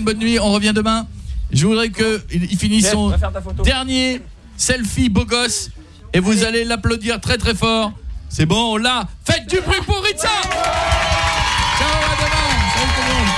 bonne nuit. On revient demain. Je voudrais qu'il finisse son dernier selfie beau gosse. Et vous allez l'applaudir très très fort. C'est bon, on l'a. Faites du bruit pour Ritza. Ciao, à demain. Salut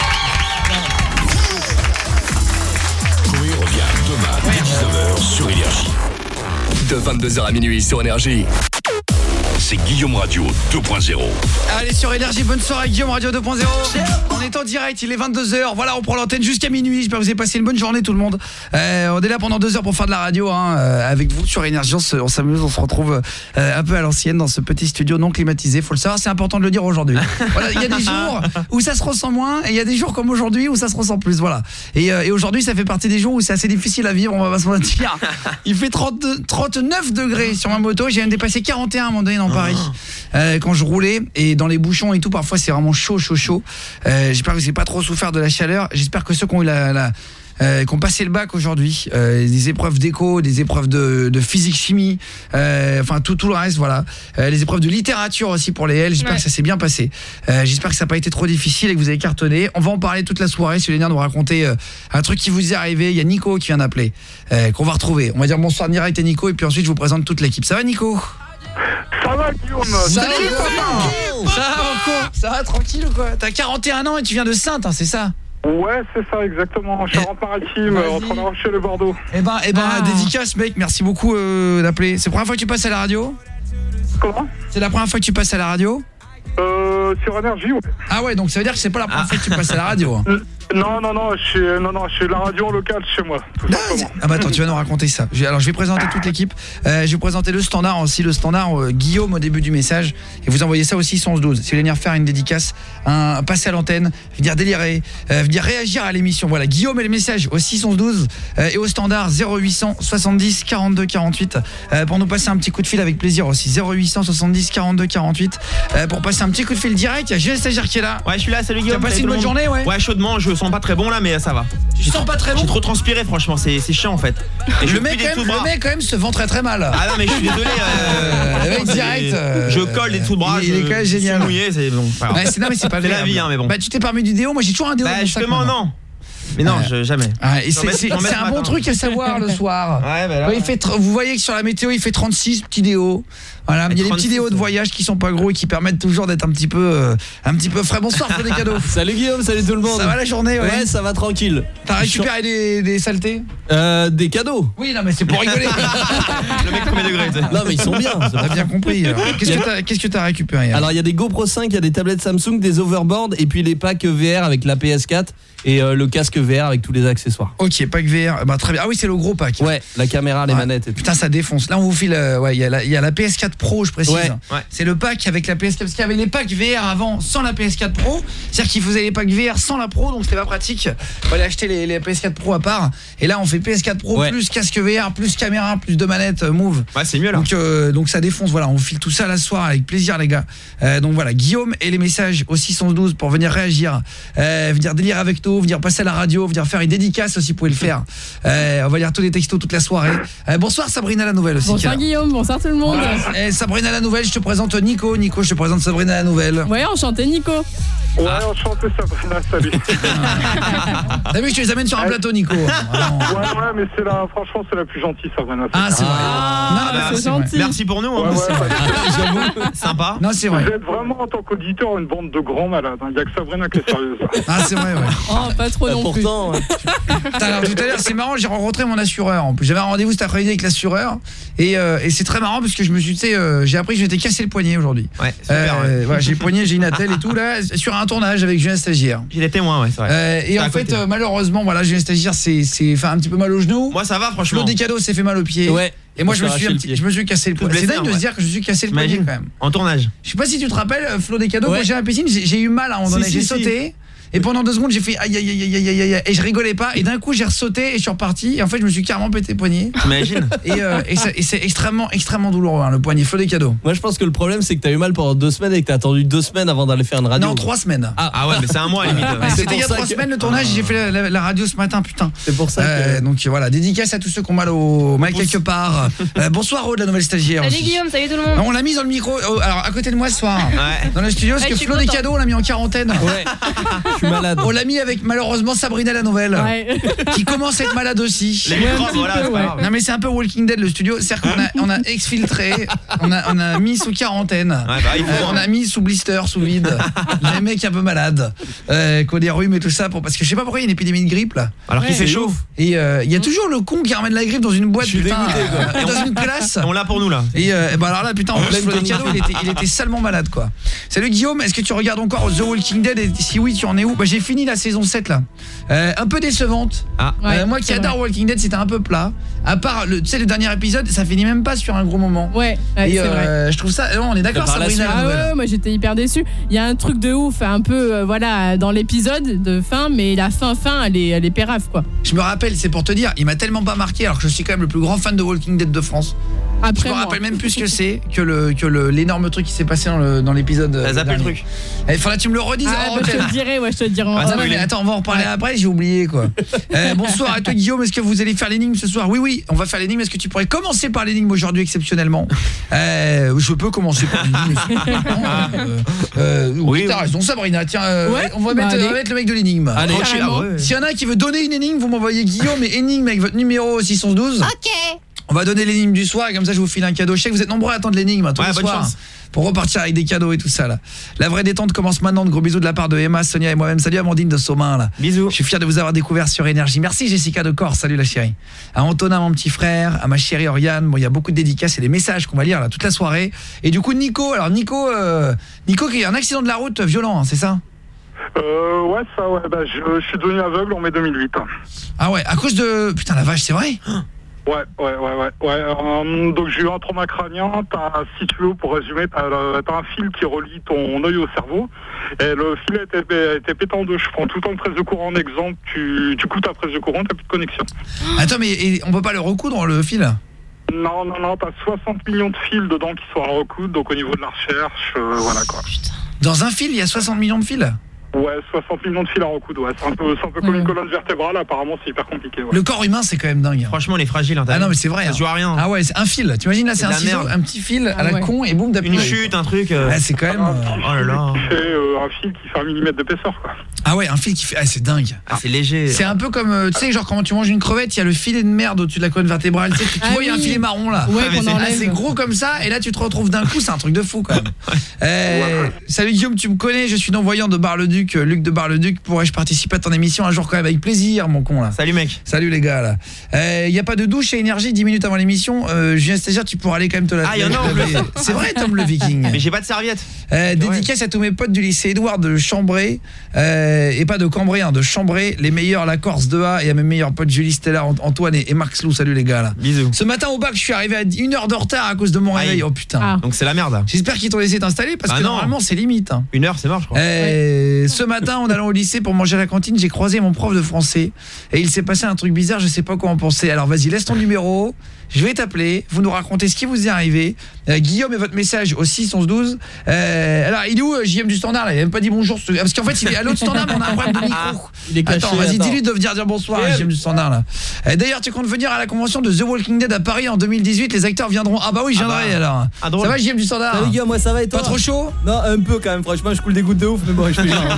tout le monde. Coé revient demain dès 19h sur Énergie. De 22h à minuit sur Énergie. C'est Guillaume Radio 2.0. Allez sur Énergie, bonne soirée Guillaume Radio 2.0. On est en direct, il est 22h. Voilà, on prend l'antenne jusqu'à minuit. J'espère que vous avez passé une bonne journée tout le monde. On est là pendant 2 heures pour faire de la radio avec vous sur Énergie. On s'amuse, on se retrouve un peu à l'ancienne dans ce petit studio non climatisé. Faut le savoir, c'est important de le dire aujourd'hui. Voilà, il y a des jours où ça se ressent moins et il y a des jours comme aujourd'hui où ça se ressent plus. Voilà. Et aujourd'hui, ça fait partie des jours où c'est assez difficile à vivre, on va pas se mentir. Il fait 39 degrés sur ma moto, j'ai même dépassé 41 à un moment donné dans Paris. Quand je roulais et dans les bouchons et tout, parfois c'est vraiment chaud. J'espère que vous n'avez pas trop souffert de la chaleur. J'espère que ceux qui ont eu qui ont passé le bac aujourd'hui, des épreuves d'éco, des épreuves de physique chimie, enfin tout le reste, voilà, les épreuves de littérature aussi pour les L, j'espère que ça s'est bien passé. J'espère que ça n'a pas été trop difficile et que vous avez cartonné. On va en parler toute la soirée. Sulénia nous raconter un truc qui vous est arrivé. Il y a Nico qui vient d'appeler, qu'on va retrouver. On va dire bonsoir direct et Nico, et puis ensuite je vous présente toute l'équipe. Ça va Nico? Ça va Guillaume? Salut ça va tranquille ou quoi? T'as 41 ans et tu viens de Saintes, hein, c'est ça? Ouais, c'est ça exactement, Charente-Maritime, en train de racheter le Bordeaux. Dédicace mec, merci beaucoup d'appeler. C'est la première fois que tu passes à la radio? Comment? C'est la première fois que tu passes à la radio? Sur Énergie, ouais. Ah ouais, donc ça veut dire que c'est pas la première fois que tu passes à la radio, hein. Non, chez la radio locale chez moi, tout simplement. Ah bah attends, tu vas nous raconter ça. Je vais présenter toute l'équipe. Je vais présenter le standard aussi, Guillaume au début du message. Et vous envoyez ça aussi 11-12. Si vous voulez venir faire une dédicace, passer à l'antenne, venir délirer, venir réagir à l'émission. Voilà, Guillaume et les messages au 6-11-12 et au standard 0800 70 42 48 pour nous passer un petit coup de fil avec plaisir aussi. 0800 70 42 48 pour passer un petit coup de fil direct. Il y a Julien Stagiaire qui est là. Ouais, je suis là, salut Guillaume. T'as passé une bonne journée, ouais? Ouais, chaudement, je sens pas très bon là, mais ça va. Tu sens pas très bon? J'ai trop transpiré, franchement, c'est chiant en fait. Et le mec quand même se vend très mal. Ah non, mais je suis désolé. Le mec direct. Je colle des dessous de bras. Il est quand même génial. Mouillé, c'est bon. Ouais, c'est pas la vie, hein, mais bon. Bah, tu t'es parmi du déo, moi j'ai toujours un déo. Bah, justement, non. Mais non, jamais. C'est un bon truc à savoir le soir. Ouais, bah là, vous voyez que sur la météo, il fait 36 petits déos. Voilà, il y a des petits déos de voyage qui sont pas gros et qui permettent toujours d'être un petit peu frais. Bonsoir, faut des cadeaux. Salut Guillaume, salut tout le monde. Ça va la journée? Ouais, ça va tranquille. T'as récupéré des saletés? Des cadeaux. Oui, non mais c'est pour rigoler. Le mec premier degré. Non mais ils sont bien. T'as bien compris. Qu'est-ce que t'as récupéré? Alors il y a des GoPro 5, il y a des tablettes Samsung, des overboards et puis les packs VR avec la PS4 et le casque VR avec tous les accessoires. Ok, pack VR, bah très bien. Ah oui, c'est le gros pack. Ouais, la caméra, les manettes et tout. Putain, ça défonce. Là on vous file il y a la PS4 Pro, je précise. Ouais. C'est le pack avec la PS4 parce qu'il y avait les packs VR avant sans la PS4 Pro. C'est-à-dire qu'ils faisaient les packs VR sans la Pro, donc c'était pas pratique. Il fallait acheter les PS4 Pro à part. Et là on fait PS4 Pro plus casque VR, plus caméra, plus de manettes Move. Ouais, c'est mieux là. Donc ça défonce. Voilà, on file tout ça la soirée avec plaisir les gars. Donc voilà, Guillaume et les messages au 612 pour venir réagir, venir délire avec nous, venir passer à la radio, venir faire une dédicace aussi, vous pouvez le faire. On va lire tous les textos toute la soirée. Bonsoir Sabrina la Nouvelle aussi. Bonsoir Guillaume, bonsoir tout le monde. Voilà. Sabrina la Nouvelle, je te présente Nico, je te présente Sabrina la Nouvelle. Ouais, enchanté Nico. Ouais, enchanté Sabrina, salut. T'as vu, je te les amène sur un plateau Nico. Ouais, mais franchement c'est la plus gentille Sabrina. Ah c'est vrai. C'est gentil. Merci pour nous. Ouais, j'avoue. Sympa. Non, c'est vrai. Vous êtes vraiment en tant qu'auditeur une bande de grands malades. Il n'y a que Sabrina qui est sérieuse. Ah c'est vrai, ouais. Oh, pas trop non plus. Pourtant. Alors, tout à l'heure, c'est marrant, j'ai rencontré mon assureur. En plus, j'avais un rendez-vous cet après-midi avec l'assureur et c'est très marrant parce que je me suis, j'ai appris que je m'étais cassé le poignet aujourd'hui. Ouais, super. Voilà, j'ai le poignet, j'ai une attelle et tout là sur un tournage avec Julien Stagiaire. J'ai des témoins, ouais, c'est vrai. Et en fait, malheureusement, voilà, Julien Stagiaire c'est fait un petit peu mal au genou. Moi, ça va, franchement. Flo des cadeaux s'est fait mal au pied. Ouais. Et moi, je me suis cassé le poignet. C'est dingue de se dire que je me suis cassé le poignet quand même. En tournage. Je sais pas si tu te rappelles, Flo des cadeaux, quand j'ai la piscine, j'ai eu mal à un moment donné. J'ai sauté. Et pendant 2 secondes, j'ai fait aïe aïe aïe aïe aïe aïe et je rigolais pas et d'un coup, j'ai ressauté et je suis reparti et en fait, je me suis carrément pété le poignet. T'imagines? Et c'est extrêmement douloureux le poignet. Flo des cadeaux. Moi, je pense que le problème c'est que t'as eu mal pendant 2 semaines et que t'as attendu 2 semaines avant d'aller faire une radio. Non, 3 semaines. Ah ouais, mais c'est un mois limite. C'était il y a 3 semaines le tournage, j'ai fait la radio ce matin, putain. C'est pour ça que donc voilà, dédicace à tous ceux qui ont mal quelque part. Bonsoir Aude, la nouvelle stagiaire. Salut Guillaume, salut tout le monde. On l'a mis dans le micro alors à côté de moi ce soir. Ouais. Dans le studio parce que Flo des cadeaux, on l'a mis en quarantaine. Ouais. suis malade. On l'a mis avec malheureusement Sabrina la nouvelle, qui commence à être malade aussi. Les microbes, voilà, c'est pas grave. Non mais c'est un peu Walking Dead le studio, c'est-à-dire qu'on a exfiltré, on a mis sous quarantaine, on a mis sous blister, sous vide, les mecs un peu malades, qui ont des rhumes et tout ça, parce que je sais pas pourquoi il y a une épidémie de grippe là. Alors qu'il fait chaud. Et il y a toujours le con qui ramène la grippe dans une boîte, putain, dans une classe. On l'a pour nous là. Et alors là putain, en plus le cadeau, il était salement malade quoi. Salut Guillaume, est-ce que tu regardes encore The Walking Dead et si oui tu en es où? Bah j'ai fini la saison 7 là. Un peu décevante. Moi qui adore Walking Dead, c'était un peu plat. À part le dernier épisode, ça finit même pas sur un gros moment. Ouais, et c'est vrai. Je trouve ça, on est d'accord, Sabrina la nouvelle. Ouais, moi j'étais hyper déçue. Il y a un truc de ouf un peu voilà dans l'épisode de fin, mais la fin elle est pérave quoi. Je me rappelle, c'est pour te dire, il m'a tellement pas marqué alors que je suis quand même le plus grand fan de Walking Dead de France. Après, je me rappelle même plus ce que c'est que l'énorme truc qui s'est passé dans l'épisode. T'as zappé le truc. Il faudra que tu me le redises. Je te le dirai, je te le dirai. Mais attends, on va en reparler après, j'ai oublié quoi. Bonsoir à toi Guillaume, est-ce que vous allez faire l'énigme ce soir? Oui, on va faire l'énigme. Est-ce que tu pourrais commencer par l'énigme aujourd'hui exceptionnellement? Je peux commencer par l'énigme. Oui, t'as raison Sabrina, tiens, on va mettre le mec de l'énigme. Allez, s'il y en a un qui veut donner une énigme, vous m'envoyez Guillaume et énigme avec votre numéro 612. OK. On va donner l'énigme du soir et comme ça je vous file un cadeau. Je sais que vous êtes nombreux à attendre l'énigme tous les soirs pour repartir avec des cadeaux et tout ça là. La vraie détente commence maintenant. De gros bisous de la part de Emma, Sonia et moi-même. Salut Amandine de Saumain là. Bisous. Je suis fier de vous avoir découvert sur Énergie. Merci Jessica de Corse, salut la chérie. À Antonin mon petit frère, à ma chérie Oriane. Bon, il y a beaucoup de dédicaces et des messages qu'on va lire là toute la soirée. Et du coup Nico, qui a un accident de la route violent, c'est ça? Ouais, je suis devenu aveugle en mai 2008. Ah ouais, à cause de... Putain la vache, c'est vrai? Ouais. Donc j'ai eu un trauma crânien. Si tu veux, pour résumer, t'as un fil qui relie ton œil au cerveau. Et le fil était pété en deux. Je prends tout le temps une prise de courant en exemple. Tu coupes ta prise de courant, t'as plus de connexion. Attends, mais on peut pas le recoudre le fil? Non, t'as 60 millions de fils dedans qui sont à recoudre. Donc au niveau de la recherche, voilà quoi. Putain. Dans un fil, il y a 60 millions de fils? Ouais, 60 millions de fils à recoudre, ouais. C'est un peu comme une colonne vertébrale, apparemment c'est hyper compliqué. Ouais. Le corps humain c'est quand même dingue. Franchement, on est fragile. Ah non mais c'est vrai. Ça se joue à rien. Ah ouais, c'est un fil. Tu imagines là, c'est un ciseau, un petit fil à la con et boum, une chute, un truc. C'est quand même. Oh là là. Un fil qui fait 1 millimètre d'épaisseur quoi. Ah ouais, un fil qui fait. Ah c'est dingue. C'est léger. C'est un peu comme tu sais genre quand tu manges une crevette, il y a le filet de merde au-dessus de la colonne vertébrale. Tu vois, il y a un filet marron là. Ouais, c'est gros comme ça et là tu te retrouves d'un coup, c'est un truc de fou quand même. Salut Guillaume, tu me connais, je suis non-voyant de Bar-le-Duc, Luc de Bar-le-Duc. Pourrais-je participer à ton émission un jour quand même avec plaisir mon con là. Salut mec. Salut les gars là. Y a pas de douche chez Énergie 10 minutes avant l'émission. Julien Stagiaire, tu pourras aller quand même te laver. Ah, y en a en plus. C'est vrai Tom le Viking. Mais j'ai pas de serviette. Dédicace à tous mes potes du lycée Édouard de Chambray et pas de Cambrai de Chambray, les meilleurs la Corse 2A et à mes meilleurs potes Julie Stella, Antoine et Max Lou. Salut les gars là. Bisous. Ce matin au bac, je suis arrivé à 1 heure de retard à cause de mon réveil. Oh putain. Donc c'est la merde. J'espère qu'ils t'ont laissé t'installer parce que normalement c'est limite. 1 heure c'est mort je crois. Ce matin en allant au lycée pour manger à la cantine, j'ai croisé mon prof de français et il s'est passé un truc bizarre, je sais pas quoi en penser. Alors vas-y, laisse ton numéro, je vais t'appeler, vous nous racontez ce qui vous est arrivé. Guillaume et votre message au 61112. Alors il est où JM du standard là? Il a même pas dit bonjour parce qu'en fait il est à l'autre standard mais on a un problème de micro. Il est caché. Attends, vas-y, dis-lui de venir dire bonsoir à JM du standard là. D'ailleurs, tu comptes venir à la convention de The Walking Dead à Paris en 2018, les acteurs viendront. Ah bah oui, je viendrai alors. Ça va JM du standard? Salut Guillaume, moi ça va et toi? Pas trop chaud? Non, un peu quand même, franchement, je coule des gouttes de ouf mais bon, je fais genre.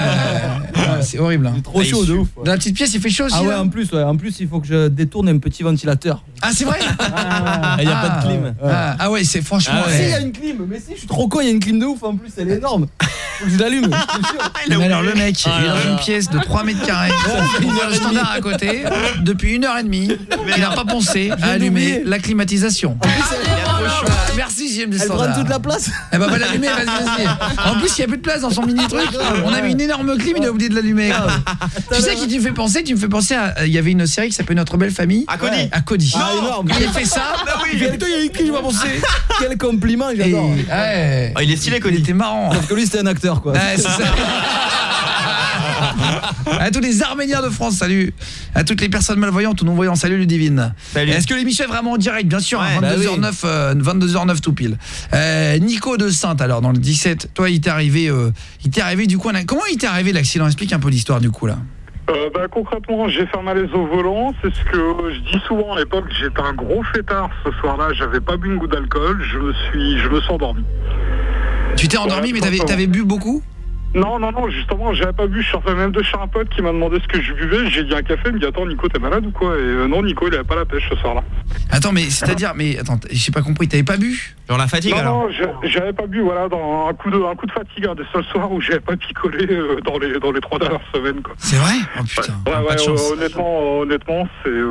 C'est horrible hein. Trop chaud de ouf. Dans la petite pièce, il fait chaud aussi. Ah ouais, en plus il faut que je détourne un petit ventilateur. Ah c'est vrai? Il y a pas de clim. Ah ouais, c'est franchement. Si, il y a une clim, mais si, je suis trop con, il y a une clim de ouf en plus, elle est énorme. Faut que je l'allume. Mais alors le mec, il est dans une pièce de 3 mètres carrés, il a le standard à côté depuis 1h30, il n'a pas pensé à allumer la climatisation. Merci JM du standard. Elle prend toute la place. Eh ben va l'allumer, vas-y. En plus, il y a plus de place dans son mini truc. On a mis une énorme clim, il a oublié de l'allumer. Tu sais qui tu me fais penser? Tu me fais penser à, il y avait une série qui s'appelait Notre belle famille. À Cody. À Cody. Ah énorme. Il a fait ça. Il y a une clim, je vais penser. Quel compliment, j'adore. Il est stylé Cody. Il était marrant. Parce que lui c'était un acteur quoi. Ouais, c'est ça. À tous les Arméniens de France, salut. À toutes les personnes malvoyantes ou non-voyantes, salut Ludivine. Est-ce que l'émission est vraiment en direct? Bien sûr, ouais, 22h09, 22h09 tout pile. Nico de Sainte, alors dans le 17, toi il t'est arrivé du coup, comment il t'est arrivé l'accident? Explique un peu l'histoire du coup là. Concrètement, j'ai fait un malaise au volant, c'est ce que je dis souvent à l'époque, j'étais un gros fêtard ce soir-là, j'avais pas bu une goutte d'alcool, je me suis endormi. Tu t'es endormi mais t'avais bu beaucoup? Non, justement, j'avais pas bu. Je sortais même de chez un pote qui m'a demandé ce que je buvais. J'ai dit un café, il me dit attends, Nico, t'es malade ou quoi? Et non, Nico, il avait pas la pêche ce soir-là. Attends, mais c'est-à-dire, j'ai pas compris, t'avais pas bu? Genre la fatigue alors? Non, j'avais pas bu, voilà, dans un coup de fatigue, un des seuls soirs où j'avais pas picolé dans les 3 dernières semaines, quoi. C'est vrai? Oh putain. Ouais, pas de chance. honnêtement,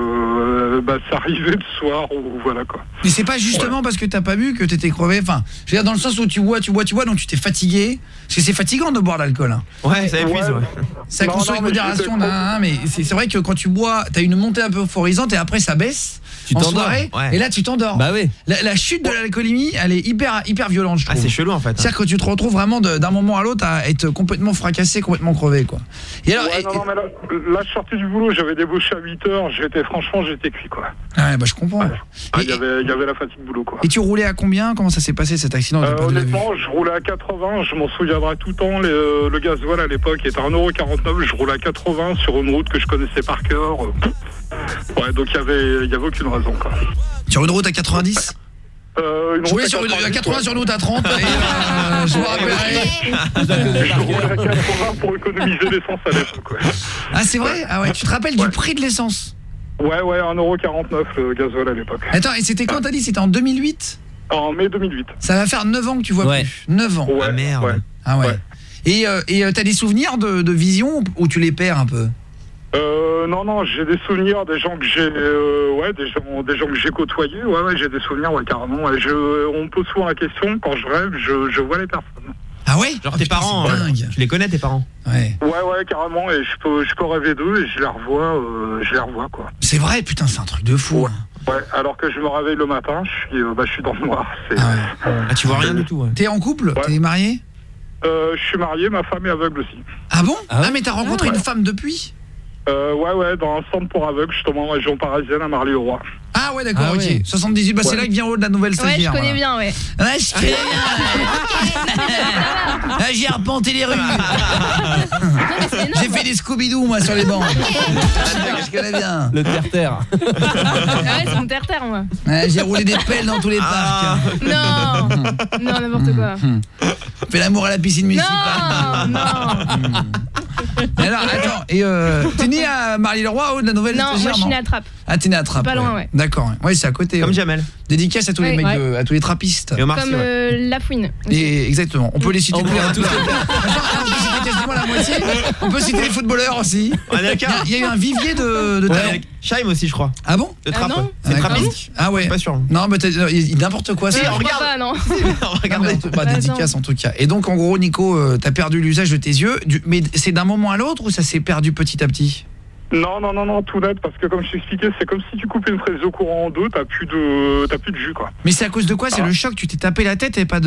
c'est arrivé le soir où voilà, quoi. Mais c'est pas justement parce que t'as pas bu que t'étais crevé, enfin, je veux dire dans le sens où tu bois, donc tu t'es fatigué, parce que c'est fatigant de boire de l'alcool. Hein. Ouais, ça épuise, ouais. Ça consomme avec modération, mais c'est vrai que quand tu bois, t'as une montée un peu euphorisante et après ça baisse. Tu t'endors, soirée, ouais. Et là tu t'endors. Bah oui. La chute de l'alcoolémie, elle est hyper violente, je trouve. Ah, c'est chelou en fait. C'est-à-dire que tu te retrouves vraiment d'un moment à l'autre à être complètement fracassé, complètement crevé, quoi. Et alors, non, mais là, je suis sorti du boulot, j'avais débauché à 8h, j'étais cuit, quoi. Ah ouais, bah je comprends. Il y avait la fatigue boulot, quoi. Et tu roulais à combien? Comment ça s'est passé cet accident? Honnêtement, je roulais à 80, je m'en souviendrai tout le temps. Le gasoil à l'époque était à 1,49 €, je roulais à 80 sur une route que je connaissais par cœur. Ouais, donc il y avait aucune raison, quoi. Sur une route à 90? Je roulais à 80 sur une route à 30 et je me rappellerai. Je roulais à 80 pour économiser l'essence à l'époque, ouais. Ah c'est vrai? Ah ouais, tu te rappelles du prix de l'essence? Ouais, 1,49 € le gasoil à l'époque. Attends, et c'était quand t'as dit? C'était en 2008? En mai 2008. Ça va faire 9 ans que tu vois plus. 9 ans. Ouais, ah merde. Ouais. Ah ouais. Et t'as des souvenirs de vision où tu les perds un peu? Non, j'ai des souvenirs des gens que j'ai des gens que j'ai côtoyés. Ouais, j'ai des souvenirs, ouais, carrément. Ouais, on me pose souvent la question quand je rêve, je vois les personnes. Ah ouais? Genre tes parents, tu les connais tes parents? Ouais. Ouais, carrément, et je peux rêver d'eux et je les revois, quoi. C'est vrai, putain, c'est un truc de fou. Ouais. Ouais, alors que je me réveille le matin, je suis dans le noir. Ah, tu vois rien du tout, ouais. T'es en couple? Ouais. T'es marié? Je suis marié, ma femme est aveugle aussi. Ah bon? Ah mais t'as rencontré une femme depuis? Ouais, dans un centre pour aveugles, justement, en région parisienne, à Marly-le-Roi. Ah ouais, d'accord, ok. 78, bah c'est là que vient haut de la nouvelle stagiaire. Ouais, je connais bien, ouais. Ouais, je connais bien. J'ai arpenté les rues. J'ai fait des Scooby-Doo, moi, sur les bancs. Je connais bien. Le terre-terre. Ouais, c'est mon terre-terre, moi. Ouais, j'ai roulé des pelles dans tous les parcs. Non, n'importe quoi. Fait l'amour à la piscine municipale. Non. Et alors, attends, et t'es né à Marly-le-Roi, de la nouvelle stagiaire? Non, moi je suis né à Trappes. Ah, t'es né à Trappes. Pas loin, ouais. D'accord, ouais, c'est à côté. Comme Jamel. Dédicace à tous les mecs, à tous les trappistes. Et Omar Comme Lafouine. Et exactement, on peut les citer tous. On peut citer quasiment la moitié. On peut citer les footballeurs aussi. Il y a eu un vivier de talent. Chaim aussi, je crois. Ah bon? De Trappes. C'est trappiste. Ah ouais. Pas sûr. Non, mais n'importe quoi. Si, regarde pas, non. Regardez. Dédicace en tout cas. Et donc en gros, Nico, t'as perdu l'usage de tes yeux, mais c'est d'un moment à l'autre ou ça s'est perdu petit à petit? Non, tout net, parce que comme je t'expliquais, c'est comme si tu coupais une prise de courant en deux, t'as plus de jus, quoi. Mais c'est à cause de quoi? C'est le choc, tu t'es tapé la tête, t'avais pas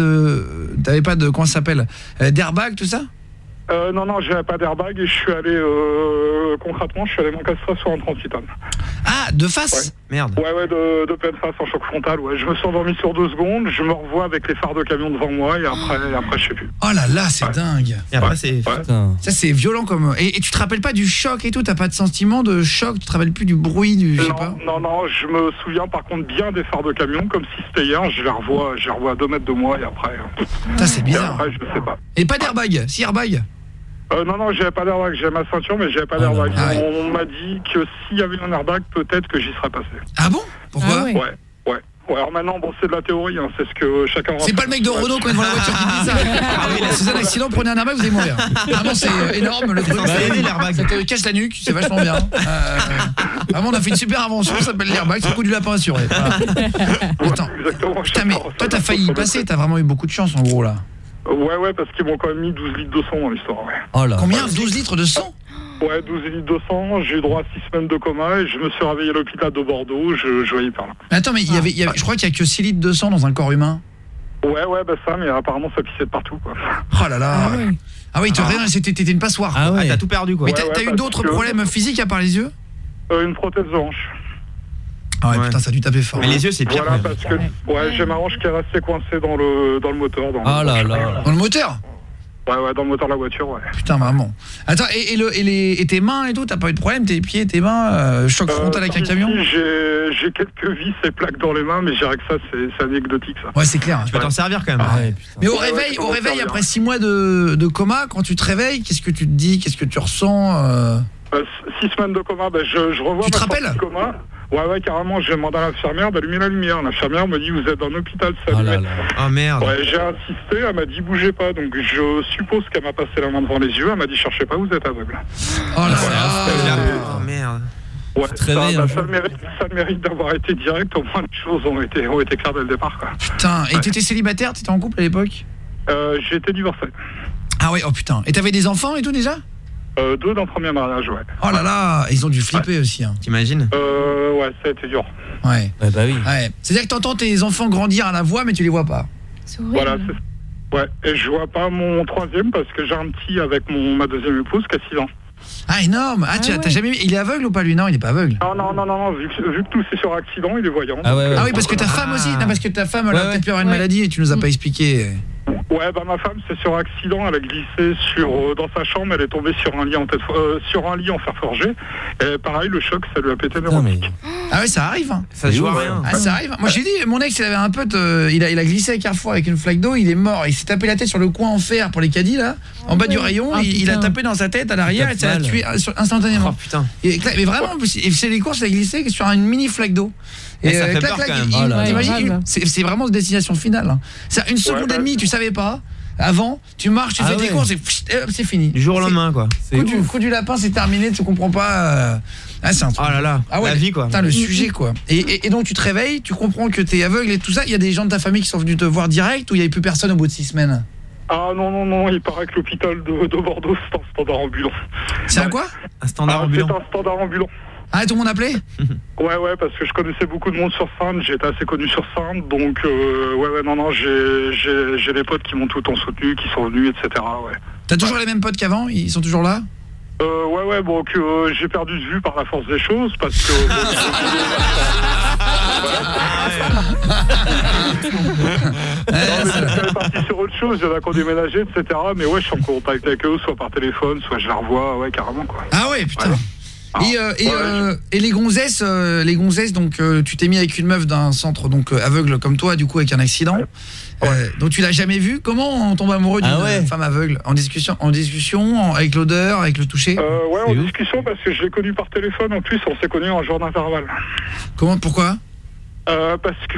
de comment ça s'appelle, d'airbag, tout ça? Non, j'avais pas d'airbag et je suis allé concrètement, je suis allé m'encastrer sur un transitane. Ah, de face? Ouais. Merde. Ouais, de pleine face en choc frontal, ouais. Je me suis endormi sur 2 secondes, je me revois avec les phares de camion devant moi et après je sais plus. Oh là là, c'est dingue. Et après c'est ça c'est violent comme et tu te rappelles pas du choc et tout, t'as pas de sentiment de choc, tu te rappelles plus du bruit du je sais pas. Non, je me souviens par contre bien des phares de camion comme si c'était hier, je les revois à 2 mètres de moi et après. Ça c'est bizarre. Après, je sais pas. Et pas d'airbag, si airbag? Non, j'avais pas d'airbag, j'avais ma ceinture mais j'avais pas d'airbag. On m'a dit que s'il y avait un airbag, peut-être que j'y serais passé. Ah bon? Pourquoi? Ouais. Alors maintenant, c'est de la théorie, hein, c'est ce que chacun... C'est pas le mec de Renault quand il voit la voiture qui dit ça. Ah oui, si c'est un accident, prenez un airbag, vous allez mourir. Vraiment, c'est énorme le truc. Ça aide l'airbag. Ça te casse la nuque, c'est vachement bien. Vraiment, on a fait une super invention, ça s'appelle l'airbag, c'est le coup du lapin assuré. Voilà. Attends, putain, mais toi t'as failli y passer, t'as vraiment eu beaucoup de chance en gros là. Ouais, parce qu'ils m'ont quand même mis 12 litres de sang dans l'histoire, ouais. Oh là. Combien? 12 litres de sang? Ouais, 12 litres de sang, j'ai eu droit à 6 semaines de coma et je me suis réveillé à l'hôpital de Bordeaux, je voyais par là. Attends, mais je crois qu'il y a que 6 litres de sang dans un corps humain. Ouais, bah ça, mais apparemment ça pissait de partout, quoi. Oh là là. Ah oui, t'étais une passoire. Ah ouais. T'as tout perdu, quoi. Mais t'as eu d'autres problèmes physiques à part les yeux? Une prothèse de hanche. Ah ouais, putain, ça a dû taper fort. Mais les yeux, c'est pire. Voilà, parce que j'ai ma hanche qui est restée coincée dans le moteur. Oh là là. Dans le moteur? Ouais, dans le moteur de la voiture, ouais. Putain, vraiment. Attends, et tes mains et tout, t'as pas eu de problème, tes pieds, tes mains, choc frontal avec un camion? J'ai quelques vis et plaques dans les mains, mais je dirais que ça, c'est anecdotique, ça. Ouais, c'est clair. Tu vas t'en servir quand même. Mais au réveil, après 6 mois de coma, quand tu te réveilles, qu'est-ce que tu te dis? Qu'est-ce que tu ressens 6 semaines de coma, je revois. Tu te rappelles? Coma. Ouais, carrément, j'ai demandé à l'infirmière d'allumer la lumière. L'infirmière me dit, vous êtes dans un hôpital, ça allumait. Oh merde. Ouais, j'ai insisté, elle m'a dit, bougez pas. Donc je suppose qu'elle m'a passé la main devant les yeux, elle m'a dit, cherchez pas, vous êtes aveugle. Oh là là. Oh merde. Ouais, ça mérite d'avoir été direct, au moins les choses ont été claires dès le départ, quoi. Putain, et t'étais célibataire, t'étais en couple à l'époque? J'ai été divorcé. Ah ouais, oh putain. Et t'avais des enfants et tout déjà? 2 dans le premier mariage, ouais. Oh là là, ils ont dû flipper aussi. Hein. T'imagines? Ouais, ça a été dur. Ouais. Bah oui. Ouais. C'est-à-dire que t'entends tes enfants grandir à la voix, mais tu les vois pas. C'est horrible. Voilà, ouais. Et je vois pas mon troisième parce que j'ai un petit avec ma deuxième épouse qui a 6 ans. Ah, énorme. Ah, t'as jamais vu? Il est aveugle ou pas, lui? Non, il est pas aveugle. Non, vu que tout c'est sur accident, il est voyant. Ah ouais. Ah oui, parce que ta femme aussi. Non, parce que ta femme, elle a peut-être pu avoir une maladie et tu nous as pas expliqué. Ouais, ma femme, c'est sur accident, elle a glissé dans sa chambre, elle est tombée sur un lit en fer forgé. Et pareil, le choc, ça lui a pété les neurotiques. Ah ouais, ça arrive. Hein. Ça se joue à rien. Ah, ça arrive. Moi, j'ai dit, mon ex, il avait un pote, il a glissé à Carrefour avec une flaque d'eau, il est mort. Il s'est tapé la tête sur le coin en fer pour les caddies, là, en bas du rayon. Il a tapé dans sa tête à l'arrière et ça l'a tué instantanément. Oh putain. Mais vraiment, c'est les courses, il a glissé sur une mini flaque d'eau. Et ça fait peur quand même. T'imagines, c'est vraiment destination finale. Hein. C'est une seconde et demie, tu savais pas. Avant, tu marches, tu fais tes courses et c'est fini. Du jour au lendemain, quoi. Coup du lapin, c'est terminé, tu comprends pas. C'est un truc. Oh là là, la vie, quoi. Putain, le sujet, quoi. Et donc, tu te réveilles, tu comprends que t'es aveugle et tout ça. Il y a des gens de ta famille qui sont venus te voir direct ou il n'y avait plus personne au bout de 6 semaines? Ah non, il paraît que l'hôpital de Bordeaux, c'est un standard ambulant. C'est un quoi? Un standard ambulant. C'est un standard ambulant. Ah, tout le monde appelait? Ouais, parce que je connaissais beaucoup de monde sur Sainte, j'étais assez connu sur Sainte, donc non, j'ai des potes qui m'ont tout le temps soutenu, qui sont venus, etc. Ouais. T'as toujours les mêmes potes qu'avant? Ils sont toujours là? Ouais, bon, que j'ai perdu de vue par la force des choses, parce que... Je suis parti sur autre chose, il y en a qui ont déménagé, etc. Mais ouais, je suis en contact avec eux, soit par téléphone, soit je la revois, ouais, carrément, quoi. Ah ouais, putain. Ouais. Et les gonzesses, donc tu t'es mis avec une meuf d'un centre donc aveugle comme toi, du coup avec un accident. Donc tu l'as jamais vue. Comment on tombe amoureux d'une femme aveugle? En discussion, avec l'odeur, avec le toucher? Ouais, en discussion parce que je l'ai connue par téléphone. En plus, on s'est connus en jour d'intervalle. Comment? Pourquoi? Parce que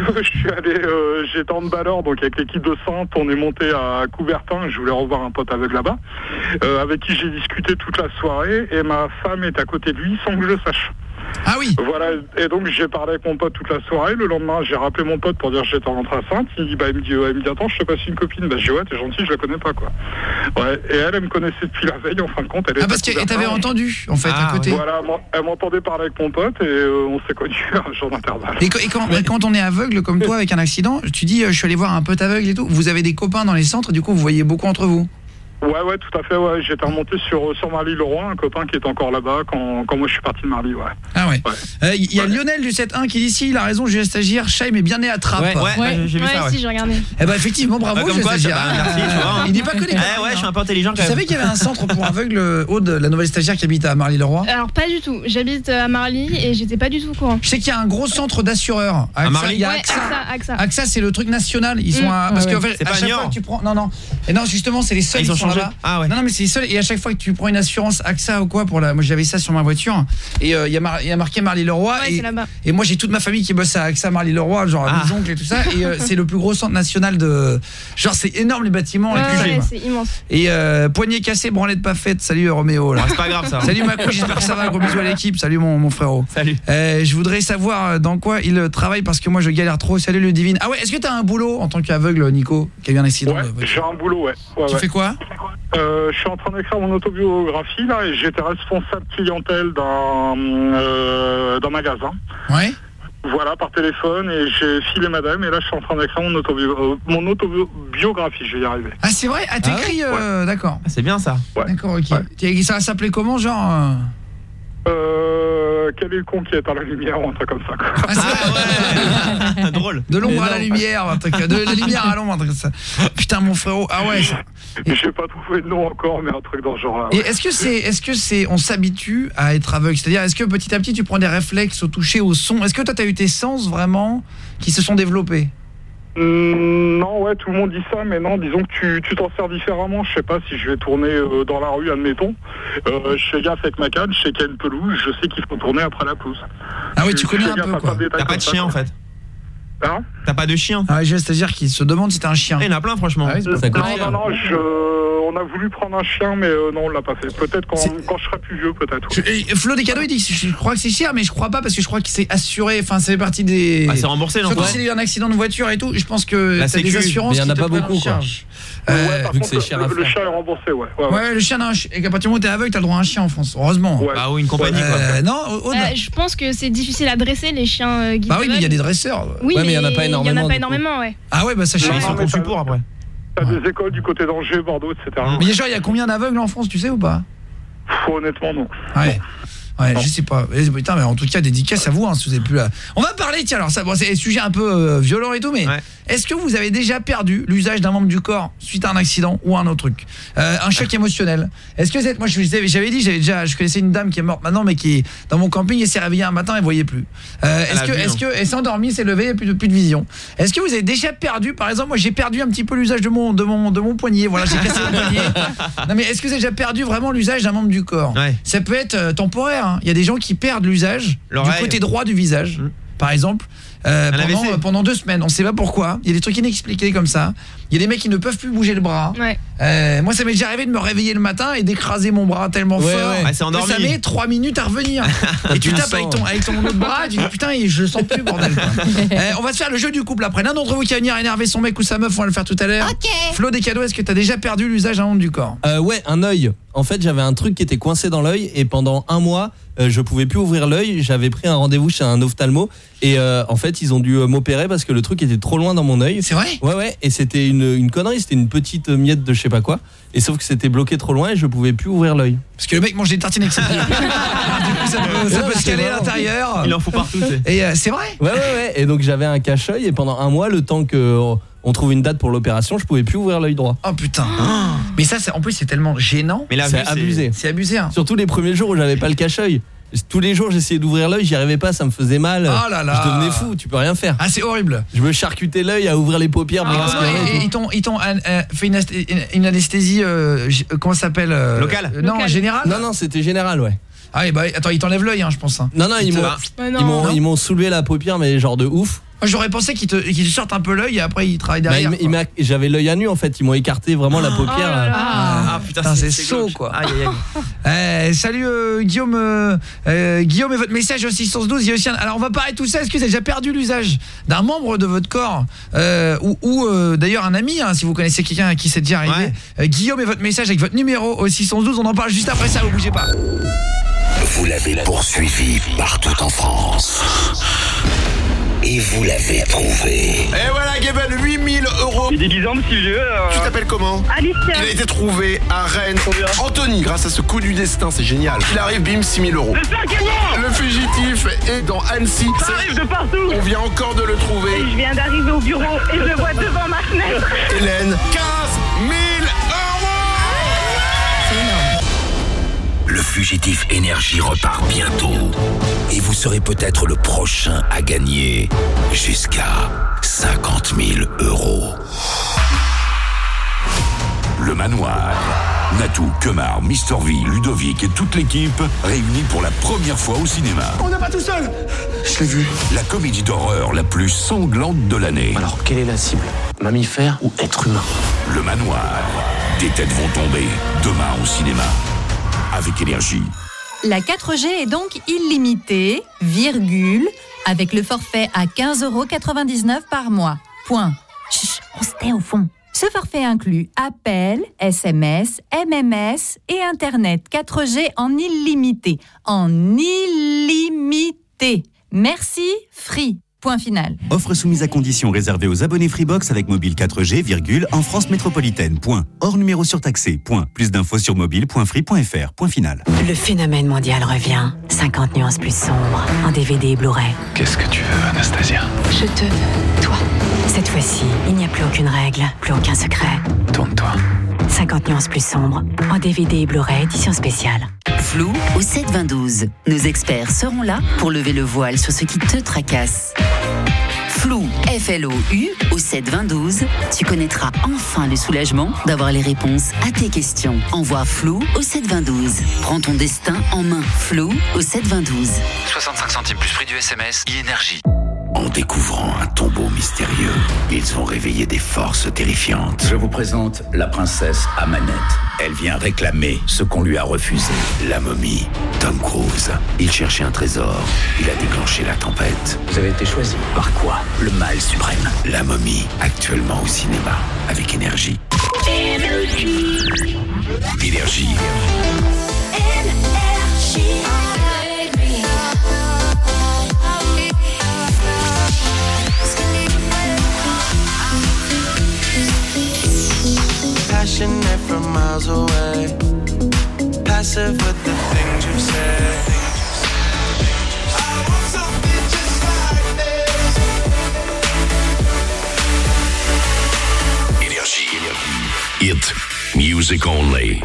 j'étais en handballeur, donc avec l'équipe de Sainte, on est monté à Coubertin, je voulais revoir un pote aveugle là-bas, avec qui j'ai discuté toute la soirée, et ma femme est à côté de lui sans que je le sache. Ah oui. Voilà, et donc j'ai parlé avec mon pote toute la soirée. Le lendemain, j'ai rappelé mon pote pour dire que j'étais rentré à Sainte. Il me dit attends, je te passe une copine. Je dis ouais, t'es gentil, je la connais pas, quoi. Ouais, et elle me connaissait depuis la veille, en fin de compte. Parce qu'elle t'avait entendu, en fait, à côté. Voilà, elle m'entendait parler avec mon pote et on s'est connus un jour d'intervalle. Et quand on est aveugle comme toi avec un accident, tu dis je suis allé voir un pote aveugle et tout. Vous avez des copains dans les centres, du coup vous voyez beaucoup entre vous? Ouais, tout à fait, ouais. J'étais remonté sur Marly-le-Roi, un copain qui est encore là-bas quand moi je suis parti de Marly, ouais. Ah ouais. Il y a Lionel du 7-1 qui dit si, il a raison, j'ai stagiaire, Chaim est bien né à Trappes. Ouais, j'ai vu ça, si, j'ai regardé. Eh ben effectivement, bravo, comme quoi, stagiaire. merci, tu vois. Il n'est pas connu. Ouais, je suis un peu intelligent quand même. Tu savais qu'il y avait un centre pour aveugles, Aude, la nouvelle stagiaire qui habite à Marly-le-Roi? Alors pas du tout, j'habite à Marly et j'étais pas du tout au courant. Je sais qu'il y a un gros centre d'assureurs. À Marly? Il y a AXA. AXA, c'est le truc national. Ils sont parce qu'en fait, à chaque fois que tu prends Et non, justement, c'est les seuls qui sont là-bas. Ah ouais. Non, mais c'est les seuls, et à chaque fois que tu prends une assurance AXA ou quoi moi j'avais ça sur ma voiture et il y a marqué Marly-le-Roi et moi j'ai toute ma famille qui bosse à AXA Marly-le-Roi, genre mes oncles et tout ça, et c'est le plus gros centre national de genre, c'est énorme les bâtiments, c'est immense. Et poignée cassée, branlette pas faite. Salut Roméo là. C'est pas grave ça. Salut Macou, j'espère que ça va, gros bisous à l'équipe. Salut mon frérot. Salut. Je voudrais savoir dans quoi il travaille parce que moi je galère trop. Salut le divine. Ah ouais, est-ce que t'as un boulot en tant qu'aveugle, Nico, qui a eu un accident? Ouais, j'ai un boulot, ouais. Tu fais quoi? Je suis en train d'écrire mon autobiographie là et j'étais responsable clientèle d'un magasin. Ouais. Voilà, par téléphone, et j'ai filé madame et là je suis en train d'écrire mon autobiographie, je vais y arriver. Ah c'est vrai? Ah t'écris d'accord. Ah, c'est bien ça. Ouais. D'accord, ok. Ouais. Ça s'appelait comment, genre quel est le con qui est à la lumière ou un truc comme ça, quoi. Ah, c'est ouais. Drôle. De l'ombre à la lumière, un truc, de la lumière à l'ombre, un truc comme ça. Putain, mon frérot, ah ouais. J'ai pas trouvé de nom encore, mais un truc dans ce genre. Et est-ce que c'est, on s'habitue à être aveugle? C'est-à-dire, est-ce que petit à petit tu prends des réflexes au toucher, au son? Est-ce que toi t'as eu tes sens vraiment qui se sont développés? Non, ouais, tout le monde dit ça, mais non, disons que tu t'en sers différemment. Je sais pas si je vais tourner dans la rue, admettons. Je fais gaffe avec ma canne, je sais qu'il y a une pelouse, je sais qu'il faut tourner après la pelouse. Ah oui, tu connais un peu, quoi. T'as pas de chien, en fait? Hein? T'as pas de chien? Ah, c'est-à-dire qu'il se demande si t'as un chien. Il y en a plein, franchement. Ah oui, Ça coûte cher. Non, on a voulu prendre un chien, mais non, on l'a pas fait. Peut-être quand je serai plus vieux, peut-être. Ouais. Flo des cadeaux, il dit que je crois que c'est cher, mais je crois pas parce que je crois que c'est assuré. Enfin, ça fait partie des. Ah, c'est remboursé, non? Surtout s'il y a eu un accident de voiture et tout, je pense que t'as des assurances. Mais il y en a qui pas te prennent beaucoup, en quoi. charge. Par vu que contre, c'est cher à le faire. chien est remboursé, ouais. Ouais, le chien, et qu'à partir du moment où t'es aveugle, t'as le droit à un chien en France, heureusement. Ouais. Ah oui, une compagnie, quoi. Non, Je pense que c'est difficile à dresser les chiens guides. bah oui, mais il y a des dresseurs. Oui, Ouais, mais il y en a pas énormément, Il y en a pas du coup. énormément, ouais. Ah ouais, bah ça, je sais Ils pas. sont conçus pour, après. T'as des écoles du côté d'Angers, Bordeaux, etc. Mais genre, il y a combien d'aveugles en France, tu sais ou pas? Honnêtement, non. Ouais. Ouais, je sais pas. Putain, mais en tout cas, dédicace à vous, hein, si vous êtes plus là. On va parler, tiens, alors ça, bon, c'est un sujet un peu violent et tout, mais est-ce que vous avez déjà perdu l'usage d'un membre du corps suite à un accident ou un autre truc, un choc émotionnel? Est-ce que moi, j'avais dit, je connaissais une dame qui est morte maintenant, mais qui est dans mon camping et s'est réveillée un matin et voyait plus. Elle s'est endormie, s'est levée, plus de vision. Est-ce que vous avez déjà perdu, par exemple, moi j'ai perdu un petit peu l'usage de mon poignet, voilà, j'ai cassé mon poignet. Non mais est-ce que vous avez déjà perdu vraiment l'usage d'un membre du corps? Ça peut être temporaire. Il y a des gens qui perdent l'usage du côté droit du visage, par exemple, pendant 2 semaines. On ne sait pas pourquoi. Il y a des trucs inexpliqués comme ça. Il y a des mecs qui ne peuvent plus bouger le bras. Moi, ça m'est déjà arrivé de me réveiller le matin et d'écraser mon bras tellement fort que ça met 3 minutes à revenir. Et tu tapes avec ton autre bras et tu dis putain, je le sens plus, bordel. On va se faire le jeu du couple après. L'un d'entre vous qui va venir énerver son mec ou sa meuf, on va le faire tout à l'heure. Flo des cadeaux, est-ce que tu as déjà perdu l'usage d'un membre du corps? Ouais, un œil. En fait, j'avais un truc qui était coincé dans l'œil et pendant 1 mois, je pouvais plus ouvrir l'œil. J'avais pris un rendez-vous chez un ophtalmo et en fait, ils ont dû m'opérer parce que le truc était trop loin dans mon œil. C'est vrai? Ouais, et c'était une connerie, c'était une petite miette de je sais pas quoi. Et sauf que c'était bloqué trop loin et je pouvais plus ouvrir l'œil. Parce que le mec mange des tartines avec ses pieds. Du coup, ça peut se caler à l'intérieur. Il en faut partout, Et c'est vrai? Ouais. Et donc j'avais un cache-œil et pendant 1 mois, le temps que on trouve une date pour l'opération, je pouvais plus ouvrir l'œil droit. Oh putain. Mais ça, en plus, c'est tellement gênant. Mais là, c'est abusé. C'est abusé, hein. Surtout les premiers jours où j'avais pas le cache-œil. Tous les jours, j'essayais d'ouvrir l'œil, j'y arrivais pas, ça me faisait mal. Oh là là. Je devenais fou, tu peux rien faire. Ah, c'est horrible. Je me charcutais l'œil à ouvrir les paupières. Et ils t'ont fait une anesthésie, comment ça s'appelle? Locale? Non, générale? Non, c'était général, ouais. Ah oui, bah attends, ils t'enlèvent l'œil, hein, je pense. Hein. Non, ils m'ont soulevé la paupière, mais genre de ouf. J'aurais pensé qu'ils te sortent un peu l'œil et après ils travaillent derrière. J'avais l'œil à nu en fait, ils m'ont écarté vraiment la paupière. Ah putain, c'est saut quoi. Salut Guillaume, Guillaume et votre message au 612. Il y a aussi alors on va parler de tout ça. Est-ce que vous avez déjà perdu l'usage d'un membre de votre corps ou d'ailleurs un ami, hein, si vous connaissez quelqu'un à qui c'est déjà arrivé. Guillaume et votre message avec votre numéro au 612. On en parle juste après ça, vous bougez pas. Vous l'avez poursuivi partout en France. Et vous l'avez trouvé. Et voilà, Geben, 8 000 €. Il est 10 ans, petit vieux. Tu t'appelles comment? Alicia. Il a été trouvé à Rennes. Anthony, grâce à ce coup du destin, c'est génial. Il arrive, bim, 6 000 €. C'est ça qui est bon. Le fugitif est dans Annecy. Ça arrive de partout. On vient encore de le trouver. Je viens d'arriver au bureau et je le vois devant ma fenêtre. Hélène, 15 000 €. Le fugitif énergie repart bientôt. Et vous serez peut-être le prochain à gagner jusqu'à 50 000 €. Le manoir. Natou, Kemar, Mister V, Ludovic et toute l'équipe réunis pour la première fois au cinéma. On n'est pas tout seul. Je l'ai vu. La comédie d'horreur la plus sanglante de l'année. Alors, quelle est la cible? Mammifère ou être humain? Le manoir. Des têtes vont tomber demain au cinéma. Avec Énergie. La 4G est donc illimitée, virgule, avec le forfait à 15,99 € par mois. Point. Chut, on se tait au fond. Ce forfait inclut appels, SMS, MMS et Internet 4G en illimité. En illimité. Merci, Free. Point final. Offre soumise à condition réservée aux abonnés Freebox avec mobile 4G, en France métropolitaine. Point. Hors numéro surtaxé. Point. Plus d'infos sur mobile.free.fr. Point final. Le phénomène mondial revient. 50 nuances plus sombres en DVD et Blu-ray. Qu'est-ce que tu veux, Anastasia? Je te veux, toi. Cette fois-ci, il n'y a plus aucune règle, plus aucun secret. Tourne-toi. 50 nuances plus sombres en DVD et Blu-ray édition spéciale. Flou au 7-20-12. Nos experts seront là pour lever le voile sur ce qui te tracasse. Flou, F-L-O-U, au 7-20-12. Tu connaîtras enfin le soulagement d'avoir les réponses à tes questions. Envoie Flou au 7-20-12. Prends ton destin en main. Flou au 7-20-12. 65 centimes plus prix du SMS, e-énergie. En découvrant un tombeau mystérieux, ils ont réveillé des forces terrifiantes. Je vous présente la princesse Amanette. Elle vient réclamer ce qu'on lui a refusé. La momie, Tom Cruise. Il cherchait un trésor. Il a déclenché la tempête. Vous avez été choisi. Par quoi? Le mal suprême. La momie, actuellement au cinéma, avec énergie. Énergie. Passionate from miles away, passive with the things you say. I want something just like this. Énergie. Hit music only.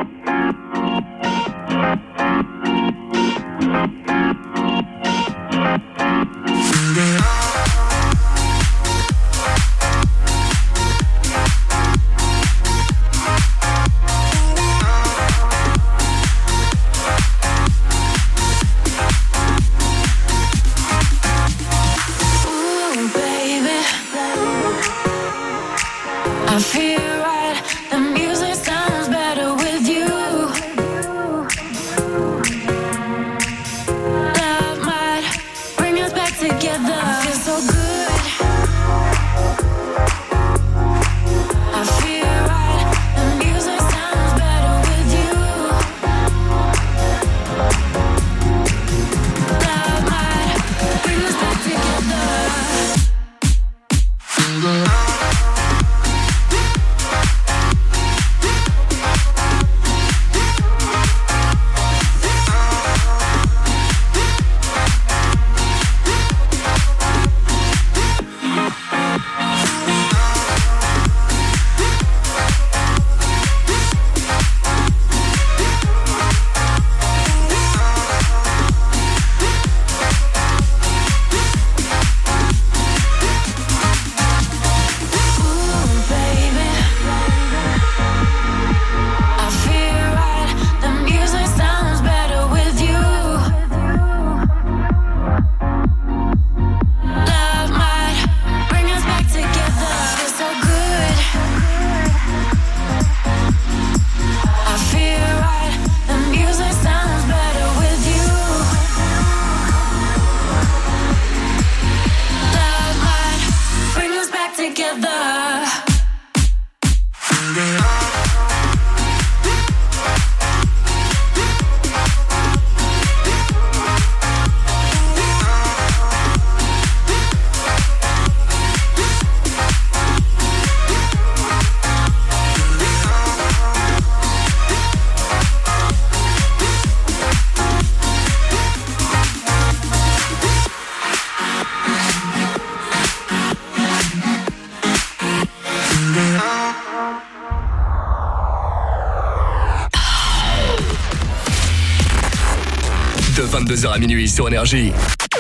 De 22h à minuit sur Énergie.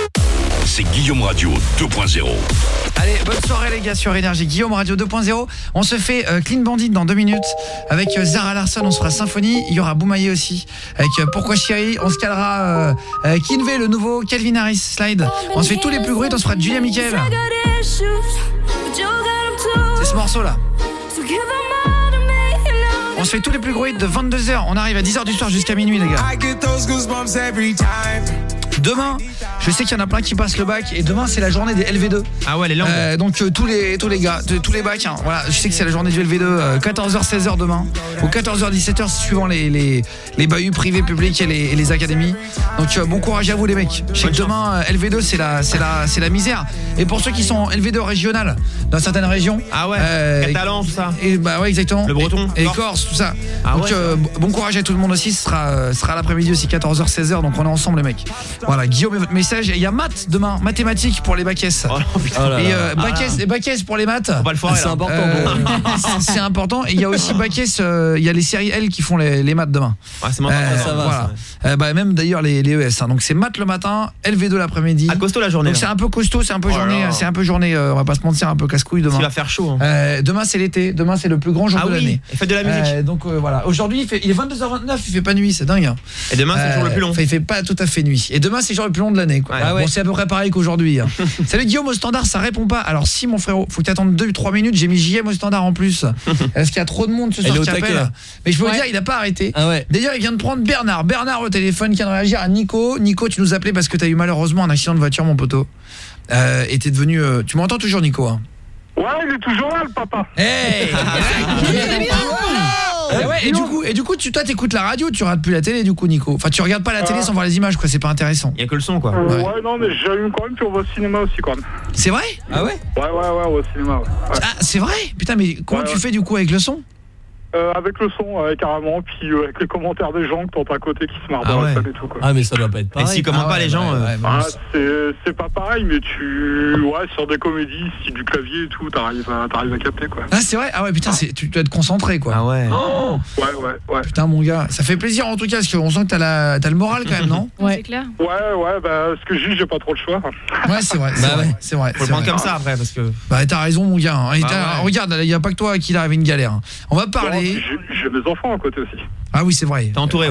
C'est Guillaume Radio 2.0. Allez, bonne soirée les gars sur Énergie. Guillaume Radio 2.0. On se fait Clean Bandit dans 2 minutes. Avec Zara Larsson, on se fera Symphonie. Il y aura Boumaillé aussi. Avec Pourquoi Chérie. On se calera Kinvey, le nouveau Calvin Harris Slide. On se fait tous les plus bruits. On se fera Julia Michael. C'est ce morceau là. On se fait tous les plus gros hits de 22h. On arrive à 10h du soir jusqu'à minuit les gars. Demain, Je sais qu'il y en a plein qui passent le bac et demain c'est la journée des LV2. Ah ouais, les langues. Donc tous les gars, tous les bacs, hein, voilà, je sais que c'est la journée du LV2, 14h 16h demain ou 14h 17h suivant les bahuts privés, publics et les académies. Donc bon courage à vous les mecs. Je sais que demain LV2 c'est la misère. Et pour ceux qui sont en LV2 régional dans certaines régions, ah ouais, catalan tout ça. Et bah ouais exactement. Le breton et corse tout ça. Ah donc ouais, bon courage à tout le monde aussi, ce sera l'après-midi aussi 14h 16h donc on est ensemble les mecs. Voilà, Guillaume votre message, il y a maths demain, mathématiques pour les bacs S. Et bac S pour les maths. Faut pas le foirer, c'est important. C'est important et il y a aussi bac S, il y a les séries L qui font les maths demain. Ouais, c'est maintenant ça va. Voilà. Même d'ailleurs les ES hein. Donc c'est maths le matin, LV2 l'après-midi. Ah, costaud la journée. Donc c'est un peu costaud, c'est un peu journée, on va pas se mentir, un peu casse-couille demain. Il va faire chaud. Hein. Demain c'est l'été, demain c'est le plus grand jour de l'année. Et faites de la musique. Donc voilà, aujourd'hui il est 22h29, il fait pas nuit, c'est dingue. Hein. Et demain c'est le jour le plus long. Il fait pas tout à fait nuit. Et demain c'est le jour le plus long de l'année quoi. Ouais. Bon, c'est à peu près pareil qu'aujourd'hui. Hein. Salut Guillaume au standard, ça répond pas. Alors si mon frérot, faut que tu attendes 2-3 minutes, j'ai mis JM au standard en plus. Est-ce qu'il y a trop de monde ce soir qui appelle? Mais je peux vous dire, il a pas arrêté. Ah ouais. D'ailleurs, il vient de prendre Bernard au téléphone qui vient de réagir à Nico. Nico, tu nous appelais parce que tu as eu malheureusement un accident de voiture mon poteau. Et t'es devenu tu m'entends toujours Nico hein? Ouais, il est toujours là le papa. Hey et du coup toi t'écoutes la radio, tu regardes plus la télé du coup Nico. Enfin tu regardes pas la télé sans voir les images quoi, c'est pas intéressant. Il y a que le son quoi. Ouais non mais j'allume quand même puis on va au cinéma aussi quand même. C'est vrai? Ah ouais? Ouais au cinéma ouais. Ah c'est vrai? Putain mais comment tu fais du coup avec le son? Avec le son carrément, puis avec les commentaires des gens que t'entends à côté qui se marrent dans la salle et tout quoi. Ah mais ça doit pas être pareil. Et s'ils commentent pas les gens c'est pas pareil mais sur des comédies, si du clavier et tout, t'arrives à capter quoi. Ah c'est vrai? Ah ouais putain, tu dois être concentré quoi. Ah ouais. Oh ouais. Putain mon gars, ça fait plaisir en tout cas parce qu'on sent que t'as le moral quand même, non? Ouais, c'est clair. Ouais, bah ce que j'ai pas trop le choix. Ouais, c'est vrai. C'est vrai. Faut le prendre comme ça après parce que bah t'as raison mon gars. Regarde, il y a pas que toi à qui il arrive une galère. On va parler. J'ai mes enfants à côté aussi. Ah oui, c'est vrai. T'es entouré,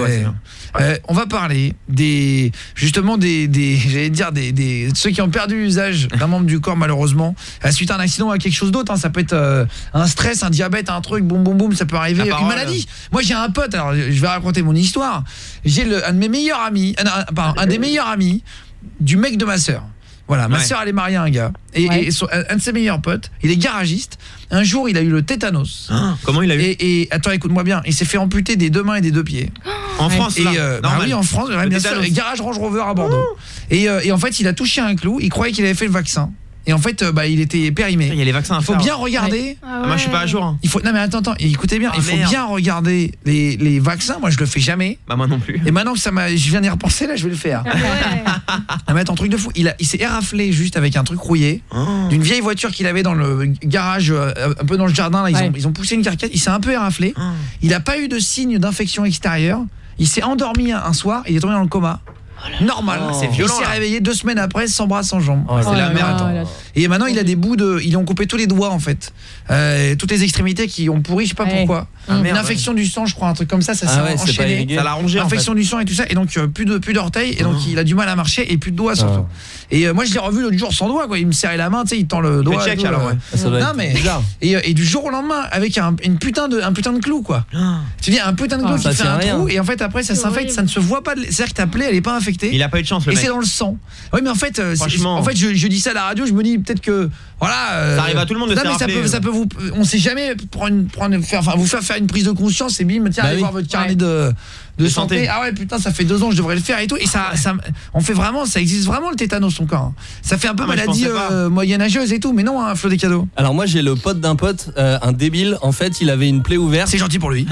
on va parler justement j'allais dire ceux qui ont perdu l'usage d'un membre du corps malheureusement suite à un accident ou à quelque chose d'autre. Hein. Ça peut être un stress, un diabète, un truc, boum, ça peut arriver. Une maladie. Moi j'ai un pote. Alors je vais raconter mon histoire. J'ai un de mes meilleurs amis, un des meilleurs amis du mec de ma sœur. Voilà, ma sœur elle est mariée à un gars et un de ses meilleurs potes, il est garagiste. Un jour, il a eu le tétanos. Comment il a eu? Et attends, écoute-moi bien, il s'est fait amputer des 2 mains et des 2 pieds. En France là. Oui, en France, bien sûr, garage Range Rover à Bordeaux. Et en fait, il a touché un clou, il croyait qu'il avait fait le vaccin. Et en fait, il était périmé. Il y a les vaccins à faire. Il faut bien regarder. Ouais. Moi, je suis pas à jour. Hein. Non mais attends, écoutez bien, il faut bien regarder les vaccins. Moi, je le fais jamais. Bah moi non plus. Et maintenant que je viens d'y repenser là, je vais le faire. Ah mais attends, truc de fou. Il s'est éraflé juste avec un truc rouillé d'une vieille voiture qu'il avait dans le garage, un peu dans le jardin. Là, ils ont poussé une carcasse. Il s'est un peu éraflé. Il a pas eu de signe d'infection extérieure. Il s'est endormi un soir. Il est tombé dans le coma. Normal, c'est violent. Il s'est réveillé 2 semaines après sans bras, sans jambes. C'est la merde. Et maintenant il a des bouts ils ont coupé tous les doigts en fait. Toutes les extrémités qui ont pourri, je sais pas pourquoi. Une infection du sang, je crois, un truc comme ça s'est enchaîné. Ça l'a rongé. Infection du sang et tout ça, et donc plus d'orteils, et donc il a du mal à marcher et plus de doigts surtout. Et moi je l'ai revu l'autre jour sans doigts quoi, il me serrait la main, tu sais, il tend le doigt. Non mais et du jour au lendemain avec un putain de clou quoi. Tu dis un putain de clou qui fait un trou et en fait après ça s'infecte, ça ne se voit pas, c'est-à-dire que ta plaie elle est pas infectée. Il a pas eu de chance le mec. Et c'est dans le sang. Oui mais en fait je dis ça à la radio, je me dis peut-être que voilà ça arrive à tout le monde de se rappeler. Ça peut vous on sait jamais vous faire une prise de conscience et bim tiens allez voir votre carnet de santé. Ah ouais putain ça fait 2 ans je devrais le faire et tout et ça on fait vraiment, ça existe vraiment le tétanos son corps. Ça fait un peu maladie moyenâgeuse et tout mais non Flo des cadeaux. Alors moi j'ai le pote d'un pote un débile en fait, il avait une plaie ouverte. C'est gentil pour lui. Tu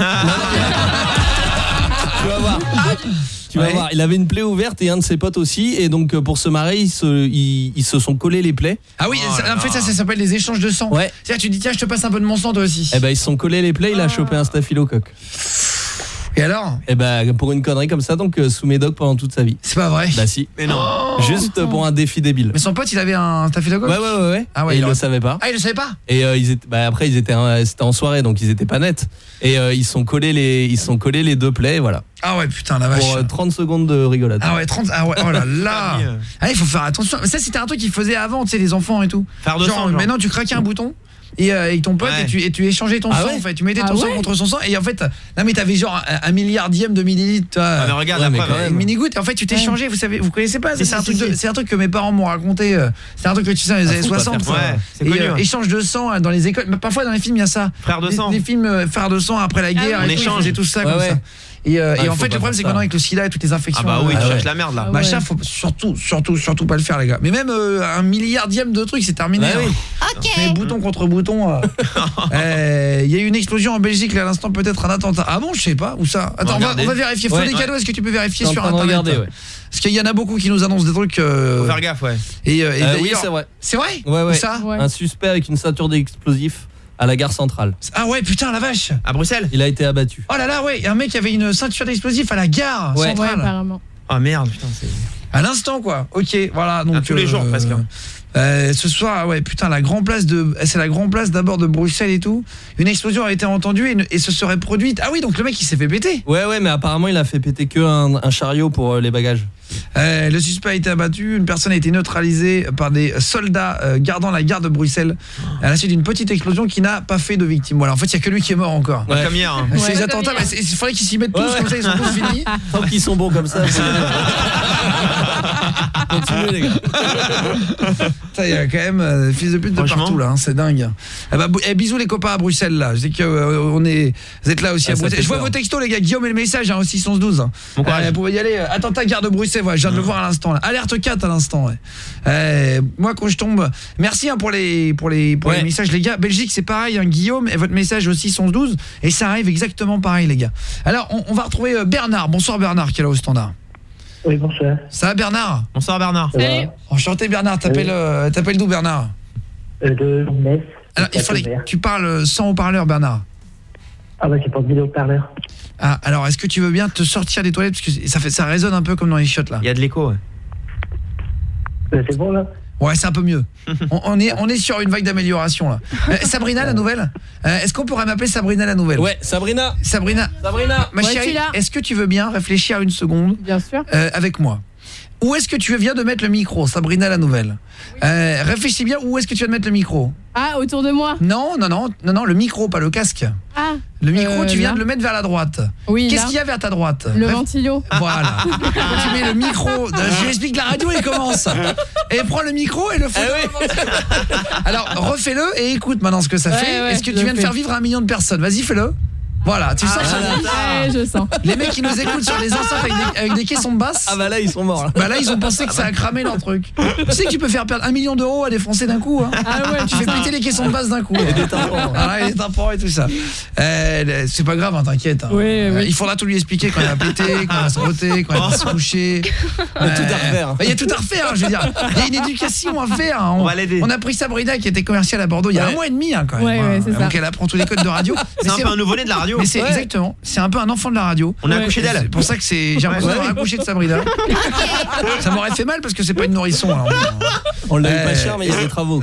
vas voir. Tu vas voir, il avait une plaie ouverte et un de ses potes aussi et donc pour se marrer, ils se sont collés les plaies. Ah oui, en fait ça s'appelle les échanges de sang. Ouais. C'est-à-dire tu dis tiens, je te passe un peu de mon sang toi aussi. Eh ben ils se sont collés les plaies, il a chopé un staphylocoque. Et alors? Eh ben pour une connerie comme ça donc sous médoc pendant toute sa vie. C'est pas vrai? Bah si. Mais non. Juste pour un défi débile. Mais son pote, il avait un staphylocoque? Ouais. Ah ouais, et il le savait pas. Ah, il le savait pas? Et après c'était en soirée donc ils étaient pas nets et ils sont collés les 2 plaies voilà. Ah ouais putain la vache. Pour 30 secondes de rigolade. Ah ouais 30 oh là là. Ah il faut faire attention. Mais ça c'était un truc qu'ils faisaient avant, tu sais les enfants et tout. Faire de sang, maintenant tu craquais un bouton. et ton pote et tu échangeais ton sang en fait. Tu mettais ton sang contre son sang et en fait non mais t'avais genre un milliardième de millilitres toi. Mais regarde la preuve, une mini goutte et en fait tu t'échangeais, vous connaissez pas, c'est un truc que mes parents m'ont raconté, c'est un truc que tu sais dans les années 60 c'est connu. Échange de sang dans les écoles, parfois dans les films il y a ça. Frères de sang. Des films frères de sang après la guerre, on échange et tout ça comme ça. Et en fait le problème c'est que maintenant avec le sida et toutes les infections tu cherches la merde là. Machin, faut surtout pas le faire les gars. Mais même un milliardième de trucs c'est terminé. Mais bouton contre bouton. Il y a eu une explosion en Belgique là à l'instant, peut-être un attentat. Ah bon, je sais pas où ça. Attends, on va vérifier. Faut des cadeaux, est-ce que tu peux vérifier sur internet? Parce qu'il y en a beaucoup qui nous annoncent des trucs faut faire gaffe Et oui, c'est vrai. C'est vrai? Ouais. Ça un suspect avec une ceinture d'explosifs à la gare centrale. Ah ouais, putain la vache. À Bruxelles. Il a été abattu. Oh là là, ouais, un mec avait une ceinture d'explosifs à la gare centrale. Ouais, apparemment. Ah merde, putain, c'est à l'instant quoi. OK, voilà donc tous les jours presque. Ce soir putain c'est la grande place d'abord de Bruxelles et tout. Une explosion a été entendue et se serait produite. Ah oui, donc le mec il s'est fait péter. Ouais, mais apparemment il a fait péter que un chariot pour les bagages. Le suspect a été abattu, une personne a été neutralisée par des soldats gardant la gare de Bruxelles à la suite d'une petite explosion qui n'a pas fait de victimes. Voilà, en fait, il y a que lui qui est mort encore. Comme hier. C'est les attentats, il faudrait qu'ils s'y mettent tous comme ça, ils sont tous finis. Tant qu'ils sont bons comme ça. Continuez les gars. Il y a quand même fils de pute de partout là, c'est dingue. Bisous les copains à Bruxelles là. Je sais que vous êtes là aussi à Bruxelles. Je vois vos textos les gars, Guillaume et le message aussi 1112. Bon courage. Vous pouvez y aller. Attentat gare de Bruxelles, je viens de le voir à l'instant là. Alerte 4 à l'instant. Moi quand je tombe, merci pour les messages les gars. Belgique c'est pareil, Guillaume et votre message aussi 1112 et ça arrive exactement pareil les gars. Alors on va retrouver Bernard. Bonsoir Bernard qui est là au standard. Oui, bonsoir. Ça va Bernard? Bonsoir Bernard. Salut. Enchanté Bernard, t'appelles d'où Bernard? De Metz. Alors il fallait que tu parles sans haut-parleur Bernard. Ah ouais, j'ai pas mis de haut-parleur. Ah, alors est-ce que tu veux bien te sortir des toilettes parce que ça résonne un peu comme dans les chiottes là. Il y a de l'écho c'est bon là? Ouais, c'est un peu mieux. on est sur une vague d'amélioration là. Sabrina la nouvelle. Est-ce qu'on pourrait m'appeler Sabrina la nouvelle? Ouais, Sabrina. Ma chérie, est-ce que tu veux bien réfléchir une seconde? Bien sûr. Avec moi. Où est-ce que tu viens de mettre le micro, Sabrina la nouvelle? Réfléchis bien, où est-ce que tu viens de mettre le micro? Ah, autour de moi? Non, le micro, pas le casque. Ah. Le micro, tu viens de le mettre vers la droite. Oui. Qu'est-ce qu'il y a vers ta droite? Le ventilo. Voilà. Quand tu mets le micro, je l'explique, la radio elle commence. Et prends le micro et le fous. Alors, refais-le et écoute maintenant ce que ça fait. Est-ce que tu viens de faire vivre 1 million de personnes? Vas-y, fais-le. Voilà, tu sens ça? Ouais, je sens. Les mecs qui nous écoutent sur les enceintes avec des caissons de basse. Ah bah là ils sont morts là. Bah là ils ont pensé que ça a cramé leur truc. Tu sais que tu peux faire perdre 1 million d'euros à des Français d'un coup hein. Ah ouais, tu fais péter les caissons de basse d'un coup. Et des tympans. Voilà, et des tympans et tout ça. C'est pas grave, hein, t'inquiète. Hein. Oui. Il faudra tout lui expliquer quand il va péter, quand il va se roter, quand il va se coucher. Il y a tout à refaire. Il y a tout à refaire, je veux dire. Il y a une éducation à faire. Hein. On va l'aider. On a pris Sabrina qui était commerciale à Bordeaux il y a 1 mois et demi hein, quand même. Ouais, c'est ça. Donc elle apprend tous les codes de radio. C'est un peu un nouveau-né de la radio. Mais c'est exactement. C'est un peu un enfant de la radio. On a accouché d'elle. C'est pour ça que j'ai l'impression d'avoir accouché de Sabrina. Ça m'aurait fait mal parce que c'est pas une nourrisson. Alors. On l'a eu pas cher mais il y a des travaux.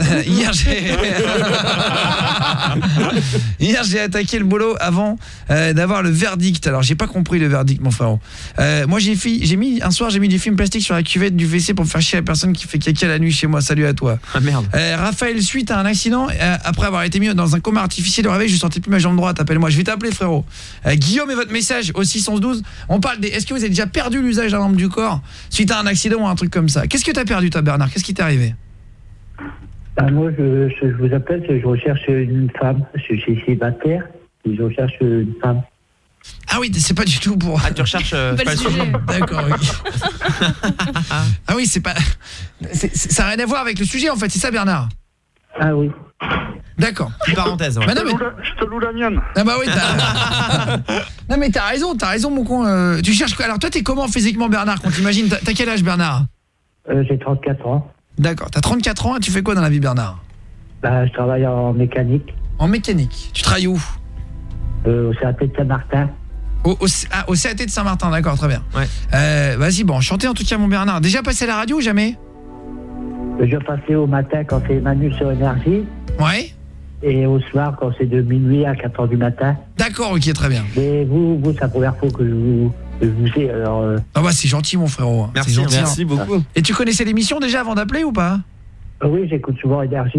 Hier j'ai attaqué le boulot avant d'avoir le verdict. Alors j'ai pas compris le verdict mon frère. Moi j'ai mis du film plastique sur la cuvette du WC pour faire chier la personne qui fait caca la nuit chez moi. Salut à toi. Ah merde. Raphaël, suite à un accident après avoir été mis dans un coma artificiel de réveil, je sentais plus ma jambe droite. Appelle-moi, je vais t'appeler frérot. Guillaume et votre message au 612. On parle des est-ce que vous avez déjà perdu l'usage d'un membre du corps suite à un accident ou un truc comme ça? Qu'est-ce que t'as perdu toi Bernard? Qu'est-ce qui t'est arrivé? Moi je vous appelle, je recherche une femme. Je suis célibataire et je recherche une femme. Ah oui, c'est pas du tout pour... Ah tu recherches pas le sujet. D'accord, ok. Ah oui, c'est pas... ça n'a rien à voir avec le sujet en fait, c'est ça Bernard? Ah oui. D'accord. Parenthèse. Ouais. Bah non, mais... Je te loue la mienne. Ah bah oui, non mais t'as raison mon con. Tu cherches quoi? Alors toi t'es comment physiquement Bernard quand t'imagines? T'as quel âge Bernard? J'ai 34 ans. D'accord, t'as 34 ans et tu fais quoi dans la vie Bernard? Bah je travaille en mécanique. En mécanique. Tu travailles où? Au CAT de Saint-Martin. Au CAT de Saint-Martin, d'accord, très bien. Ouais. Vas-y, bon, enchanté en tout cas mon Bernard. Déjà passé à la radio ou jamais? Je passais au matin quand c'est Manu sur Énergie. Ouais. Et au soir quand c'est de minuit à 4h du matin. D'accord, ok, très bien. Mais vous c'est la première fois que je vous ai, alors... Ah bah c'est gentil mon frérot. Merci, gentil, merci beaucoup. Et tu connaissais l'émission déjà avant d'appeler ou pas? Oui, j'écoute souvent Énergie.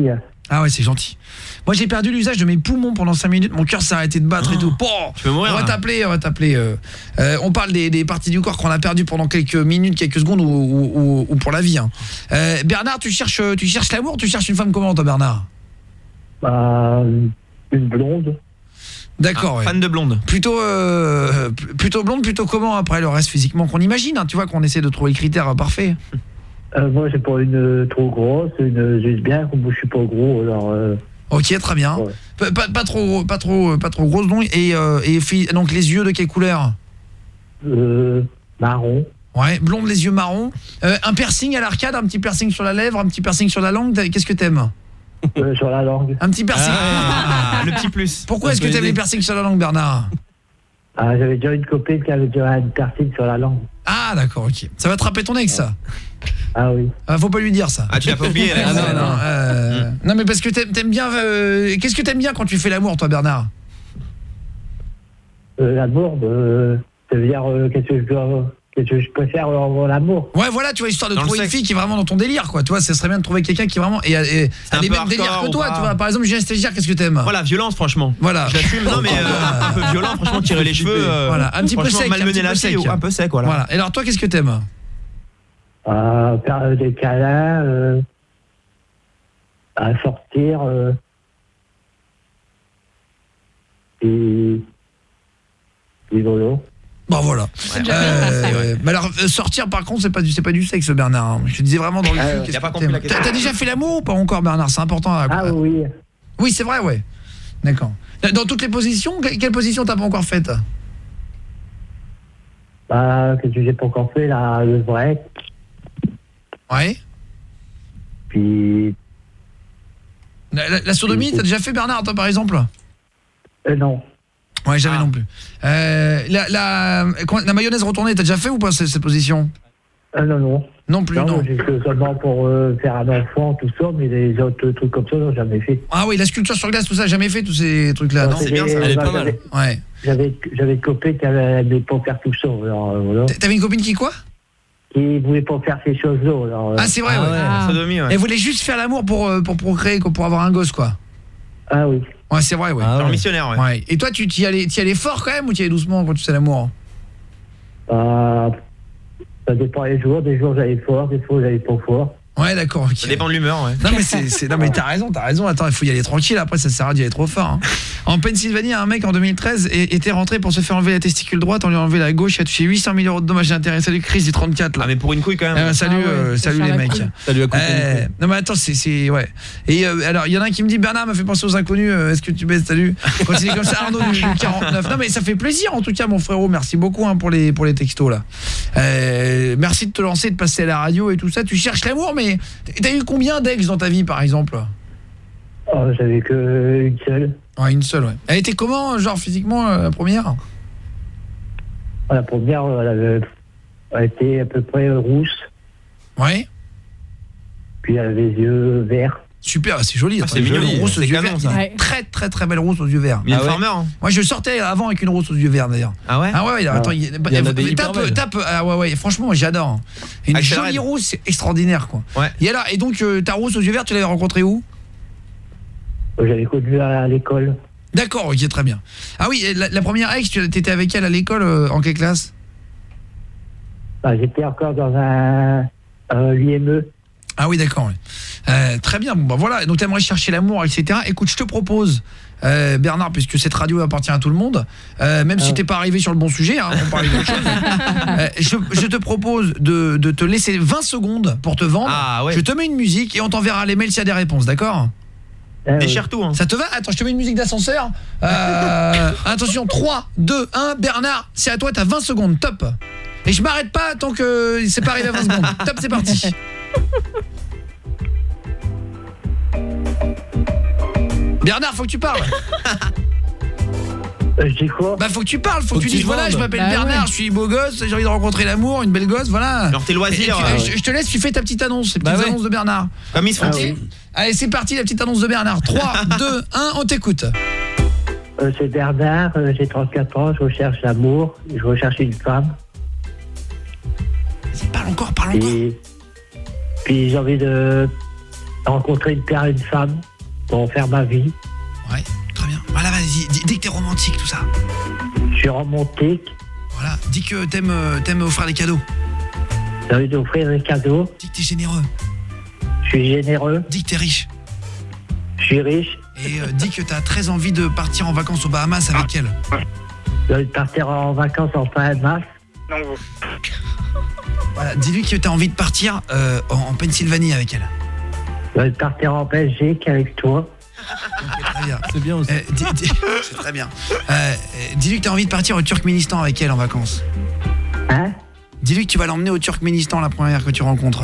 Ah ouais, c'est gentil. Moi, j'ai perdu l'usage de mes poumons pendant 5 minutes. Mon cœur s'est arrêté de battre et tout. Bon, tu peux mourir. On va t'appeler. On parle des parties du corps qu'on a perdues pendant quelques minutes, quelques secondes ou pour la vie. Hein. Bernard, tu cherches l'amour, tu cherches une femme comment, toi, Bernard? Bah, une blonde. D'accord. Fan de blonde. Plutôt blonde, plutôt comment après le reste physiquement qu'on imagine, hein, tu vois, qu'on essaie de trouver le critère parfait. Moi, j'ai pas une trop grosse, une juste bien, comme je suis pas gros, alors. Ok, très bien. Ouais. Pas trop grosse donc et donc les yeux de quelle couleur? Marron. Ouais, blonde, les yeux marrons. Un piercing à l'arcade, un petit piercing sur la lèvre, un petit piercing sur la langue. Qu'est-ce que t'aimes? Sur la langue. Un petit piercing. Le petit plus. Pourquoi est-ce que t'aimes les piercings sur la langue, Bernard? J'avais déjà une copine qui avait déjà un piercing sur la langue. Ah d'accord, ok. Ça va te rappeler ton ex, ça? Ah oui. Faut pas lui dire ça. Ah, tu l'as pas oublié. Non mais parce que t'aimes bien. Qu'est-ce que t'aimes bien quand tu fais l'amour, toi, Bernard? L'amour, ça veut dire qu'est-ce que je préfère avoir l'amour. Ouais, voilà, tu vois, histoire de trouver une fille qui est vraiment dans ton délire, quoi. Tu vois, ça serait bien de trouver quelqu'un qui est vraiment et les mêmes délires que toi, tu vois. Par exemple, Julien Stagiaire, qu'est-ce que t'aimes? Voilà, violence, franchement. Voilà. J'assume, non mais un peu violent, franchement, tirer les cheveux. Voilà, un petit peu sec, malmener la fille, un peu sec, voilà. Voilà. Et alors, toi, qu'est-ce que t'aimes? Faire des câlins, sortir, et voilà. Bon voilà. Mais alors sortir par contre c'est pas du sexe, Bernard. Hein. Je te disais vraiment dans le cul. T'as déjà fait l'amour ou pas encore, Bernard? C'est important. Oui. Oui, c'est vrai, ouais. D'accord. Dans toutes les positions, quelle position t'as pas encore faite? Que j'ai pas encore fait le vrai. Ouais. Puis la sodomie, t'as déjà fait, Bernard, toi par exemple? Non. Ouais, jamais non plus. La mayonnaise retournée, t'as déjà fait ou pas cette position? Non. Non plus, non. J'ai fait seulement pour faire un enfant, tout ça, mais les autres trucs comme ça, non, jamais fait. Ah oui, la sculpture sur glace, tout ça, jamais fait tous ces trucs-là, non? C'est bien, ça. Elle est pas mal. Ouais. J'avais une copine qui n'aimait pas faire tout ça. Voilà. T'avais une copine qui quoi? Qui voulait pas faire ces choses-là. Ah, c'est vrai, ouais. Sodomie, ouais. Elle voulait juste faire l'amour pour procréer, pour avoir un gosse, quoi. Ah oui. Ouais, c'est vrai, ouais. Genre missionnaire, ouais. Ouais. Et toi, tu y allais fort quand même ou tu y allais doucement quand tu fais l'amour? Ça dépend des jours. Des jours j'allais fort, des fois j'allais pas fort. Ouais, d'accord. Okay. Ça dépend de l'humeur, ouais. Non mais non mais t'as raison. Attends, il faut y aller tranquille. Après, ça sert à d'y aller trop fort. Hein. En Pennsylvanie, un mec en 2013 était rentré pour se faire enlever la testicule droite, on lui a enlevé la gauche. Il a touché 800 000 € de dommages et intérêts. Salut Chris du 34 là. Ah mais pour une couille quand même. Salut les mecs. Salut à couille. Non mais attends, c'est ouais. Et alors il y en a un qui me dit Bernard m'a fait penser aux inconnus. Est-ce que tu baisses? Salut. Continue comme ça, Arnaud du 49. Non mais ça fait plaisir en tout cas, mon frérot. Merci beaucoup pour les textos là. Merci de te lancer, de passer à la radio et tout ça. Tu cherches l'amour, mais t'as eu combien d'ex dans ta vie par exemple? J'avais qu'une seule. Ouais, une seule, ouais. Elle était comment, genre physiquement, la première? La première, elle était à peu près rousse. Ouais. Puis elle avait les yeux verts. Super, c'est joli. C'est mignon, rousse aux yeux verts. Ouais. Très très très belle rousse aux yeux verts. Mylène Farmer. Hein. Moi je sortais avant avec une rousse aux yeux verts d'ailleurs. Ah ouais? Ah ouais, attends, tape ouais, franchement moi j'adore. Une jolie rousse, c'est extraordinaire quoi. Ouais. Et alors, et donc ta rousse aux yeux verts, tu l'avais rencontrée où? J'avais connu à l'école. D'accord, ok, très bien. Ah oui, la première ex, tu étais avec elle à l'école en quelle classe? J'étais encore dans un l'IME. Ah oui, d'accord. Ouais. Très bien. Bon, bah voilà. Donc, tu aimerais chercher l'amour, etc. Écoute, je te propose, Bernard, puisque cette radio appartient à tout le monde, même si t'es pas arrivé sur le bon sujet, hein, on parlait d'autre chose. Je te propose de te laisser 20 secondes pour te vendre. Ah, ouais. Je te mets une musique et on t'enverra les mails s'il y a des réponses, d'accord? Déchire tout, hein. Ça te va? Attends, je te mets une musique d'ascenseur. Attention, 3, 2, 1, Bernard, c'est à toi, t'as 20 secondes, top. Et je m'arrête pas tant que c'est pas arrivé à 20 secondes. Top, c'est parti. Bernard, faut que tu parles. Je dis quoi? Bah faut que tu parles, faut que tu dises voilà, je m'appelle Bernard, je suis beau gosse, j'ai envie de rencontrer l'amour, une belle gosse, voilà. Alors tes loisirs. Je te laisse, tu fais ta petite annonce, les petites annonces de Bernard. Comme ils se font. Allez, c'est parti, la petite annonce de Bernard. 3, 2, 1, on t'écoute. C'est Bernard, j'ai 34 ans, je recherche l'amour, je recherche une femme. Parle encore. Puis j'ai envie de rencontrer une femme. pour faire ma vie. Ouais, très bien. Voilà, vas-y, dis que t'es romantique, tout ça. Je suis romantique. Voilà, dis que t'aimes offrir des cadeaux. J'ai envie d'offrir des cadeaux. Dis que t'es généreux. Je suis généreux. Dis que t'es riche. Je suis riche. Et dis que t'as très envie de partir en vacances aux Bahamas avec elle. J'ai envie de partir en vacances en Bahamas. Non, Voilà, dis-lui que t'as envie de partir en Pennsylvanie avec elle. J'ai envie de partir en Belgique avec toi. Okay, très bien. C'est bien aussi. C'est très bien. Dis-lui que t'as envie de partir au Turkménistan avec elle en vacances. Hein? Dis-lui que tu vas l'emmener au Turkménistan la première que tu rencontres.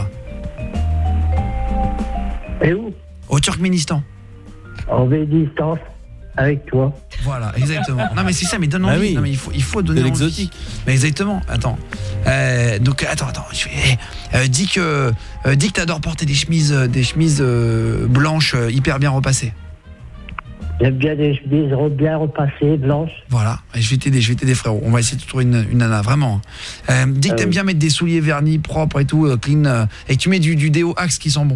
Et où? Au Turkménistan. En distance avec toi. Voilà, exactement. Non mais c'est ça, mais donne envie. oui. Non mais il faut donner de envie. l'exotique. Mais exactement. Attends. Donc attends. Dis que t'adores porter des chemises blanches hyper bien repassées. J'aime bien des chemises bien repassées, blanches. Voilà. Et je vais t'aider frérot. On va essayer de trouver une nana vraiment. Dis que t'aimes bien mettre des souliers vernis propres et tout, clean, et que tu mets du déo Axe qui sent bon.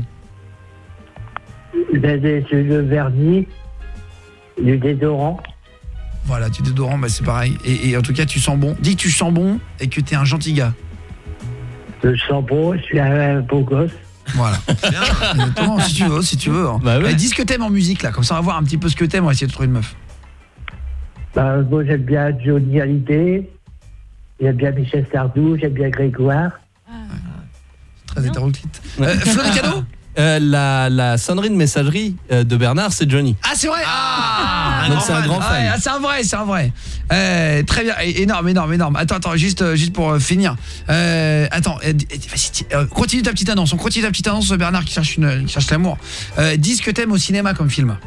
Des vernis, du déodorant. Voilà, du déodorant, bah c'est pareil. Et en tout cas, tu sens bon. Dis que tu sens bon et que t'es un gentil gars. Je sens bon, je suis un beau gosse. Voilà. Exactement, si tu veux. Hein. Bah ouais. Dis ce que t'aimes en musique là, comme ça on va voir un petit peu ce que t'aimes, on va essayer de trouver une meuf. Bah, moi j'aime bien Johnny Hallyday, j'aime bien Michel Sardou, j'aime bien Grégoire. Très hétéroclite. Flo des cadeaux? La sonnerie de messagerie de Bernard, c'est Johnny. Ah c'est vrai. Donc c'est un grand fan. Ouais, c'est un vrai. Très bien, énorme. Attends, juste pour finir. Attends, vas-y, continue ta petite annonce. On continue ta petite annonce, Bernard qui cherche l'amour. Dis ce que t'aimes au cinéma comme film.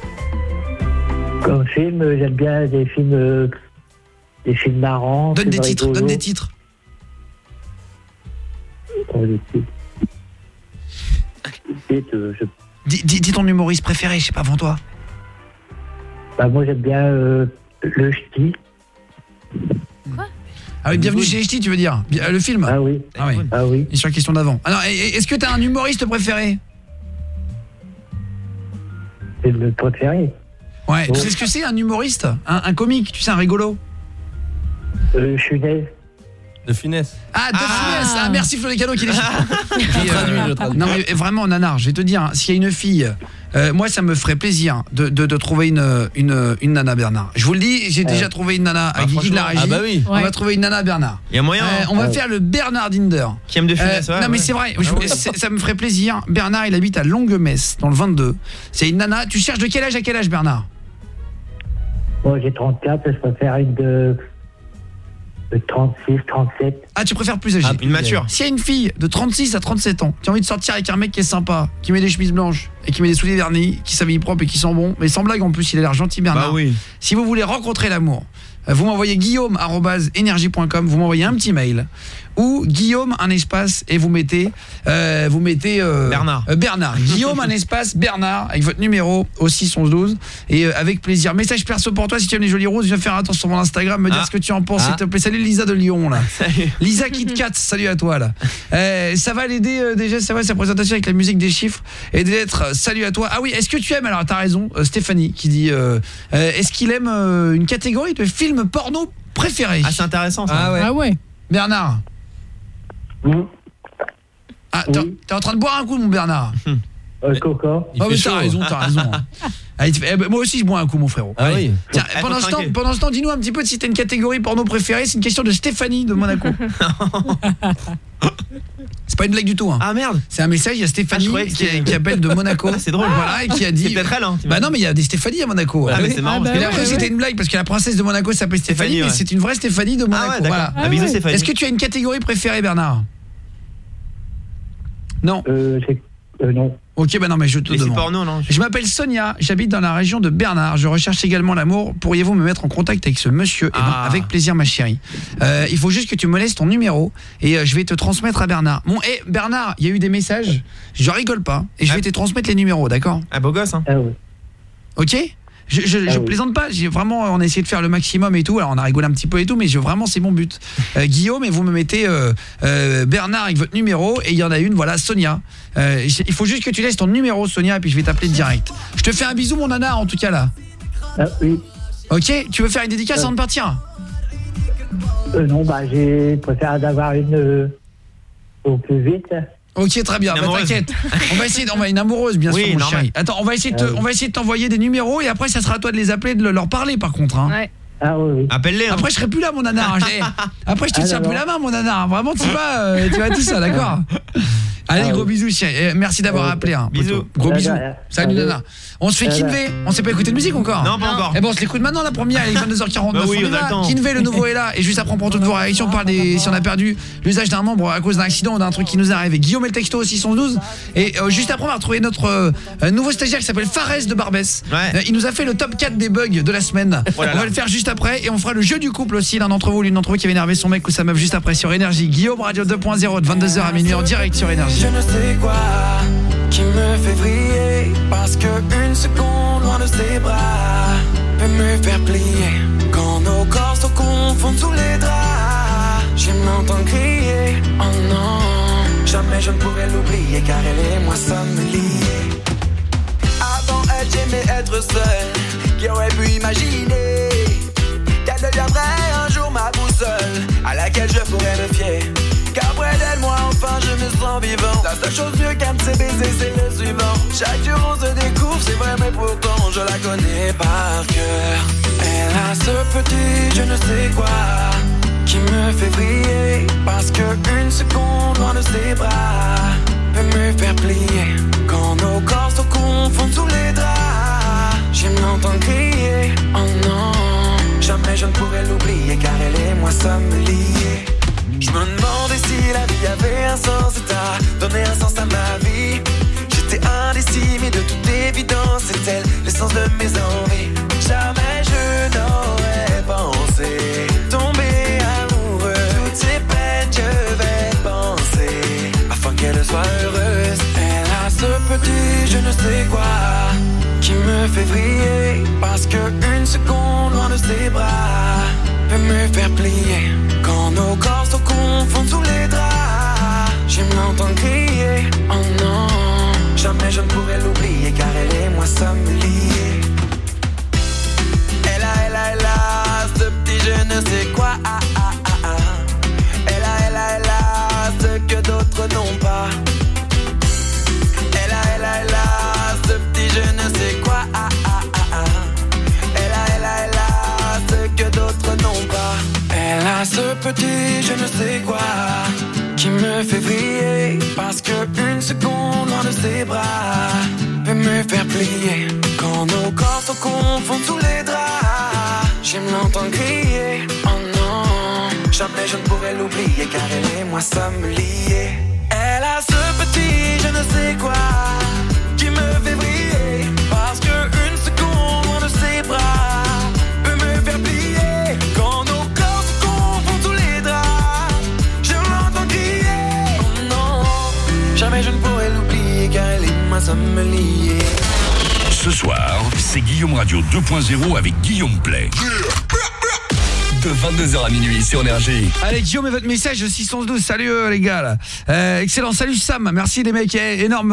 Comme film, j'aime bien des films marrants. Donne des titres. Dis ton humoriste préféré, je sais pas, avant toi. Bah moi j'aime bien le Ch'ti. Quoi? Ah oui, bienvenue chez les Ch'tis, tu veux dire le film? Ah oui. Ah oui. Et sur la question d'avant. Alors, est-ce que t'as un humoriste préféré? C'est le préféré. Ouais, tu sais ce que c'est un humoriste? Un comique, tu sais, un rigolo? Funès. De Funès. Ah, de Funès. Ah, merci Flo Descano qui est Je traduis. Non mais vraiment nanar, je vais te dire, hein, s'il y a une fille, moi ça me ferait plaisir de trouver une nana Bernard. Je vous le dis, j'ai déjà trouvé une nana à Guigui de la Régie. Ah bah oui. On va trouver une nana Bernard. Il y a moyen. On va faire le Bernard Dinder. Qui aime de Funès, ouais. Non mais c'est vrai, ça me ferait plaisir. Bernard, il habite à Longuemesse dans le 22. C'est une nana, tu cherches de quel âge à quel âge Bernard? Moi j'ai 34, je préfère une de 36, 37. Ah, tu préfères plus âgée? Ah, une mature. S'il y a une fille de 36 à 37 ans qui a envie de sortir avec un mec qui est sympa, qui met des chemises blanches et qui met des souliers vernis, qui s'habille propre et qui sent bon, mais sans blague en plus, il a l'air gentil Bernard. Bah oui. Si vous voulez rencontrer l'amour, vous m'envoyez guillaume@energie.com, vous m'envoyez un petit mail ou Guillaume un espace et vous mettez Bernard. Bernard. Guillaume un espace Bernard avec votre numéro au 61112 et avec plaisir. Message perso pour toi si tu aimes les jolies roses, viens faire un tour sur mon Instagram, me dire ce que tu en penses s'il te plaît. Salut Lisa de Lyon là. Salut. Lisa KitKat, salut à toi là. Ça va l'aider déjà, ça va sa présentation avec la musique des chiffres et des lettres. Salut à toi. Ah oui, est-ce que tu aimes, alors t'as raison, Stéphanie qui dit est-ce qu'il aime une catégorie de films porno préférés? Ah, c'est intéressant ça. Ah ouais. Bernard. Ah, t'es en train de boire un coup mon Bernard. Coca. Ah mais t'as raison. Moi aussi je bois un coup mon frérot. Ah oui. Tiens, pendant ce temps, dis-nous un petit peu si t'as une catégorie porno préférée. C'est une question de Stéphanie de Monaco. C'est pas une blague du tout hein. Ah merde. C'est un message, il y a Stéphanie qui appelle de Monaco. C'est drôle. Voilà, et qui a dit c'est peut-être elle hein. Bah non mais il y a des Stéphanie à Monaco. Ah mais c'est marrant. Et après c'était une blague parce que la princesse de Monaco s'appelle Stéphanie, mais c'est une vraie Stéphanie de Monaco. Ah ouais, d'accord. Voilà. Bisous Stéphanie. Est-ce que tu as une catégorie préférée Bernard? Non. Non. Ok, bah non, mais je te demande. Porno, non, je m'appelle Sonia, j'habite dans la région de Bernard. Je recherche également l'amour. Pourriez-vous me mettre en contact avec ce monsieur? Eh ben, avec plaisir, ma chérie. Il faut juste que tu me laisses ton numéro et je vais te transmettre à Bernard. Bon, Bernard, il y a eu des messages. Je rigole pas et je vais te transmettre les numéros, d'accord? Ah, beau gosse, hein. Ah oui. Ok. Je plaisante pas, on a essayé de faire le maximum et tout. Alors on a rigolé un petit peu et tout, mais vraiment c'est mon but. Guillaume, et vous me mettez Bernard avec votre numéro, et il y en a une, voilà, Sonia. Il faut juste que tu laisses ton numéro, Sonia, et puis je vais t'appeler direct. Je te fais un bisou, mon nana, en tout cas là. Oui. Ok, tu veux faire une dédicace avant de partir? Non, je préfère d'avoir une au plus vite. Ok, très bien, t'inquiète. On va une amoureuse, bien sûr, mon chéri. Attends, on va essayer de t'envoyer des numéros, et après ça sera à toi de les appeler, de leur parler par contre. Hein. Ouais. Ah oui. Appelle-les. Hein. Après je serai plus là, mon nana. Après je te tiens plus la main, mon nana. Vraiment tu vas tout ça, d'accord? Allez, gros bisous, chéri. Merci d'avoir appelé. Hein, bisous. Gros bisous. Salut, nana. On se fait Kinvé. On s'est pas écouté de musique encore? Non, pas encore. Eh bon, on se l'écoute maintenant, la première, elle est 22h49. Oui, on a le temps. Kinvé, le nouveau est là. Et juste après, on prend toutes vos réactions. On parle si on a perdu l'usage d'un membre à cause d'un accident ou d'un truc qui nous est arrivé. Guillaume et le texto aussi 612. Et juste après, on va retrouver notre nouveau stagiaire qui s'appelle Fares de Barbès. Ouais. Il nous a fait le top 4 des bugs de la semaine. On va le faire juste après. Et on fera le jeu du couple aussi, l'une d'entre vous qui avait énervé son mec ou sa meuf, juste après sur Énergie. Guillaume Radio 2.0 de 22h à minuit en direct sur Énergie. Je ne sais quoi qui me fait vriller, parce que une seconde loin de ses bras peut me faire plier. Quand nos corps se confondent sous les draps, je m'entends crier, oh non. Jamais je ne pourrais l'oublier, car elle et moi sommes liés. Avant elle, j'aimais être seul. Qui aurait pu imaginer qu'elle deviendrait un jour ma boussole, à laquelle je pourrais me fier. Car près d'elle, moi enfin je me sens vivant. La seule chose mieux qu'un de ses baisers, c'est le suivant. Chaque jour on se découvre, c'est vrai, mais pourtant je la connais par cœur. Elle a ce petit je ne sais quoi qui me fait briller, parce que une seconde loin de ses bras peut me faire plier. Quand nos corps se confondent sous les draps, je m'entends crier, oh non. Jamais je ne pourrais l'oublier, car elle et moi sommes liés. Je me demandais si la vie avait un sens, et t'as donné un sens à ma vie. J'étais indécis, mais de toute évidence, c'est elle l'essence de mes envies. Jamais je n'aurais pensé tomber amoureux. Toutes ces peines je vais penser, afin qu'elle soit heureuse. Elle a ce petit je ne sais quoi qui me fait vriller, parce que une seconde loin de ses bras peut me faire plier. Quand nos corps se confondent sous les draps, je m'entends crier, oh non. Jamais je ne pourrais l'oublier, car elle et moi sommes liés. Elle a ce petit je ne sais quoi, Elle a ce que d'autres n'ont pas. Elle a ce petit je ne sais quoi, Elle a ce que d'autres n'ont pas. Elle a ce petit je ne sais quoi qui me fait vriller, parce que une seconde loin de ses bras peut me faire plier. Quand nos corps se confondent sous les draps, je m'entends crier, oh non. Jamais je ne pourrais l'oublier, car elle et moi sommes liés. Elle a ce petit je ne sais quoi qui me fait briller, parce que une seconde loin de ses bras peut me faire plier. Quand nos corps se confondent sous les draps, je m'entends crier, oh non. Jamais je ne pourrais l'oublier, car elle et moi sommes liés. Ce soir, c'est Guillaume Radio 2.0 avec Guillaume Play. De 22h à minuit sur Énergie. Allez, Guillaume et votre message 612. Salut les gars là. Excellent, salut Sam. Merci les mecs, énorme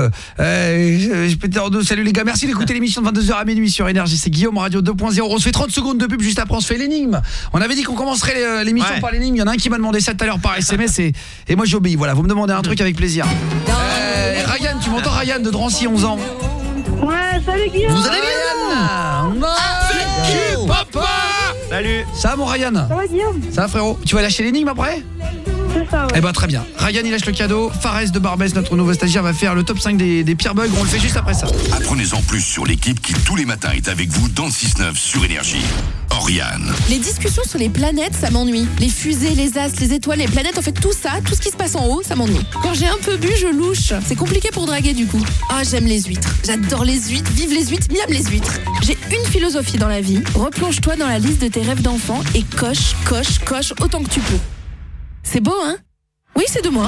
salut les gars. Merci d'écouter l'émission de 22h à minuit sur Énergie. C'est Guillaume Radio 2.0. On se fait 30 secondes de pub, juste après on se fait l'énigme. On avait dit qu'on commencerait l'émission par l'énigme. Il y en a un qui m'a demandé ça tout à l'heure par SMS et moi j'ai obéi. Voilà, vous me demandez un truc avec plaisir. Ryan, tu m'entends, Ryan de Drancy, 11 ans. Ouais, salut Guillaume. Vous allez bien? Avec papa. Salut. Ça va mon Ryan? Ça va Guillaume? Ça va frérot? Tu vas lâcher l'énigme après? C'est ça, ouais. Eh ben très bien. Ryan il lâche le cadeau. Fares de Barbès, notre nouveau stagiaire, va faire le top 5 des pires bugs. On le fait juste après ça. Apprenez-en plus sur l'équipe qui tous les matins est avec vous dans le 6-9 sur Énergie. Oriane. Les discussions sur les planètes, ça m'ennuie. Les fusées, les astres, les étoiles, les planètes, en fait tout ça, tout ce qui se passe en haut, ça m'ennuie. Quand j'ai un peu bu, je louche. C'est compliqué pour draguer du coup. Ah, j'aime les huîtres. J'adore les huîtres. Vive les huîtres, miam les huîtres. J'ai une philosophie dans la vie. Replonge-toi dans la liste de tes rêves d'enfant et coche autant que tu peux. C'est beau, hein? Oui, c'est de moi.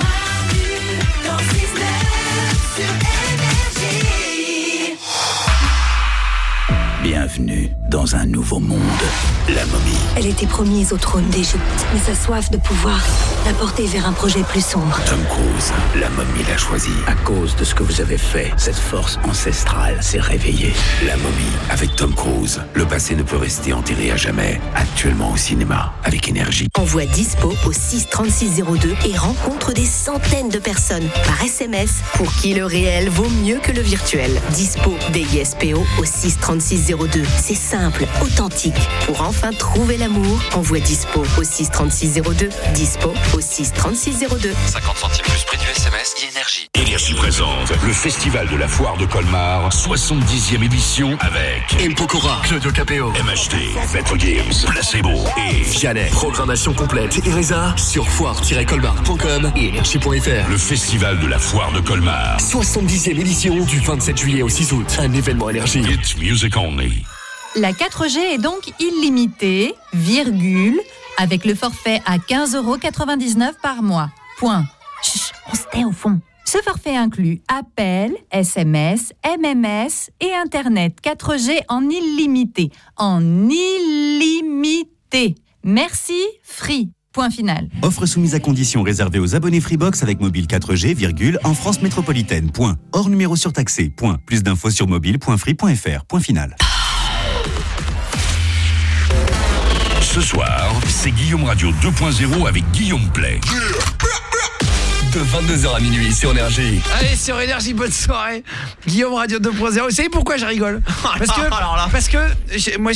Bienvenue Bienvenue dans un nouveau monde. La momie. Elle était promise au trône d'Égypte, mais sa soif de pouvoir l'a portée vers un projet plus sombre. Tom Cruise, la momie l'a choisi. À cause de ce que vous avez fait, cette force ancestrale s'est réveillée. La momie, avec Tom Cruise. Le passé ne peut rester enterré à jamais. Actuellement au cinéma, avec Énergie. Envoie Dispo au 63602 et rencontre des centaines de personnes par SMS pour qui le réel vaut mieux que le virtuel. Dispo DISPO au 63602. C'est simple, authentique. Pour enfin trouver l'amour, envoie Dispo au 63602. Dispo au 63602. 50 centimes plus prix du SMS, Énergie. Énergie présente le Festival de la Foire de Colmar, 70e édition avec M. Pokora, Claudio Capéo, MHT, Maître Gims, Placebo et Vianney. Programmation complète et Reza sur foire-colmar.com et énergie.fr. Le Festival de la Foire de Colmar, 70e édition du 27 juillet au 6 août. Un événement Énergie. It's music only. La 4G est donc illimitée, virgule, avec le forfait à 15,99 € par mois. Point. Chut, on se tait au fond. Ce forfait inclut appel, SMS, MMS et Internet 4G en illimité. En illimité. Merci, Free. Point final. Offre soumise à condition réservée aux abonnés Freebox avec mobile 4G, virgule, en France métropolitaine. Point. Hors numéro surtaxé. Point. Plus d'infos sur mobile.free.fr. Point final. Ce soir, c'est Guillaume Radio 2.0 avec Guillaume Play. De 22h à minuit sur Énergie. Allez, sur Énergie, bonne soirée. Guillaume Radio 2.0. Vous savez pourquoi je rigole ? Parce que moi,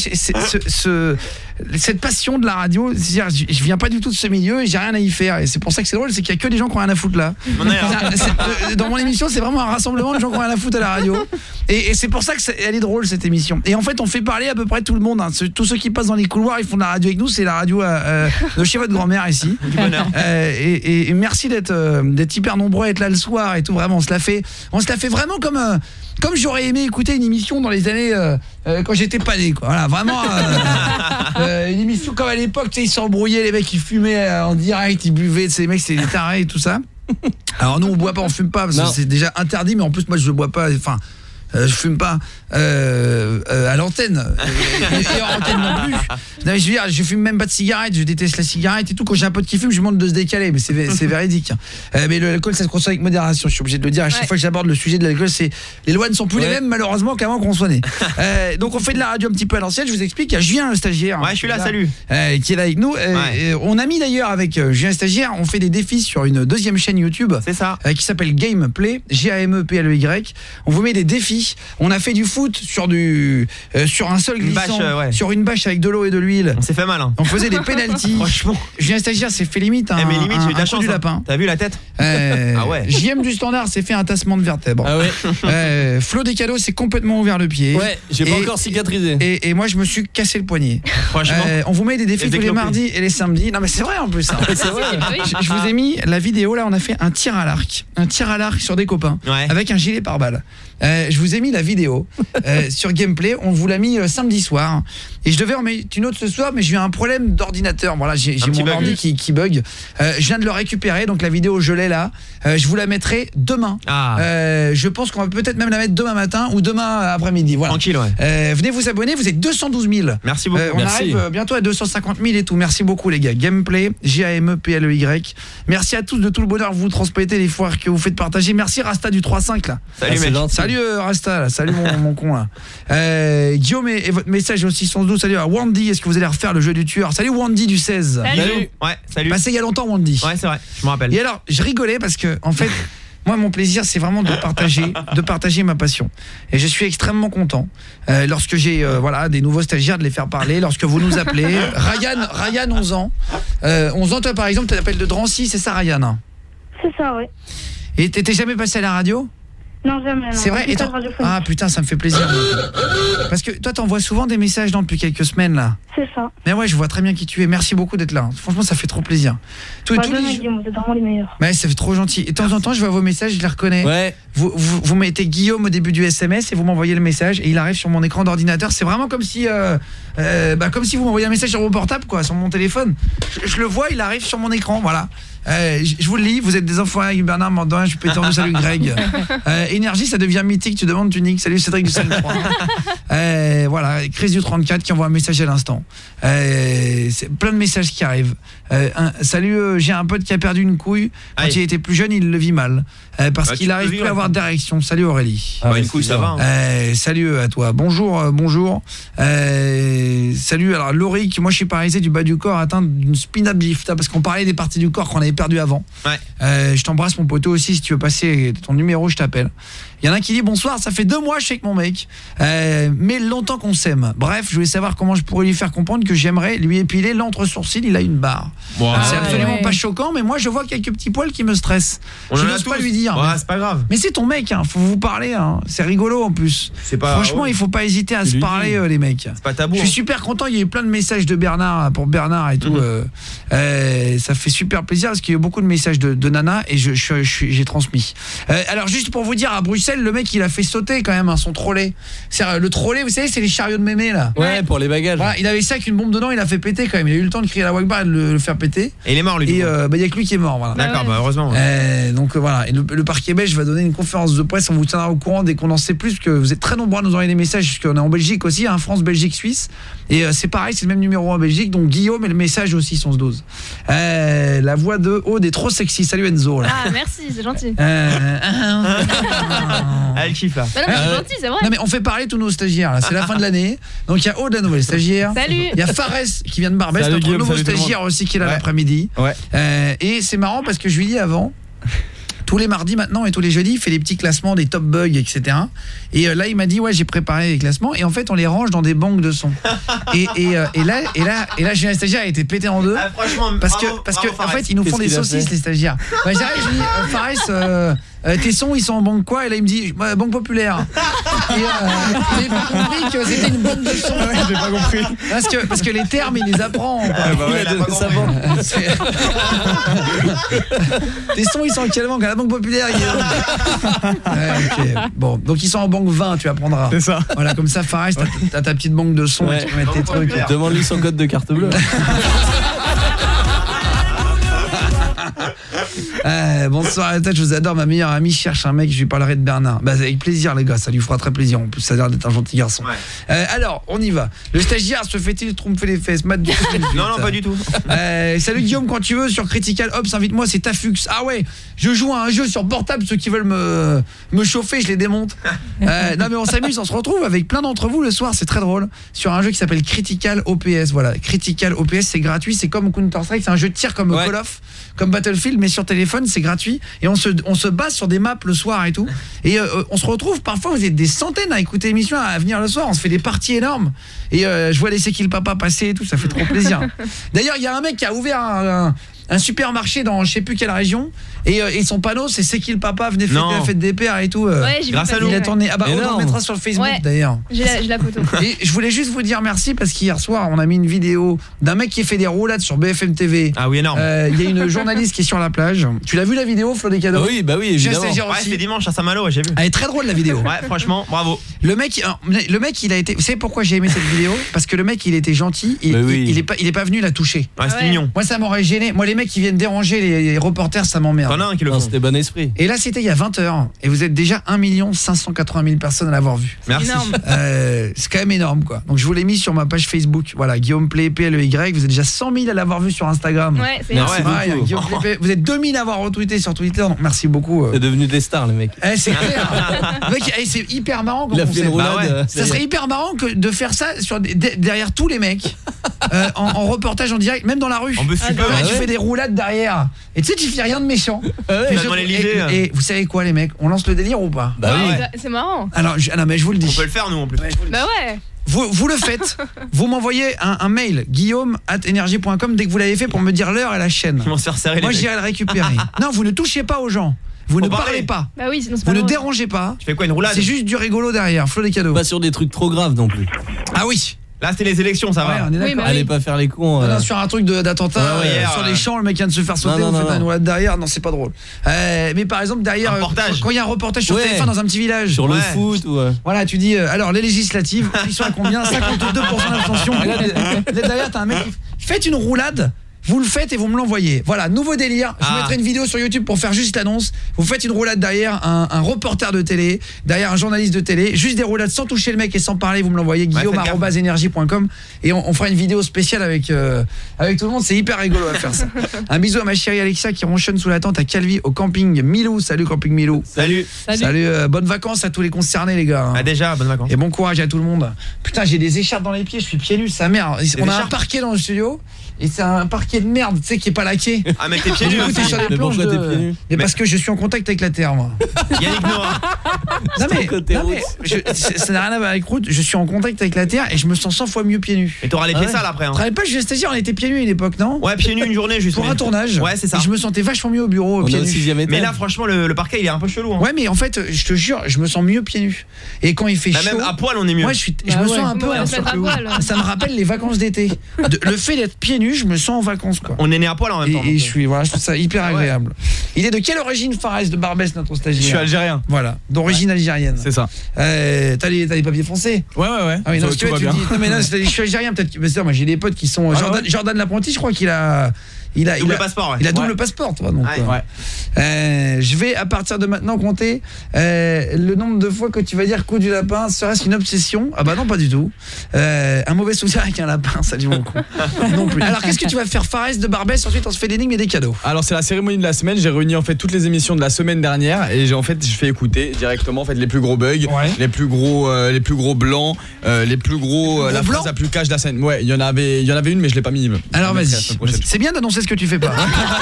cette passion de la radio, c'est-à-dire, je viens pas du tout de ce milieu et j'ai rien à y faire. Et c'est pour ça que c'est drôle, c'est qu'il y a que des gens qui ont rien à foutre là. Dans mon émission, c'est vraiment un rassemblement de gens qui ont rien à foutre à la radio. Et c'est pour ça qu'elle est drôle, cette émission. Et en fait, on fait parler à peu près tout le monde. Hein. Tous ceux qui passent dans les couloirs, ils font de la radio avec nous. C'est la radio de chez votre grand-mère ici. Du bonheur. Et merci d'être hyper nombreux à être là le soir et tout. Vraiment, on se la fait vraiment comme j'aurais aimé écouter une émission dans les années quand j'étais pas né, quoi. Voilà, vraiment une émission comme à l'époque, tu sais, ils s'embrouillaient, les mecs ils fumaient en direct, ils buvaient, ces mecs c'est des tarés et tout ça. Alors nous on boit pas, on fume pas parce que c'est déjà interdit, mais en plus moi je bois pas, enfin je fume pas à l'antenne et en antenne non plus. Non, mais je veux dire, je fume même pas de cigarette, je déteste la cigarette et tout. Quand j'ai un pote qui fume, je lui demande de se décaler, mais c'est véridique. Mais l'alcool, ça se consomme avec modération. Je suis obligé de le dire à chaque fois que j'aborde le sujet de l'alcool. C'est les lois ne sont plus les mêmes malheureusement qu'avant qu'on soit né. Donc on fait de la radio un petit peu à l'ancienne. Je vous explique. Il y a Julien le stagiaire. Ouais, je suis là, salut. Qui est là avec nous. On a mis d'ailleurs avec Julien le stagiaire, on fait des défis sur une deuxième chaîne YouTube. C'est ça. Qui s'appelle Gameplay, GAMEPLEY. On vous met des défis. On a fait du foot sur un sol glissant, sur une bâche avec de l'eau et de l'huile. On s'est fait mal. Hein. On faisait des pénaltys. Franchement. Julien stagiaire s'est fait limite mais limite, j'ai eu de la chance, du lapin. T'as vu la tête Ah ouais. JM du Standard s'est fait un tassement de vertèbres. Ah ouais. Flo des cadeaux s'est complètement ouvert le pied. Ouais, j'ai pas encore cicatrisé. Et moi je me suis cassé le poignet. Franchement. On vous met des défis tous les mardis et les samedis. Non mais c'est vrai en plus. Hein. C'est vrai. Je vous ai mis la vidéo là, on a fait un tir à l'arc sur des copains avec un gilet pare-balles. Je vous ai mis la vidéo sur Gameplay, on vous l'a mis samedi soir et je devais en mettre une autre ce soir, mais j'ai eu un problème d'ordinateur. Voilà, j'ai mon ordi qui bug. Je viens de le récupérer, donc la vidéo je l'ai là. Je vous la mettrai demain. Je pense qu'on va peut-être même la mettre demain matin ou demain après-midi. Voilà. Tranquille, ouais. Venez vous abonner, vous êtes 212 000. Merci beaucoup. On arrive bientôt à 250 000 et tout. Merci beaucoup les gars. Gameplay, GAMEPLEY. Merci à tous de tout le bonheur que vous transmettez, les foires que vous faites partager. Merci Rasta du 3-5 là. Salut mec. Salut Rasta là. Salut mon con là. Guillaume et votre message aussi sont doux. Salut à Wandy, est-ce que vous allez refaire le jeu du tueur? Salut Wandy du 16. Salut. Ouais, salut. Passé il y a longtemps Wandy. Ouais, c'est vrai, je me rappelle. Et alors, je rigolais parce que en fait moi mon plaisir c'est vraiment de partager ma passion. Et je suis extrêmement content lorsque j'ai des nouveaux stagiaires de les faire parler, lorsque vous nous appelez. Ryan 11 ans. 11 ans toi par exemple, tu t'appelles de Drancy, c'est ça Ryan? C'est ça, oui. Et t'étais jamais passé à la radio? Non, jamais. Non. C'est vrai. Ah putain, ça me fait plaisir. Parce que toi t'envoies souvent des messages depuis quelques semaines là. C'est ça. Mais ouais, je vois très bien qui tu es. Merci beaucoup d'être là. Franchement, ça fait trop plaisir. Vous êtes vraiment les meilleurs. Ouais, ça fait trop gentil. Et de temps en temps, je vois vos messages, je les reconnais. Ouais. Vous mettez Guillaume au début du SMS et vous m'envoyez le message et il arrive sur mon écran d'ordinateur. C'est vraiment comme si vous m'envoyez un message sur mon portable quoi, sur mon téléphone. Je le vois, il arrive sur mon écran, voilà. Je vous le lis, vous êtes des enfoirés avec Bernard Mandin, je suis pété en deux, salut Greg. Énergie, ça devient mythique, tu demandes, tu niques. Salut Cédric du 53. Voilà, Chris du 34 qui envoie un message à l'instant. C'est plein de messages qui arrivent. Salut, j'ai un pote qui a perdu une couille. Quand il était plus jeune, il le vit mal. Parce qu'il n'arrive plus à avoir d'érection. Salut Aurélie. Une couille, ça va. Salut à toi. Bonjour. Salut, alors Lauric, moi je suis paralysé du bas du corps atteint d'une spina bifida parce qu'on parlait des parties du corps qu'on avait perdues avant. Je t'embrasse mon poteau aussi, si tu veux passer ton numéro, je t'appelle. Il y en a un qui dit bonsoir, ça fait 2 mois je suis avec mon mec, mais longtemps qu'on s'aime. Bref, je voulais savoir comment je pourrais lui faire comprendre que j'aimerais lui épiler l'entre-sourcil, il a une barre. C'est absolument pas choquant, mais moi je vois quelques petits poils qui me stressent. Je n'ose pas lui dire. C'est pas grave. Mais c'est ton mec, faut vous parler, c'est rigolo en plus. Franchement, il faut pas hésiter à se parler les mecs. C'est pas tabou. Je suis super content, il y a eu plein de messages de Bernard pour Bernard et tout. Ça fait super plaisir parce qu'il y a eu beaucoup de messages de Nana et j'ai transmis. Alors juste pour vous dire, à Bruxelles, le mec il a fait sauter quand même son trolley. Le trolley, vous savez, c'est les chariots de mémé là. Ouais, pour les bagages. Voilà, il avait ça avec une bombe dedans, il a fait péter quand même. Il a eu le temps de crier à la Wagbar et de le faire péter. Et il est mort lui. Et il y a que lui qui est mort, voilà. D'accord, heureusement. Donc voilà, et le parquet belge va donner une conférence de presse, on vous tiendra au courant dès qu'on en sait plus, que vous êtes très nombreux à nous envoyer des messages, puisqu'on est en Belgique aussi, France, Belgique, Suisse. Et c'est pareil, c'est le même numéro en Belgique, donc Guillaume et le message aussi sont ce dose. La voix de Aude est trop sexy. Salut Enzo là. Ah merci, c'est gentil. Elle kiffe là. Non mais c'est gentil, c'est vrai. Non mais on fait parler tous nos stagiaires là, c'est la fin de l'année. Donc il y a Aude, la nouvelle stagiaire. Salut. Il y a Fares qui vient de Barbès, Salut, notre Guillaume, nouveau salut tout le stagiaire monde. aussi qui est là l'après-midi. Et c'est marrant parce que je lui dis avant, tous les mardis maintenant et tous les jeudis, il fait les petits classements des top bugs, etc. Et là, il m'a dit, j'ai préparé les classements. Et en fait, on les range dans des banques de sons. Et là, j'ai un stagiaire, il a été pété en deux. Franchement, parce que en fait, ils nous font des saucisses, les stagiaires. J'arrive, je dis, Fares, tes sons, ils sont en banque quoi? Et là, il me dit, banque populaire. Et j'ai pas compris que c'était une banque de sons. J'ai pas compris. Parce que les termes, il les apprend. Tes sons, ils sont à quelle banque? À la banque populaire. Okay. Bon, donc ils sont en banque 20, tu apprendras. C'est ça. Voilà, comme ça, Fares, t'as ta petite banque de sons et tu peux mettre tes trucs. Demande-lui son code de carte bleue. Bonsoir à tête, je vous adore, ma meilleure amie cherche un mec, je lui parlerai de Bernard. Avec plaisir les gars, ça lui fera très plaisir. En plus, ça a l'air d'être un gentil garçon. Alors, on y va. Le stagiaire se fait-il tromper les fesses? Matt du Non, pas du tout. Salut Guillaume, quand tu veux sur Critical Ops, invite-moi, c'est Tafux. Ah ouais, je joue à un jeu sur portable, ceux qui veulent me chauffer, je les démonte. Non mais on s'amuse, on se retrouve avec plein d'entre vous le soir, c'est très drôle, sur un jeu qui s'appelle Critical OPS. Voilà, Critical OPS, c'est gratuit, c'est comme Counter-Strike, c'est un jeu de tir comme Call of, comme Battlefield, mais sur téléphone, c'est gratuit et on se base sur des maps le soir et tout. Et on se retrouve parfois, vous êtes des centaines à écouter l'émission, à venir le soir, on se fait des parties énormes. Et je vois les C'est qui le papa passer et tout, ça fait trop plaisir. D'ailleurs, il y a un mec qui a ouvert un supermarché dans je sais plus quelle région et son panneau c'est qui le papa, venez fêter la fête des pères et tout. Grâce à nous. Il a tourné. On le mettra sur le Facebook d'ailleurs. J'ai la photo. Et je voulais juste vous dire merci parce qu'hier soir on a mis une vidéo d'un mec qui fait des roulades sur BFM TV. Ah oui, énorme. Il y a une journaliste qui est sur la plage. Tu l'as vu la vidéo, Flo des cadeaux? Oui, bah oui, évidemment. C'était dimanche à Saint-Malo, j'ai vu. Elle est très drôle la vidéo. Ouais, franchement, bravo. Le mec il a été, vous savez pourquoi j'ai aimé cette vidéo? Parce que le mec il était gentil, il est pas venu la toucher. Ouais, c'est mignon. Moi ça m'aurait gêné. Moi les mecs qui viennent déranger les reporters, ça m'emmerde. T'en as un qui le font. C'était bon esprit. Et là c'était il y a 20h et vous êtes déjà 1 580 000 personnes à l'avoir vu. Merci. C'est quand même énorme quoi. Donc je vous l'ai mis sur ma page Facebook. Voilà, Guillaume Play PLEY, vous êtes déjà 100 000 à l'avoir vu sur Instagram. Ouais, c'est merci beaucoup. Guillaume Play, vous êtes 2000 à avoir retweeté sur Twitter. Donc merci beaucoup. C'est devenu des stars les mecs. C'est clair. Le mec, c'est hyper marrant Il a fait une roulade. ça serait hyper marrant que de faire ça derrière tous les mecs en reportage en direct, même dans la rue. Tu fais des roulades derrière. Et tu sais, tu fais rien de méchant. Et vous savez quoi les mecs, on lance le délire ou pas? Bah oui. C'est marrant. Alors non mais je vous le dis. On peut le faire nous en plus. Bah ouais. Vous le faites. Vous m'envoyez un mail guillaume@energie.com dès que vous l'avez fait pour me dire l'heure et la chaîne. Moi j'irai le récupérer. Non, vous ne touchez pas aux gens. Vous ne parlez pas. Bah oui, sinon c'est vous pas ne dérangez pas. Tu fais quoi, une roulade? C'est juste du rigolo derrière, Flo des cadeaux. Pas sur des trucs trop graves non plus. Ah oui. Là c'était les élections, ça va. On est d'accord. Allez pas faire les cons. Non, sur un truc d'attentat sur les champs, le mec vient de se faire sauter, on fait une roulade derrière, non c'est pas drôle. Mais par exemple derrière quand il y a un reportage sur TF1 dans un petit village sur le foot ou voilà, tu dis alors les législatives, ils sont à combien? 52% d'abstention. Là derrière t'as un mec qui fait une roulade vous le faites et vous me l'envoyez. Voilà, nouveau délire. Je vous mettrai une vidéo sur YouTube pour faire juste l'annonce. Vous faites une roulade derrière un reporter de télé, derrière un journaliste de télé, juste des roulades sans toucher le mec et sans parler, vous me l'envoyez guillaume@energie.com et on fera une vidéo spéciale avec tout le monde, c'est hyper rigolo à faire ça. Un bisou à ma chérie Alexa qui ronchonne sous la tente à Calvi au camping Milou. Salut camping Milou. Salut. Bonnes vacances à tous les concernés les gars. Déjà, bonnes vacances. Et bon courage à tout le monde. Putain, j'ai des écharpes dans les pieds, je suis pieds nus, sa mère. On a un parquet dans le studio et c'est un parquet de merde, tu sais, qui est pas laqué. Ah mais t'es pieds nus. T'es sur les planches mais parce que je suis en contact avec la terre moi. Yannick Noah. Non mais ça n'a rien à voir avec route, je suis en contact avec la terre et je me sens 100 fois mieux pieds nus. Et t'auras les pieds sales après hein. Tu te rappelles pas, je vais on était pieds nus à une époque, non? Ouais, pieds nus une journée juste. Pour un tournage. Ouais, c'est ça. Et je me sentais vachement mieux au bureau pieds nus. Mais là franchement le parquet il est un peu chelou hein. Ouais, mais en fait, je te jure, je me sens mieux pieds nus. Et quand il fait chaud, même à poil on est mieux. Moi je me sens un peu ça me rappelle les vacances d'été. Le fait d'être pieds nus, je me sens en vacances quoi. On est né à poil en même temps. Et je trouve ça hyper agréable. Il est de quelle origine Fares de Barbès notre stagiaire? Je suis algérien. Voilà, d'origine algérienne. C'est ça. T'as les papiers français? Ouais. Ah oui, non, tu dis non mais là je suis algérien peut-être que moi j'ai des potes qui sont Jordan l'apprenti, je crois qu'il a double passeport. Il a double passeport, toi, donc. Je vais à partir de maintenant compter le nombre de fois que tu vas dire coup du lapin. Serait-ce une obsession? Ah bah non, pas du tout. Un mauvais souvenir avec un lapin, ça dit mon coup. Non plus. Alors qu'est-ce que tu vas faire Fares de Barbès? Ensuite on se fait l'énigme et des cadeaux. Alors c'est la cérémonie de la semaine. J'ai réuni en fait toutes les émissions de la semaine dernière et je fais écouter directement en fait les plus gros bugs, les plus gros blancs, les plus gros la phrase la plus cash de la scène. Ouais, il y en avait une mais je l'ai pas mis. Alors vas-y. C'est bien d'annoncer ce que tu fais pas.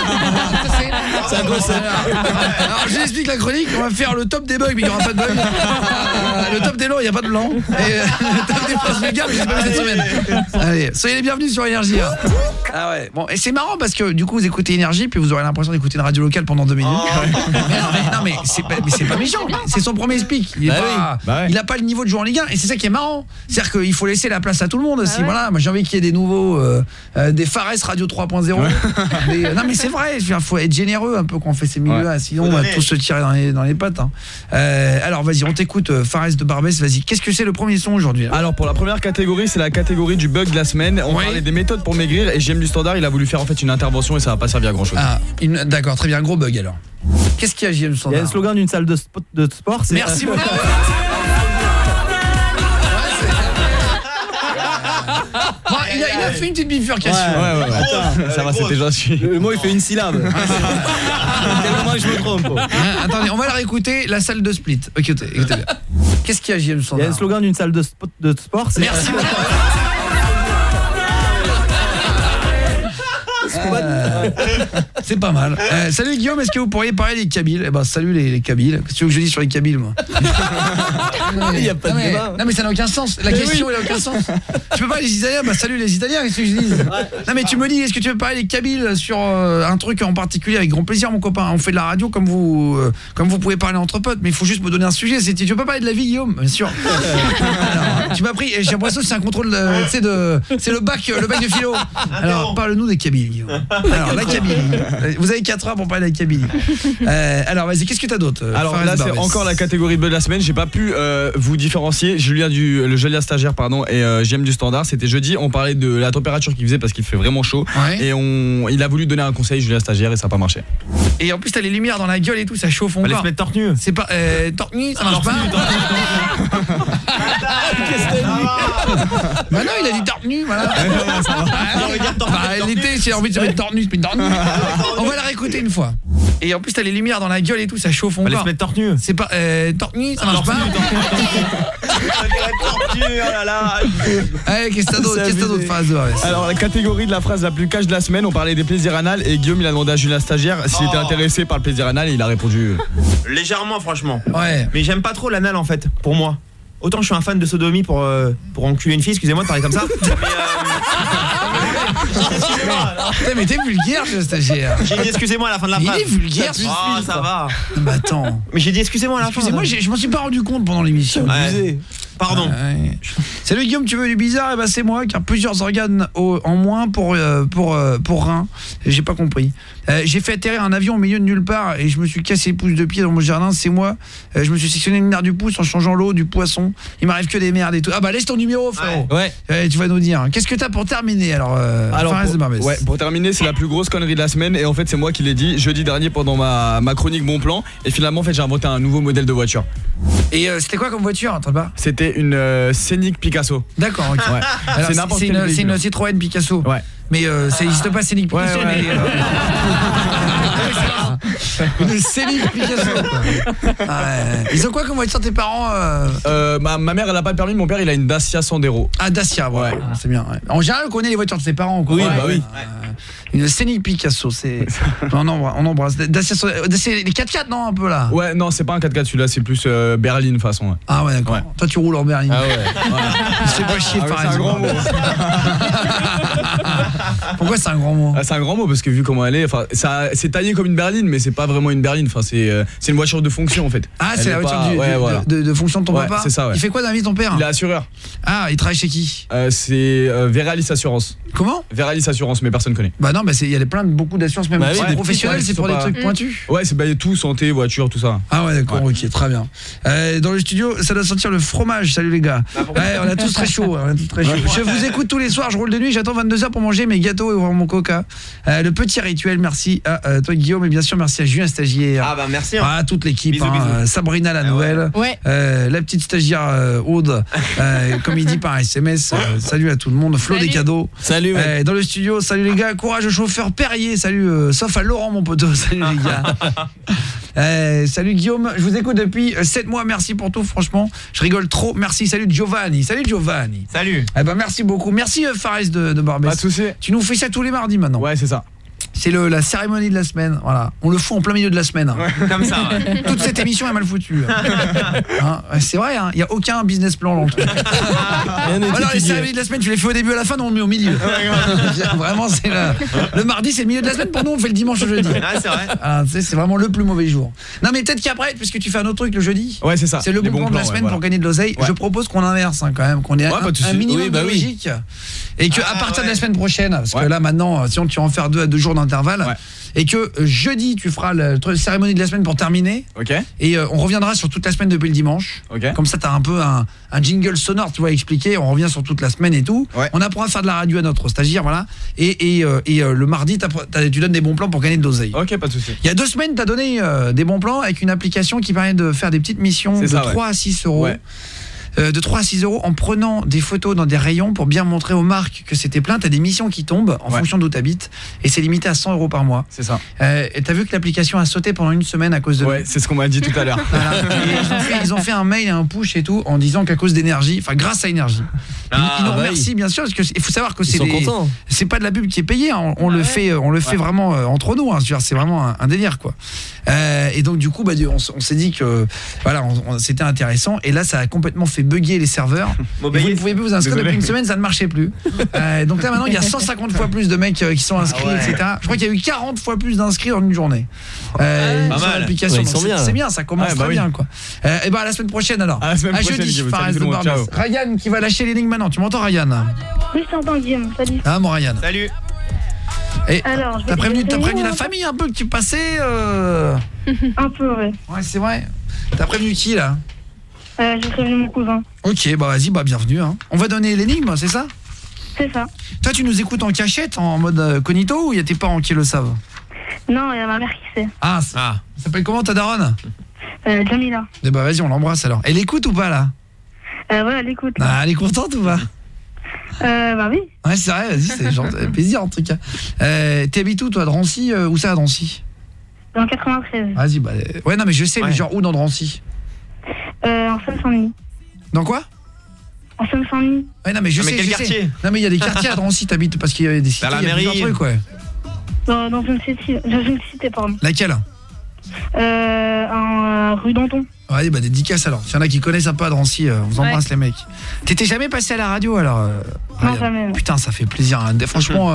Ça doit ça. Alors je l'explique la chronique, on va faire le top des bugs mais il n'y aura pas de bugs. Le top des blancs, il n'y a pas de blanc. Et le top des phrases vulgaires, mais je sais pas cette semaine. Allez, soyez les bienvenus sur Énergie. Ah ouais. Bon, et c'est marrant parce que du coup vous écoutez Énergie puis vous aurez l'impression d'écouter une radio locale pendant 2 minutes. Mais c'est pas méchant. C'est son premier speak. Il a pas le niveau de jouer en Ligue 1 et c'est ça qui est marrant. C'est-à-dire qu'il faut laisser la place à tout le monde aussi. Voilà, moi j'ai envie qu'il y ait des nouveaux des Fares Radio 3.0. Non mais c'est vrai, il faut être généreux un peu quand on fait ces milieux-là, sinon on va tous se tirer dans les pattes. Alors vas-y, on t'écoute Fares de Barbès, vas-y. Qu'est-ce que c'est le premier son aujourd'hui? Alors pour la première catégorie, c'est la catégorie du bug de la semaine. On parlait des méthodes pour maigrir et JM du Standard, il a voulu faire en fait une intervention et ça va pas servir à grand chose. D'accord, très bien, gros bug alors. Qu'est-ce qu'il y a JM du Standard? Il y a le slogan d'une salle de sport, c'est Merci beaucoup. Il a fait une petite bifurcation. Ouais. Attends, ça va, c'était gentil. Le mot il fait une syllabe. Tellement que je me trompe. Attendez, on va la réécouter, la salle de split. Écoutez bien. Qu'est-ce qu'il y a JM Standard? Il y a le slogan d'une salle de sport, c'est Merci beaucoup. C'est pas mal. Salut Guillaume, est-ce que vous pourriez parler des Kabyles? Eh ben salut les Kabyles. Qu'est-ce que je dis sur les Kabyles moi? Il y a pas de débat. Non mais ça n'a aucun sens. La question elle a aucun sens. Tu peux pas les Italiens? Bah salut les Italiens, qu'est-ce que je dis? Non mais tu me dis, est-ce que tu veux parler des Kabyles sur un truc en particulier? Avec grand plaisir mon copain. On fait de la radio comme vous pouvez parler entre potes, mais il faut juste me donner un sujet. Tu veux pas parler de la vie Guillaume? Bien sûr. Alors, tu m'as pris, j'ai l'impression que c'est un contrôle c'est le bac de philo. Alors parle-nous des Kabyles Guillaume. Alors la Kabylie. Vous avez 4 heures pour parler de la Kabylie. Alors vas-y, qu'est-ce que t'as d'autre? Alors là c'est encore la catégorie de bug de la semaine. J'ai pas pu vous différencier. Julien stagiaire et JM du Standard. C'était jeudi. On parlait de la température qu'il faisait parce qu'il fait vraiment chaud. Et il a voulu donner un conseil Julien stagiaire et ça a pas marché. Et en plus t'as les lumières dans la gueule et tout, ça chauffe encore. Fallait se mettre torse nu. C'est pas torse nu, ça marche pas. Bah non, il a dit torse nu, voilà. L'été, c'est envie de se mettre torse nu, on va la réécouter une fois. Et en plus t'as les lumières dans la gueule et tout, ça chauffe encore. Fallait se mettre torse nu. C'est pas torse nu, ça marche pas. Qu'est-ce que t'as d'autre phrase? Alors la catégorie de la phrase la plus cash de la semaine, on parlait des plaisirs anal et Guillaume il a demandé à Julien stagiaire s'il était intéressé par le plaisir anal et il a répondu légèrement franchement. Ouais. Mais j'aime pas trop l'anal en fait, pour moi. Autant je suis un fan de sodomie pour enculer une fille, excusez-moi de parler comme ça. Mais t'es vulgaire, ce stagiaire. J'ai dit excusez-moi à la fin de la phrase. Il est vulgaire, ça va. Bah attends. Mais j'ai dit excusez-moi à la fin. Excusez-moi, je m'en suis pas rendu compte pendant l'émission. Pardon. Salut Guillaume, tu veux du bizarre? Eh ben c'est moi, car plusieurs organes en moins pour rein. J'ai pas compris. J'ai fait atterrir un avion au milieu de nulle part et je me suis cassé le pouce de pied dans mon jardin, c'est moi. Je me suis sectionné le nerf du pouce en changeant l'eau du poisson. Il m'arrive que des merdes et tout. Ah bah laisse ton numéro, frérot. Ouais. Tu vas nous dire. Qu'est-ce que t'as pour terminer alors pour terminer, c'est la plus grosse connerie de la semaine et en fait c'est moi qui l'ai dit jeudi dernier pendant ma chronique Bon Plan et finalement en fait j'ai inventé un nouveau modèle de voiture. Et c'était quoi comme voiture, attends pas? C'était une Scénic Picasso. D'accord, ok. Ouais. Alors, c'est n'importe quel véhicule. C'est une Citroën Picasso. Ouais. Mais ça n'existe pas Scénic Picasso. Ouais. Une Scénic Picasso. Ils ont quoi comme voiture tes parents? Ma mère elle a pas le permis, mon père il a une Dacia Sandero. Ah Dacia, ouais. C'est bien. Ouais. En général on connaît les voitures de ses parents. Quoi. Oui, oui. Une Scénic Picasso, c'est. on embrasse. Dacia, c'est les 4x4 non un peu là. Ouais, non c'est pas un 4x4 celui-là, c'est plus berline de façon. Ouais. Ah ouais d'accord. Ouais. Toi tu roules en berline. Ah ouais. Voilà. C'est pas chier de faire c'est un grand mot. Pourquoi c'est un grand mot? C'est un grand mot parce que vu comment elle est, enfin c'est taillé comme une berline mais c'est pas vraiment une berline, enfin c'est une voiture de fonction en fait. Ah c'est la voiture de fonction de ton papa. C'est ça, ouais. Il fait quoi dans la vie ton père? Il est assureur. Ah, il travaille chez qui? C'est Veralis Assurance. Comment? Veralis Assurance, mais personne connaît. Bah non, bah il y a beaucoup d'assurances même professionnelles, c'est pour des trucs pointus. Ouais, c'est tout santé, voiture, tout ça. Ah ouais, d'accord, OK, très bien. Dans le studio, ça doit sentir le fromage. Salut les gars. On a tous très chaud, Je vous écoute tous les soirs, je roule de nuit, j'attends 22h pour manger mes gâteaux et ouvrir mon coca. Le petit rituel, merci à toi Guillaume et bien sûr merci à Julien stagiaire. Ah bah merci. À toute l'équipe, bisous. Sabrina la nouvelle. Ouais. La petite stagiaire Aude, comme il dit par SMS. Salut à tout le monde, Flo des cadeaux. Salut. Dans le studio, salut les gars, courage au chauffeur Perrier, salut sauf à Laurent mon poteau, salut les gars. Salut Guillaume, je vous écoute depuis 7 mois, merci pour tout franchement, je rigole trop, merci, salut Giovanni. Salut. Eh ben merci beaucoup, merci Fares de Barbès. Pas de souci. Tu nous fais ça tous les mardis maintenant. Ouais, c'est ça. C'est la cérémonie de la semaine, voilà. On le fout en plein milieu de la semaine. Ouais, comme ça. Ouais. Toute cette émission est mal foutue. C'est vrai, il y a aucun business plan dans le truc. Alors les cérémonies de la semaine, tu les fais au début à la fin, non on le met au milieu. Vraiment c'est le mardi, c'est le milieu de la semaine, pour nous on fait le dimanche au jeudi. Ah, c'est vrai. C'est vraiment le plus mauvais jour. Non mais peut-être qu'après, puisque tu fais un autre truc le jeudi. Ouais, c'est ça. C'est le bon plan de la semaine pour gagner de l'oseille. Je propose qu'on inverse quand même, qu'on ait un minimum de logique. Et que à partir de la semaine prochaine, parce que là maintenant, si tu vas en faire 2 à 2 jours d'intervalle, et que jeudi tu feras la cérémonie de la semaine pour terminer. OK. Et on reviendra sur toute la semaine depuis le dimanche. OK. Comme ça tu as un peu un jingle sonore, tu vois, expliquer, on revient sur toute la semaine et tout. Ouais. On apprend à faire de la radio à notre stagiaire, voilà. Et le mardi tu donnes des bons plans pour gagner de l'oseille. OK, pas de souci. Il y a 2 semaines tu as donné des bons plans avec une application qui permet de faire des petites missions de 3 à 6 euros. Ouais. De 3 à 6 euros en prenant des photos dans des rayons pour bien montrer aux marques que c'était plein. T'as des missions qui tombent en fonction d'où t'habites et c'est limité à 100 euros par mois. C'est ça. Et t'as vu que l'application a sauté pendant 1 semaine à cause de... Ouais, c'est ce qu'on m'a dit tout à l'heure. Voilà. Ils ont fait un mail et un push et tout en disant qu'à cause d'énergie, enfin grâce à énergie. Ils nous remercient bien sûr parce que il faut savoir que c'est pas de la pub qui est payée, hein. On le fait vraiment entre nous, hein. C'est vraiment un délire quoi. Et donc du coup on s'est dit que voilà, c'était intéressant et là ça a complètement fait bugger les serveurs. Vous ne pouviez plus vous inscrire depuis 1 semaine, ça ne marchait plus. Donc là maintenant il y a 150 fois plus de mecs qui sont inscrits, etc. Je crois qu'il y a eu 40 fois plus d'inscrits en une journée. Sur l'application. C'est bien, ça commence très bien quoi. Et ben à la semaine prochaine alors. À jeudi, Fares de Barbès. Ryan qui va lâcher l'énigme maintenant. Tu m'entends Ryan? Oui, je t'entends Guillaume. Salut. Ah mon Ryan. Salut. Et t'as prévenu la famille un peu que tu passais Un peu, ouais. Ouais, c'est vrai. T'as prévenu qui là? J'ai prévenu mon cousin. OK, bah vas-y, bienvenue hein. On va donner l'énigme, c'est ça? C'est ça. Toi tu nous écoutes en cachette, en mode cognito ou il y a tes parents qui le savent? Non, il y a ma mère qui sait. Ah, ça s'appelle comment ta daronne? Jamila. Eh bah vas-y, on l'embrasse alors. Elle écoute ou pas là? Ouais, elle écoute. Ah, elle est contente ou pas? Bah oui. Ouais, c'est vrai, vas-y, c'est genre plaisir en tout cas. T'habites où toi, Drancy? Où ça à Drancy? Dans 93. Vas-y, ouais non mais je sais, mais genre où dans Drancy? En Seine-Saint-Denis. Dans quoi? En Seine-Saint-Denis. Ouais non mais je sais, quel quartier? Non mais il y a des quartiers à Drancy, t'habites parce qu'il y a des cités, la il y a plusieurs trucs ouais. Dans une cité, pardon. Laquelle? En rue Danton. Ouais, dédicace alors. S'il y en a qui connaissent un peu à Drancy, vous embrasse les mecs. T'étais jamais passé à la radio alors? Non, jamais. Putain, ça fait plaisir. Hein. Franchement,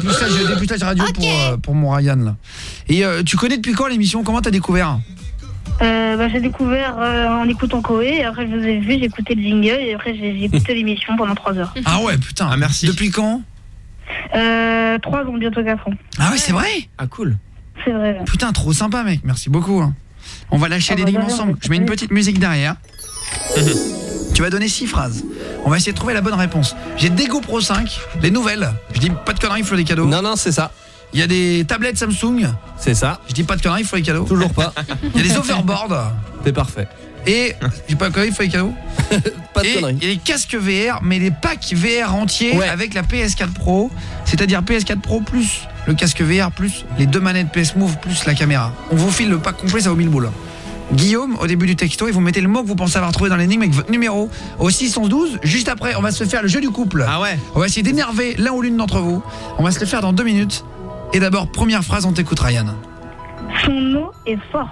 députage radio pour mon Ryan là. Et tu connais depuis quand l'émission? Comment t'as découvert? J'ai découvert en écoutant Koé, et après je vous ai vu, j'ai écouté le jingle, et après j'ai écouté l'émission pendant 3 heures. Ah ouais, putain. Ah, merci. Depuis quand 3 ans, bientôt 4 ans. Ah ouais, c'est vrai. Ah cool. C'est vrai. Putain, trop sympa, mec. Merci beaucoup. Hein. On va lâcher les lignes ensemble. Je mets une petite musique derrière. Tu vas donner 6 phrases. On va essayer de trouver la bonne réponse. J'ai des GoPro 5, les nouvelles. Je dis pas de conneries, il faut des cadeaux. Non, c'est ça. Il y a des tablettes Samsung. C'est ça. Je dis pas de conneries, il faut les cadeaux. Toujours pas. Il y a des overboards. C'est parfait. Et, je dis pas de conneries, il faut les cadeaux. Pas de conneries. Il y a des casques VR, mais les packs VR entiers avec la PS4 Pro. C'est-à-dire PS4 Pro plus le casque VR plus les 2 manettes PS Move plus la caméra. On vous file le pack complet, ça vaut 1000 boules. Guillaume, au début du texto, et vous mettez le mot que vous pensez avoir trouvé dans l'énigme avec votre numéro au 612. Juste après, on va se faire le jeu du couple. Ah ouais. On va essayer d'énerver l'un ou l'une d'entre vous. On va se le faire dans 2 minutes. Et d'abord, première phrase, on t'écoute, Ryan. Son eau est forte.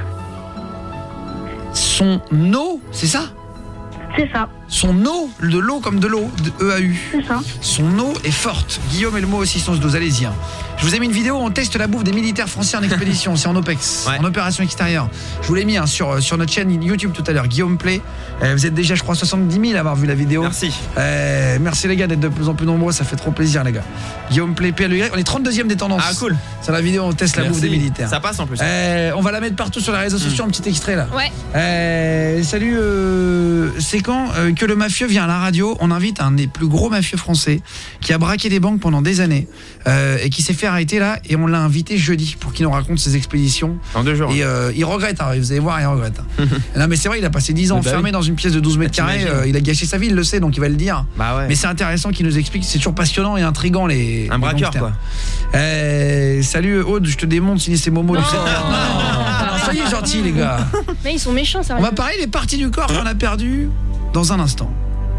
Son eau, c'est ça? C'est ça. Son eau, de l'eau comme de l'eau, de EAU. C'est ça. Son eau est forte. Guillaume et le mot au 612, allez-y. Hein. Je vous ai mis une vidéo où on teste la bouffe des militaires français en expédition, c'est en OPEX, en opération extérieure. Je vous l'ai mis sur notre chaîne YouTube tout à l'heure, Guillaume Play. Vous êtes déjà, je crois, 70 000 à avoir vu la vidéo. Merci. Merci les gars d'être de plus en plus nombreux, ça fait trop plaisir les gars. Guillaume Play, PLY, on est 32e des tendances. Ah cool. Sur la vidéo, on teste la bouffe des militaires. Ça passe en plus. On va la mettre partout sur les réseaux sociaux, un petit extrait là. Ouais. Salut, c'est quand que le mafieux vient à la radio, on invite un des plus gros mafieux français qui a braqué des banques pendant des années et qui s'est fait arrêter là, et on l'a invité jeudi pour qu'il nous raconte ses expéditions. En 2 jours. Et il regrette, hein, vous allez voir, il regrette. Non mais c'est vrai, il a passé 10 ans enfermé dans une pièce de 12 mètres carrés, il a gâché sa vie, il le sait, donc il va le dire. Bah ouais. Mais c'est intéressant qu'il nous explique, c'est toujours passionnant et intriguant les braqueur quoi. Salut Aude, je te démonte signer ces momos. Soyez gentils les gars. Mais ils sont méchants, ça. On va parler des parties du corps qu'on a perdues dans un instant.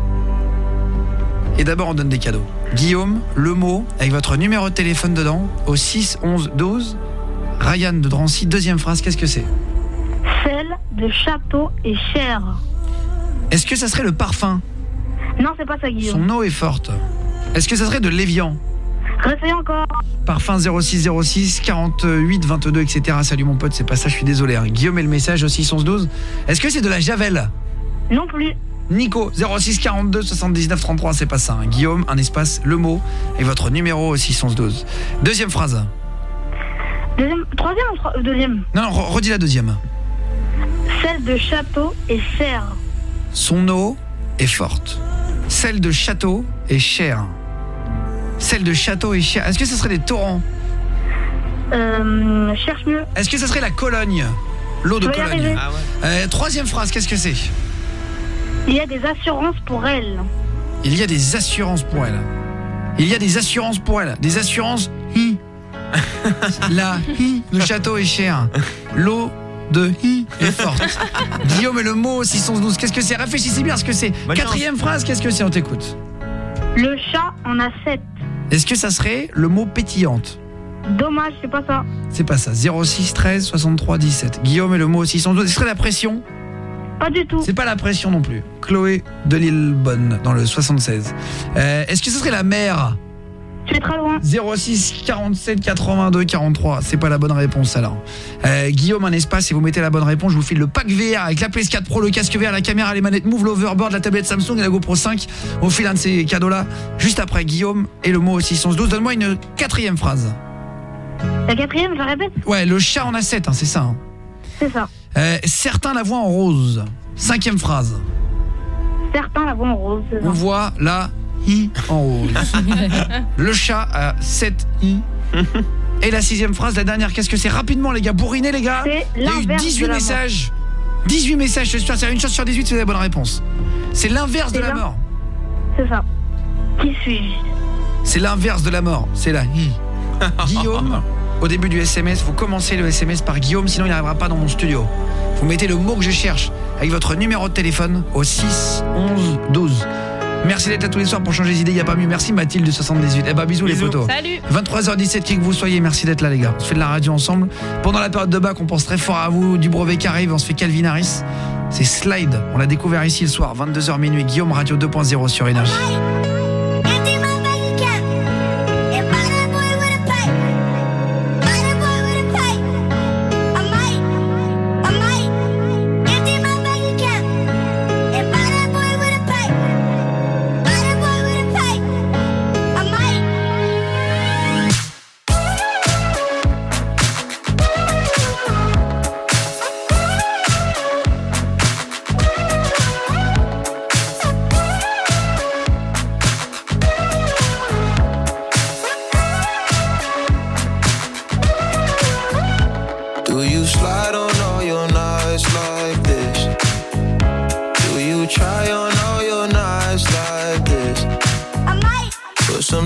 Et d'abord on donne des cadeaux. Guillaume, le mot avec votre numéro de téléphone dedans au 6 11 12. Ryan de Drancy, deuxième phrase, qu'est-ce que c'est? Sel de château et chair. Est-ce que ça serait le parfum? Non, c'est pas ça, Guillaume. Son eau est forte. Est-ce que ça serait de l'évian? Réfléchis encore. Parfum 0606 48 22 etc. Salut mon pote, c'est pas ça, je suis désolé. Hein. Guillaume et le message au 6 11 12. Est-ce que c'est de la javel? Non plus. Nico 06 42 79 33, c'est pas ça. Hein. Guillaume, un espace, le mot et votre numéro au 6 11 12. Deuxième phrase. Troisième ou deuxième? Non, redis la deuxième. Celle de château et chair. Son eau est forte. Celle de château est chère. Celle de château est chère. Est-ce que ce serait des torrents? Cherche mieux. Est-ce que ce serait la Cologne? L'eau de Cologne. Ah ouais. Troisième phrase, qu'est-ce que c'est? Il y a des assurances pour elle. Il y a des assurances pour elle. Il y a des assurances pour elle. Des assurances. Le château est cher. L'eau de est forte. Guillaume et le mot 612. Qu'est-ce que c'est? Réfléchissez bien ce que c'est. Quatrième phrase, qu'est-ce que c'est? On t'écoute. Le chat en a 7. Est-ce que ça serait le mot pétillante? Dommage, c'est pas ça. C'est pas ça. 06 13 63 17. Guillaume et le mot 612. Ce serait la pression? Pas du tout. C'est pas la pression non plus. Chloé de Lillebonne dans le 76. Est-ce que ce serait la mer? Tu es très loin. 06 47 82 43. C'est pas la bonne réponse alors. Guillaume, un espace, et vous mettez la bonne réponse, je vous file le pack VR avec la PS4 Pro, le casque VR, la caméra, les manettes Move, l'overboard, la tablette Samsung et la GoPro 5. On file un de ces cadeaux là juste après Guillaume et le mot aussi 612. Donne-moi une quatrième phrase. La quatrième, je la répète? Ouais, le chat en a 7, hein, c'est ça. Hein. C'est ça. Certains la voient en rose. Cinquième phrase. Certains la voient en rose. On voit la i en rose. Le chat a 7 i. Et la sixième phrase, la dernière, qu'est-ce que c'est? Rapidement les gars, bourrinez les gars. Il y a eu 18 messages. 18 messages, je suis sûr, c'est une chance sur 18 c'est la bonne réponse. C'est l'inverse de la mort. C'est ça. Qui suis-je? C'est l'inverse de la mort, c'est la i. Guillaume, au début du SMS, vous commencez le SMS par Guillaume, sinon il n'arrivera pas dans mon studio. Vous mettez le mot que je cherche avec votre numéro de téléphone au 6 11 12. Merci d'être là tous les soirs pour changer les idées, il n'y a pas mieux. Merci Mathilde de 78. Eh ben bisous les potos. Salut. 23h17, qui que vous soyez, merci d'être là les gars. On se fait de la radio ensemble. Pendant la période de bac, on pense très fort à vous, du brevet qui arrive, on se fait Calvin Harris. C'est Slide, on l'a découvert ici le soir, 22h minuit, Guillaume Radio 2.0 sur Énergie.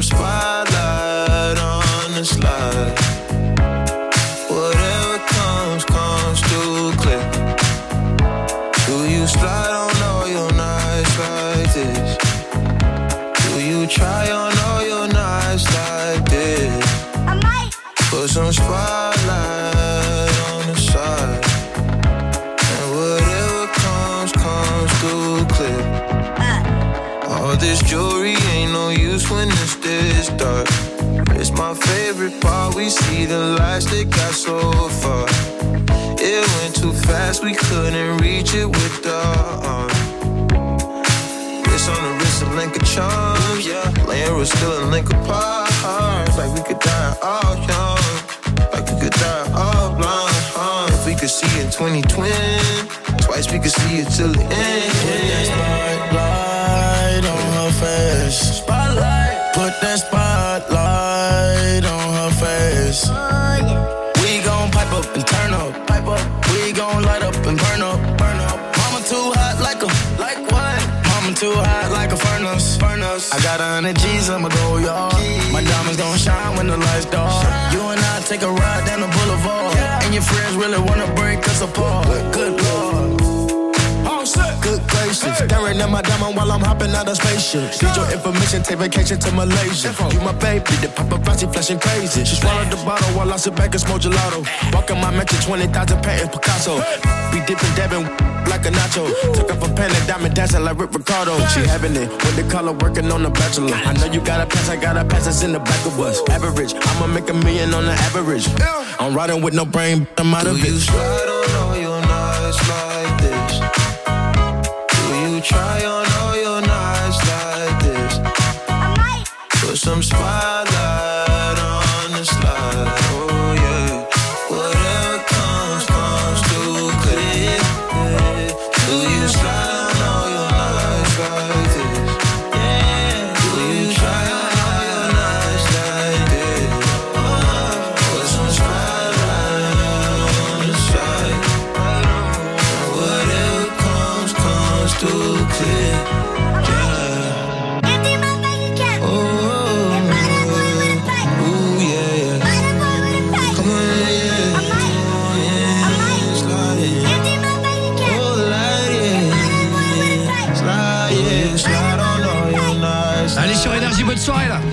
some spotlight on the slide. Whatever comes too clear. Do you slide on all your nights like this? Do you try on all your nights like this? I might put some spotlight on the side. And whatever comes too clear. All this jewelry ain't no use when it's this dark. It's my favorite part, we see the lights that got so far. It went too fast, we couldn't reach it with the arm. Wrist on the wrist, a link of charms, yeah. Laying was still a link apart. Like we could die all young, like we could die all blind. If we could see in 2020, twice we could see it till the end. Put that spotlight on her face. Spotlight. Put that spotlight on her face. Oh, yeah. We gon' pipe up and turn up, pipe up. We gon' light up and burn up, burn up. Mama too hot like what? Mama too hot like a furnace, furnace. I got 100 G's, I'ma go, y'all. My diamonds gon' shine when the lights dark. You and I take a ride down the boulevard, and your friends really wanna break us apart. Good Lord. Good gracious, staring at my diamond while I'm hopping out of spaceship. Need your information, take vacation to Malaysia. You my baby, the paparazzi flashing crazy. She swallowed the bottle while I sit back and smoke gelato. Walking my mansion, 20,000 patent Picasso. Be dipping, dabbing like a nacho. Took off a pen and diamond dancing like Rick Ricardo. She having it with the color working on the Bachelor. I know you got a pass, I got a pass that's in the back of us. Average, I'ma make $1 million on the average. I'm riding with no brain, but I'm out of it. Do you slide on all your nights like this? Try on all your nights like this. I might put some spotlight on the slide. Oh yeah. Whatever comes too clear. Do you slide on all your nights like this? Yeah. Do you try on all your nights like this? Put some spotlight on the slide. Whatever comes too clear. Allez sur Énergie, bonne soirée là.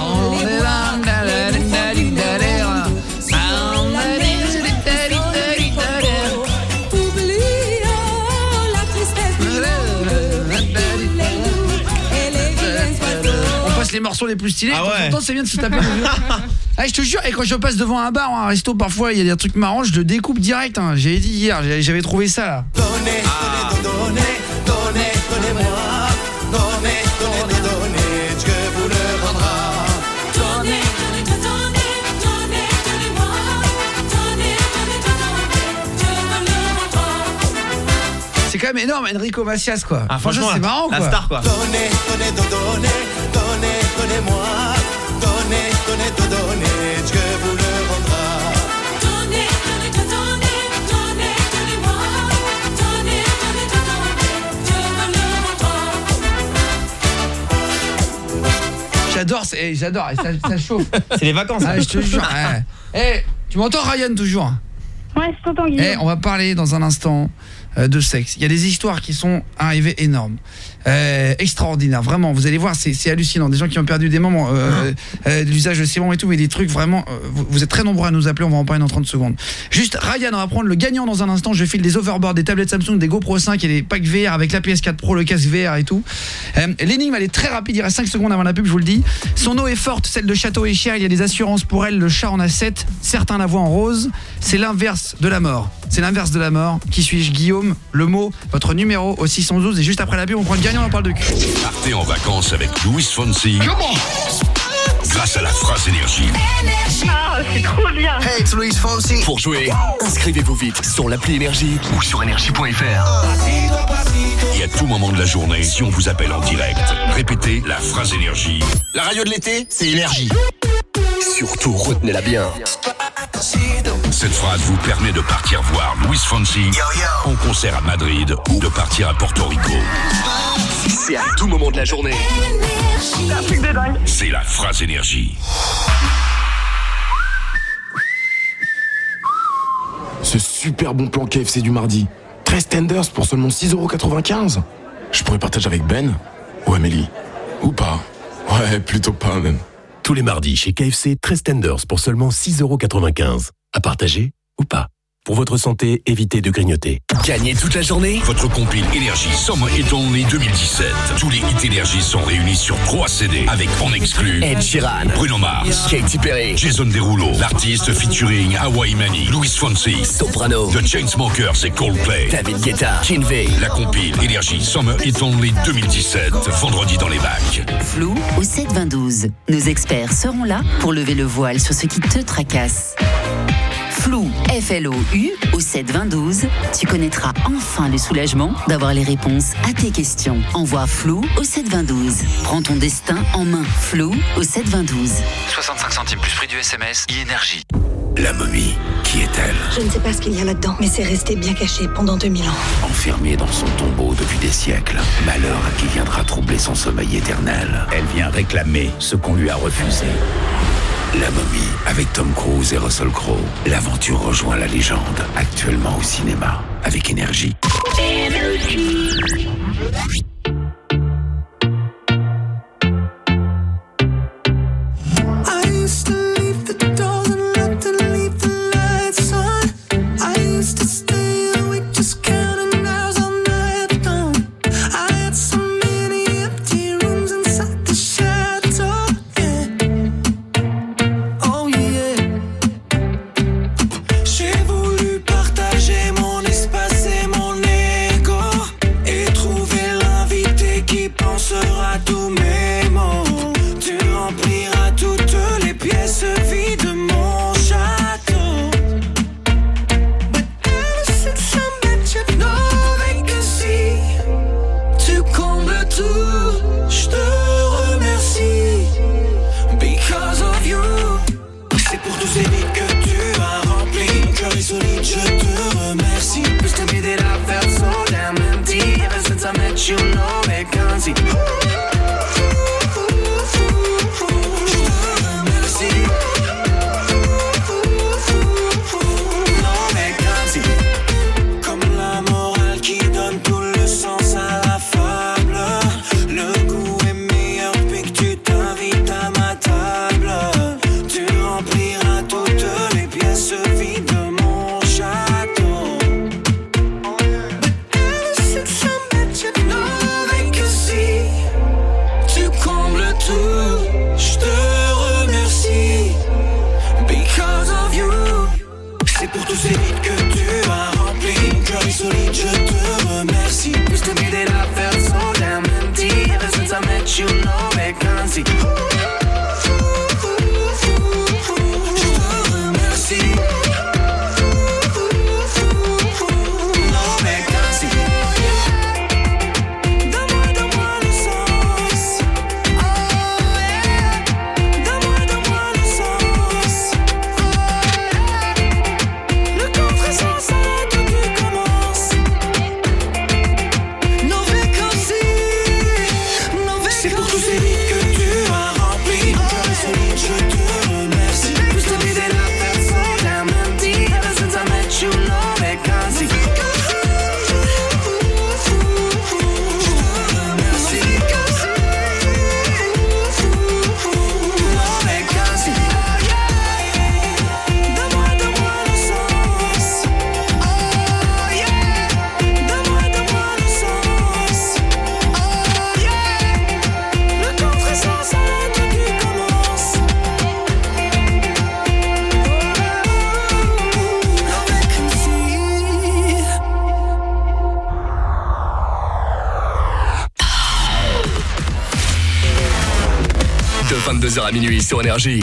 On passe les morceaux les plus stylés. Ah ouais. De temps en temps, c'est bien de se taper le vieux. Ah, je te jure, et quand je passe devant un bar ou un resto, parfois il y a des trucs marrants, je le découpe direct. Hein. J'avais dit hier, j'avais trouvé ça là. C'est quand même énorme, Enrico Macias quoi. Ah, franchement, c'est marrant quoi. La star quoi. Donnez-moi, Dieu vous le rendra. J'adore, ça chauffe. C'est les vacances. Ah, je te jure. Ouais. Tu m'entends Ryan toujours? Ouais, je t'entends Guillaume. On va parler dans un instant de sexe. Il y a des histoires qui sont arrivées énormes. Extraordinaires, vraiment. Vous allez voir, c'est hallucinant. Des gens qui ont perdu des membres, l'usage de ces membres et tout, mais des trucs vraiment... vous êtes très nombreux à nous appeler, on va en parler dans 30 secondes. Juste, Ryan, on va prendre le gagnant dans un instant. Je file des overboards, des tablettes Samsung, des GoPro 5 et des packs VR avec la PS4 Pro, le casque VR et tout. L'énigme, elle est très rapide, il reste 5 secondes avant la pub, je vous le dis. Son eau est forte, celle de Château est chère, il y a des assurances pour elle, le chat en a 7, certains la voient en rose. C'est l'inverse de la mort. C'est l'inverse de la mort. Qui suis-je? Guillaume, le mot, votre numéro au 612 et juste après la pub, on prend le gagnant, on parle de cul. Partez en vacances avec Luis Fonsi. Grâce à la phrase énergie. Ah, c'est trop bien. Hey, it's Luis Fonsi. Pour jouer, inscrivez-vous vite sur l'appli Énergie ou sur énergie.fr. Et à tout moment de la journée, si on vous appelle en direct, répétez la phrase énergie. La radio de l'été, c'est énergie. Surtout, retenez-la bien. Cette phrase vous permet de partir voir Luis Fonsi en concert à Madrid ou de partir à Porto Rico. C'est à tout moment de la journée. C'est un truc de dingue. C'est la phrase énergie. Ce super bon plan KFC du mardi. 13 tenders pour seulement 6,95 €. Je pourrais partager avec Ben ou Amélie. Ou pas. Ouais, plutôt pas même. Tous les mardis chez KFC, 13 tenders pour seulement 6,95 €. À partager ou pas. Pour votre santé, évitez de grignoter. Gagnez toute la journée votre compile Énergie Summer Hit Only 2017. Tous les hits Énergie sont réunis sur 3 CD avec en exclu Ed Sheeran, Bruno Mars, Katy Perry, Jason Derulo, l'artiste featuring Hawaii Mani, Luis Fonsi, Soprano, The Chainsmokers et Coldplay, David Guetta, Kinvey. La compile Énergie Summer Hit Only 2017. Vendredi dans les bacs. Flou au 7-20-12. Nos experts seront là pour lever le voile sur ce qui te tracasse. Flou, F-L-O-U, au 7-20-12, tu connaîtras enfin le soulagement d'avoir les réponses à tes questions. Envoie Flou au 7-20-12. Prends ton destin en main. Flou au 7-20-12. 65 centimes plus prix du SMS, e-énergie. La momie, qui est-elle? Je ne sais pas ce qu'il y a là-dedans, mais c'est resté bien caché pendant 2000 ans. Enfermée dans son tombeau depuis des siècles, malheur à qui viendra troubler son sommeil éternel. Elle vient réclamer ce qu'on lui a refusé. La momie, avec Tom Cruise et Russell Crowe. L'aventure rejoint la légende, actuellement au cinéma, avec Énergie. De 22h à minuit sur Énergie.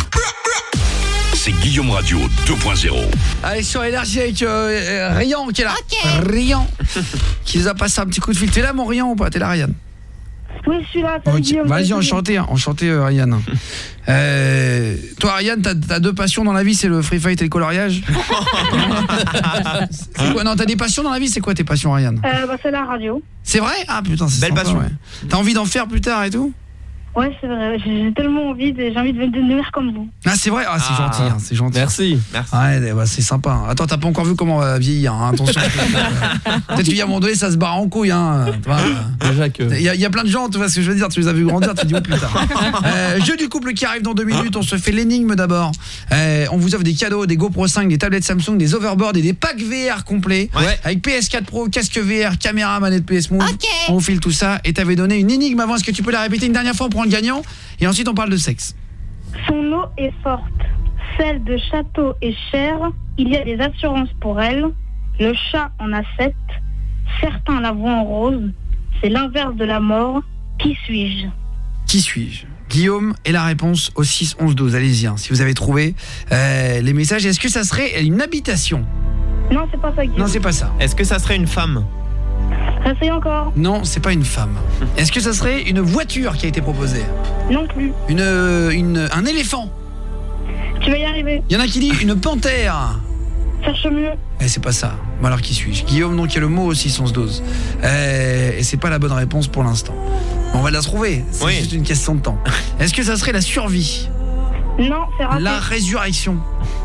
C'est Guillaume Radio 2.0. Allez, sur Énergie avec Rian qui est là. Rian qui nous a passé un petit coup de fil. T'es là mon Rian ou pas? T'es là Ryan? Oui, je suis là. Ok, vas-y, enchanté Ryan. Toi Ryan, t'as deux passions dans la vie, c'est le free fight et le coloriage. C'est quoi? Non, t'as des passions dans la vie, c'est quoi tes passions Ryan? C'est la radio. C'est vrai? Ah putain, c'est belle sympa, passion. Ouais. T'as envie d'en faire plus tard et tout? Ouais, c'est vrai. J'ai tellement envie, j'ai envie de devenir comme vous. Ah c'est vrai, c'est gentil, hein, c'est gentil. Merci. Ouais, bah, c'est sympa. Attends, t'as pas encore vu comment vieillir, hein, attention. Peut-être qu'à un moment donné, ça se barre en couille, hein. Déjà que. Il y a plein de gens, tu vois ce que je veux dire, tu les as vu grandir, tu te dis oh putain. Jeu du couple qui arrive dans 2 minutes, on se fait l'énigme d'abord. On vous offre des cadeaux, des GoPro 5, des tablettes Samsung, des overboards et des packs VR complets. Ouais. Avec PS4 Pro, casque VR, caméra, manette PS Move. Okay. On vous file tout ça et t'avais donné une énigme avant, est-ce que tu peux la répéter une dernière fois pour le gagnant? Et ensuite on parle de sexe. Son eau est forte, celle de château est chère, il y a des assurances pour elle, le chat en a 7, certains la voient en rose, c'est l'inverse de la mort, qui suis-je? Qui suis-je? Guillaume est la réponse au 6 11 12, allez-y, hein, si vous avez trouvé les messages. Est-ce que ça serait une habitation? Non, c'est pas ça, Guillaume. Non, c'est pas ça. Est-ce que ça serait une femme? Essaye encore. Non, c'est pas une femme. Est-ce que ça serait une voiture qui a été proposée? Non plus. Un éléphant? Tu vas y arriver. Il y en a qui dit une panthère. Cherche mieux. C'est pas ça. Bon alors qui suis-je? Guillaume, donc il y a le mot aussi 11-12. Et c'est pas la bonne réponse pour l'instant. On va la trouver, c'est juste une question de temps. Est-ce que ça serait la survie? Non, c'est raté. La résurrection?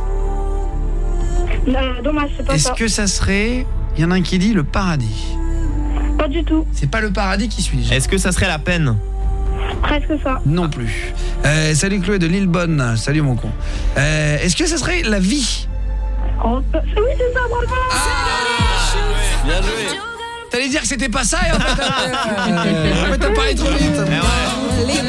Dommage, c'est pas ça. Est-ce que ça serait... Il y en a un qui dit le paradis? Pas du tout. C'est pas le paradis, qui suis-je? Est-ce que ça serait la peine? Presque ça. Non plus. Salut Chloé de Lillebonne. Salut mon con. Est-ce que ça serait la vie? Oui, c'est ça, bravo. Bien joué. T'allais dire que c'était pas ça et en fait t'as parlé trop vite. Les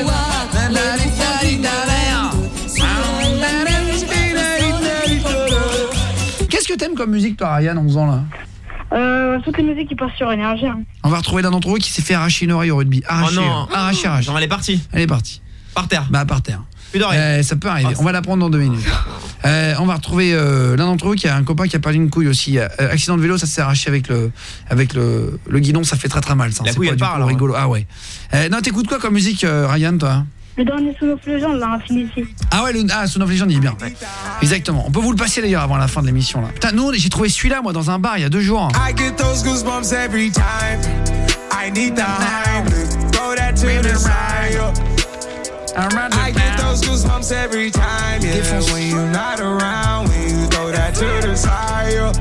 Qu'est-ce que t'aimes comme musique toi Ryan en faisant là? Toutes les musiques qui passent sur Énergie. Hein. On va retrouver l'un d'entre eux qui s'est fait arracher une oreille au rugby. Arraché. Oh non. Arraché. Genre elle est partie. Elle est partie. Par terre. Bah par terre. Plus d'oreille. Ça peut arriver. On va la prendre dans 2 minutes. On va retrouver l'un d'entre eux qui a un copain qui a perdu une couille aussi. Accident de vélo, ça s'est arraché avec le guidon, ça fait très très mal ça. La couille elle part alors. Rigolo. Ah ouais. Non, t'écoutes quoi comme musique Ryan toi? Le dernier Son of Legend là, Infinity. Ah ouais, Son of Legend il est bien. Ouais. Exactement. On peut vous le passer d'ailleurs avant la fin de l'émission là. Putain, nous j'ai trouvé celui-là moi dans un bar il y a 2 jours. I get those goosebumps every time. I need the Heimlich. Throw that to the side. I get those goosebumps every time. Yeah, when you're not around, when you throw that to the side.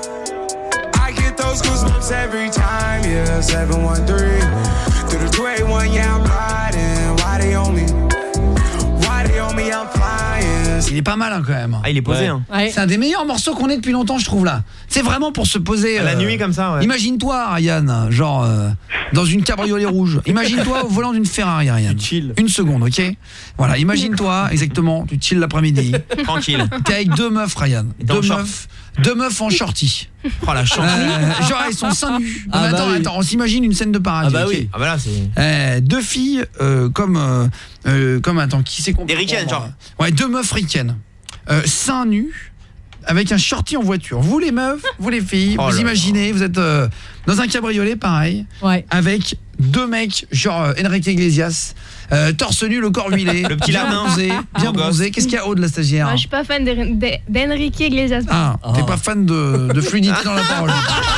I get those goosebumps every time. Yeah, 713 to the 281. Yeah, I'm riding. Why they on me? Why they on me? I'm flying. Il est pas mal hein, quand même. Ah, il est posé. Hein. Ouais. C'est un des meilleurs morceaux qu'on ait depuis longtemps, je trouve là. C'est vraiment pour se poser la nuit comme ça. Ouais. Imagine-toi, Ryan, genre dans une cabriolet rouge. Imagine-toi au volant d'une Ferrari, Ryan. Tu chill. Une seconde, ok. Voilà, imagine-toi exactement. Tu chill l'après-midi. Tranquille. T'es avec 2 meufs, Ryan. Deux meufs en shorty. Oh la chance. Genre ils sont seins nus. Ah, attends, bah oui. on s'imagine une scène de paradis. Ah bah okay. oui. Ah bah là c'est 2 filles comme attends, qui c'est qu'on des ricaines genre. Ouais, 2 meufs ricaines. Seins nus avec un shorty en voiture. Vous les meufs, vous les filles, vous imaginez, vous êtes dans un cabriolet pareil, avec 2 mecs genre Enrique Iglesias, torse nu, le corps huilé, le petit lapin, bien bronzé. Qu'est-ce qu'il y a Aude la stagiaire? Moi, je suis pas fan d'Enrique Iglesias. Ah, t'es pas fan de fluidité dans la parole.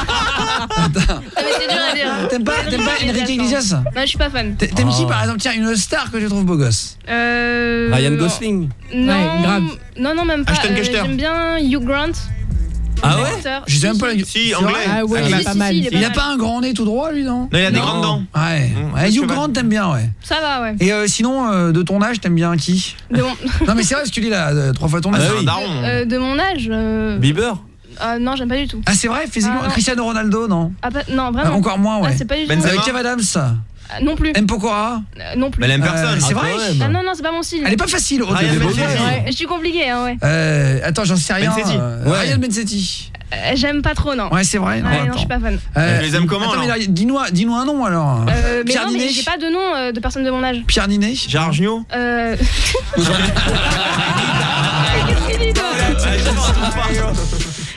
Ah, mais c'est dur à dire. T'aimes pas Enrique Iglesias? Non, je suis pas fan. T'aimes qui par exemple? Tiens, une star que je trouve beau gosse. Ryan Gosling. Non, ouais, grave. Non, même pas. Ashton Kutcher. J'aime bien Hugh Grant. Ah ouais? Je sais même pas Si, anglais. Ah ouais, il est pas mal. Il a pas un grand nez tout droit lui, non? Non, il a des grandes dents. Ouais. Hugh Grant t'aimes bien, ouais. Ça va, ouais. Et sinon de ton âge t'aimes bien qui? Non mais c'est vrai ce que tu dis là 3 fois ton âge. De mon âge. Bieber. Non, j'aime pas du tout. Ah c'est vrai physiquement. Cristiano Ronaldo non? Non vraiment. Encore moins ouais. C'est pas du tout. Kev Adams. Non plus. M. Pokora. Non plus. Mais elle aime personne. C'est vrai. Non, c'est pas mon style. Elle est pas facile. Je suis compliqué hein, ouais. Attends, j'en sais rien. Ryan Bensetti. J'aime pas trop non. Ouais, c'est vrai. Non, je suis pas fan. Je les aime comment alors? Dis-nous un nom alors. Pierre Ninet. J'ai pas de nom de personne de mon âge. Pierre Ninet. Gérard Jugnot.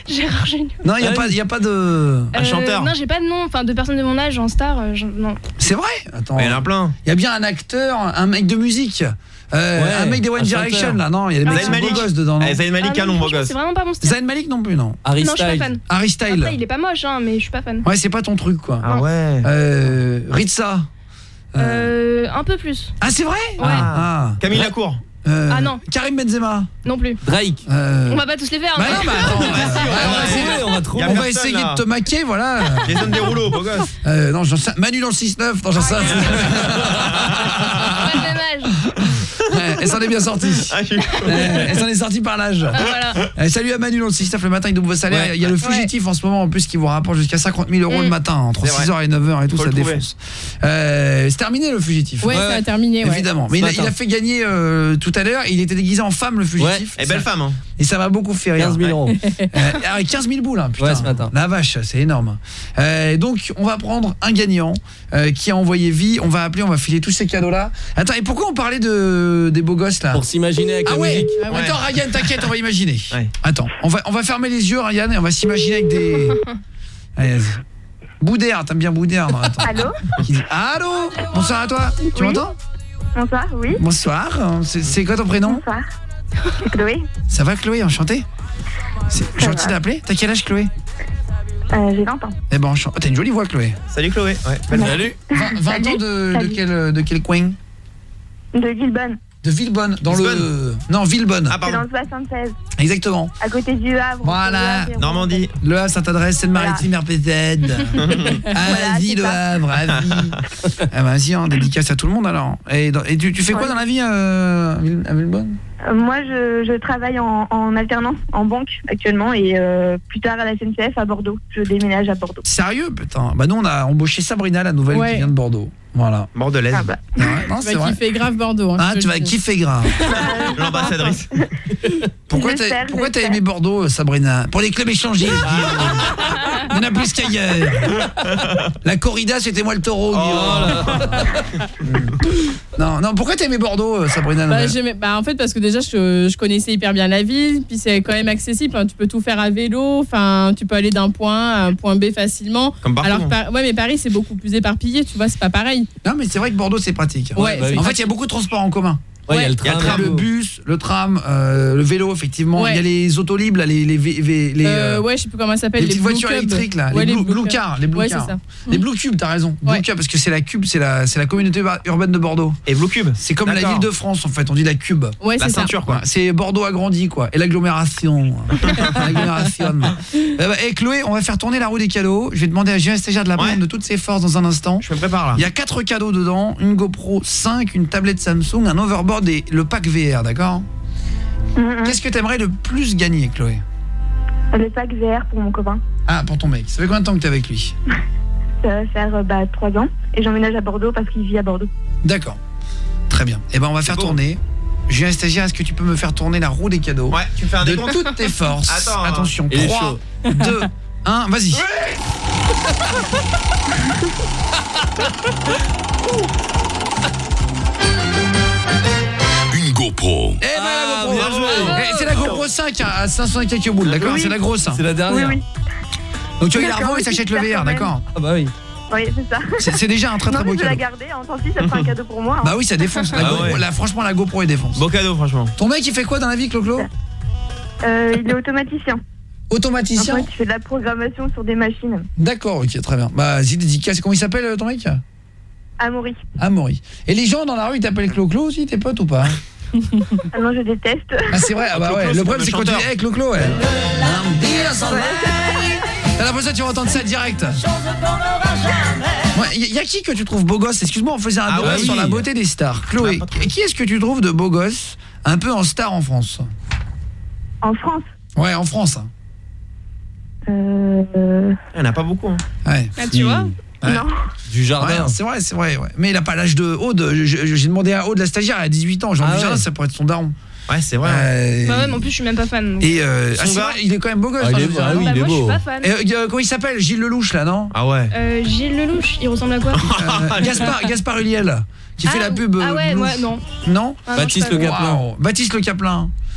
Gérard Jugnot. Non, il y a pas de Un chanteur. Non, j'ai pas de nom, enfin de personnes de mon âge en star, non. C'est vrai. Attends. Il y en a plein. Il y a bien un acteur, un mec de musique. Un mec des One Direction là, non, il y a des mecs beaux gosses dedans. Zayn Malik, canon, beau gosse. C'est vraiment pas mon style. Zayn Malik non plus, non. Harry Styles. Non, je suis pas fan. Harry Styles. Après, il est pas moche, hein, mais je suis pas fan. Ouais, c'est pas ton truc, quoi. Ah ouais. Ritza. Un peu plus. Ah, c'est vrai. Ouais. Camille Lacour. Ah non. Karim Benzema. Non plus. Drake. On va pas tous les faire. Bah non, on va essayer de te maquer, voilà. Jason Derulo, beau gosse. Non, Manu dans le 6-9, non, j'en sais. Pas de même âge. Elle s'en est bien sortie. Elle s'en est sortie par l'âge. Voilà. Salut à Manu dans le 6-9 le matin, il double salaire. Il y a le fugitif en ce moment en plus qui vous rapporte jusqu'à 50 000 € le matin, entre 6h et 9h et tout, ça défonce. C'est terminé le fugitif. Ouais, ça a terminé. Évidemment. Mais il a fait gagner tout à l'heure. Il était déguisé en femme, le fugitif. Et belle femme. Et ça m'a beaucoup fait rire. 15 000 €. 15 000 boules, hein, putain. Ouais, ce matin. La vache, c'est énorme. Donc, on va prendre un gagnant qui a envoyé vie. On va appeler, on va filer tous ces cadeaux-là. Attends, et pourquoi on parlait des beaux gosses là? Pour s'imaginer avec la musique. Attends, Ryan, t'inquiète, on va imaginer. Attends, on va fermer les yeux, Ryan, et on va s'imaginer avec des... Allez, vas-y. Boudère, t'aimes bien Boudère, non? Attends. Allô? Allô? Bonsoir à toi. Tu m'entends? Bonsoir, oui. Bonsoir. C'est quoi ton prénom? Bonsoir. C'est Chloé. Ça va, Chloé? Enchantée. C'est gentil d'appeler. T'as quel âge, Chloé? J'ai 20 ans. Eh ben, t'as une jolie voix, Chloé. Salut, Chloé. Salut. 20 ans de quel coin? De Villebonne. De Villebonne, dans le... Non, Villebonne. C'est dans le 76. Exactement. À côté du Havre. Voilà. Normandie. Le Havre, Sainte-Adresse, Seine-Maritime, RPZ. Vas-y, le Havre, vas-y. Vas-y, dédicace à tout le monde alors. Et tu fais quoi dans la vie à Villebonne? Moi, je travaille en alternance en banque actuellement et plus tard à la SNCF à Bordeaux. Je déménage à Bordeaux. Sérieux, putain. Bah nous, on a embauché Sabrina, la nouvelle qui vient de Bordeaux. Voilà. Bordelaise. Ah bah. Tu vas kiffer grave Bordeaux. Tu vas kiffer grave. L'ambassadrice. Pourquoi t'as aimé Bordeaux, Sabrina? Pour les clubs échangés. Il y en a plus qu'ailleurs. La corrida, c'était moi le taureau. Non, pourquoi t'as aimé Bordeaux, Sabrina? En fait, parce que déjà, je connaissais hyper bien la ville, puis c'est quand même accessible. Enfin, tu peux tout faire à vélo. Enfin, tu peux aller d'un point à un point B facilement. Comme partout. Alors, mais Paris, c'est beaucoup plus éparpillé. Tu vois, c'est pas pareil. Non, mais c'est vrai que Bordeaux, c'est pratique. Ouais, en fait, il y a beaucoup de transports en commun. Ouais, il y a le tram, le bus, le tram, le vélo, effectivement. Il y a les autolibres, là, les je sais plus comment ça s'appelle. Les petites voitures électriques, là. Les Blue Cars. Les Blue Cars. Les Blue Cube, t'as raison. Blue Cube, parce que c'est la Cube, c'est la communauté urbaine de Bordeaux. Et Blue Cube. C'est comme la ville de France, en fait. On dit la Cube. Ouais, la ceinture, quoi. C'est Bordeaux agrandi, quoi. Et l'agglomération. Et Chloé, on va faire tourner la roue des cadeaux. Je vais demander à Julien Stagiaire de la prendre de toutes ses forces dans un instant. Je me prépare, là. Il y a 4 cadeaux dedans. Une GoPro 5, une tablette Samsung, un overboard et le pack VR, d'accord? Qu'est-ce que t'aimerais le plus gagner, Chloé? Le pack VR pour mon copain. Ah, pour ton mec. Ça fait combien de temps que t'es avec lui? Ça va faire 3 ans. Et j'emménage à Bordeaux parce qu'il vit à Bordeaux. D'accord. Très bien. Eh ben, on va faire tourner. Julien Stagiaire, est-ce que tu peux me faire tourner la roue des cadeaux? Ouais, tu me fais un de décompte. toutes tes forces. Attends. Attention, 3, 2, 1, vas-y. Une GoPro. Eh ben, la GoPro. Bien joué. C'est la GoPro 5 à 500 et quelques boules, d'accord? C'est la grosse. C'est la dernière. Oui. Donc tu vois, il la revend et s'achète le VR, d'accord? Ah bah oui. Oui, c'est ça. C'est déjà un très très beau Je vais la cadeau. garder, tant pis, ça fera un cadeau pour moi. Hein. Bah oui, ça défonce. Franchement, la GoPro, elle défonce. Beau cadeau, franchement. Ton mec, il fait quoi dans la vie, Clo-Clo? Il est automaticien. Automaticien? En fait, il fait de la programmation sur des machines. D'accord, ok, très bien. Bah, vas-y, dédicace. Comment il s'appelle, ton mec? Amaury. Amaury. Et les gens dans la rue, ils t'appellent Clo-Clo aussi, tes potes ou pas? Ah non, je déteste. Ah, c'est vrai? Ah bah ouais, le problème, c'est quand tu dis, hey, Clo-Clo, ouais. T'as l'impression que tu vas entendre ça direct. Y a qui que tu trouves beau gosse? Excuse-moi, on faisait un débat sur la beauté des stars. Chloé, qui est-ce que tu trouves de beau gosse un peu en star en France? En France? Ouais, en France. Il n'y en a pas beaucoup. Ouais. Ah, tu vois? Ouais. Non. Du jardin. Ouais, c'est vrai. Ouais. Mais il a pas l'âge de Aude. J'ai demandé à Aude, la stagiaire, elle a 18 ans. Genre du jardin, ça pourrait être son daron. Ouais, c'est vrai. Bah ouais, mais en plus je suis même pas fan. Donc. Et c'est vrai, il est quand même beau gosse. Il est beau. Moi je suis pas fan. Comment il s'appelle? Gilles Lelouch là, non? Ah ouais. Gilles Lelouch, il ressemble à quoi? Gaspard Huliel qui fait la pub. Ah ouais, non. Non? Baptiste Le Caplin. Baptiste Le Caplin.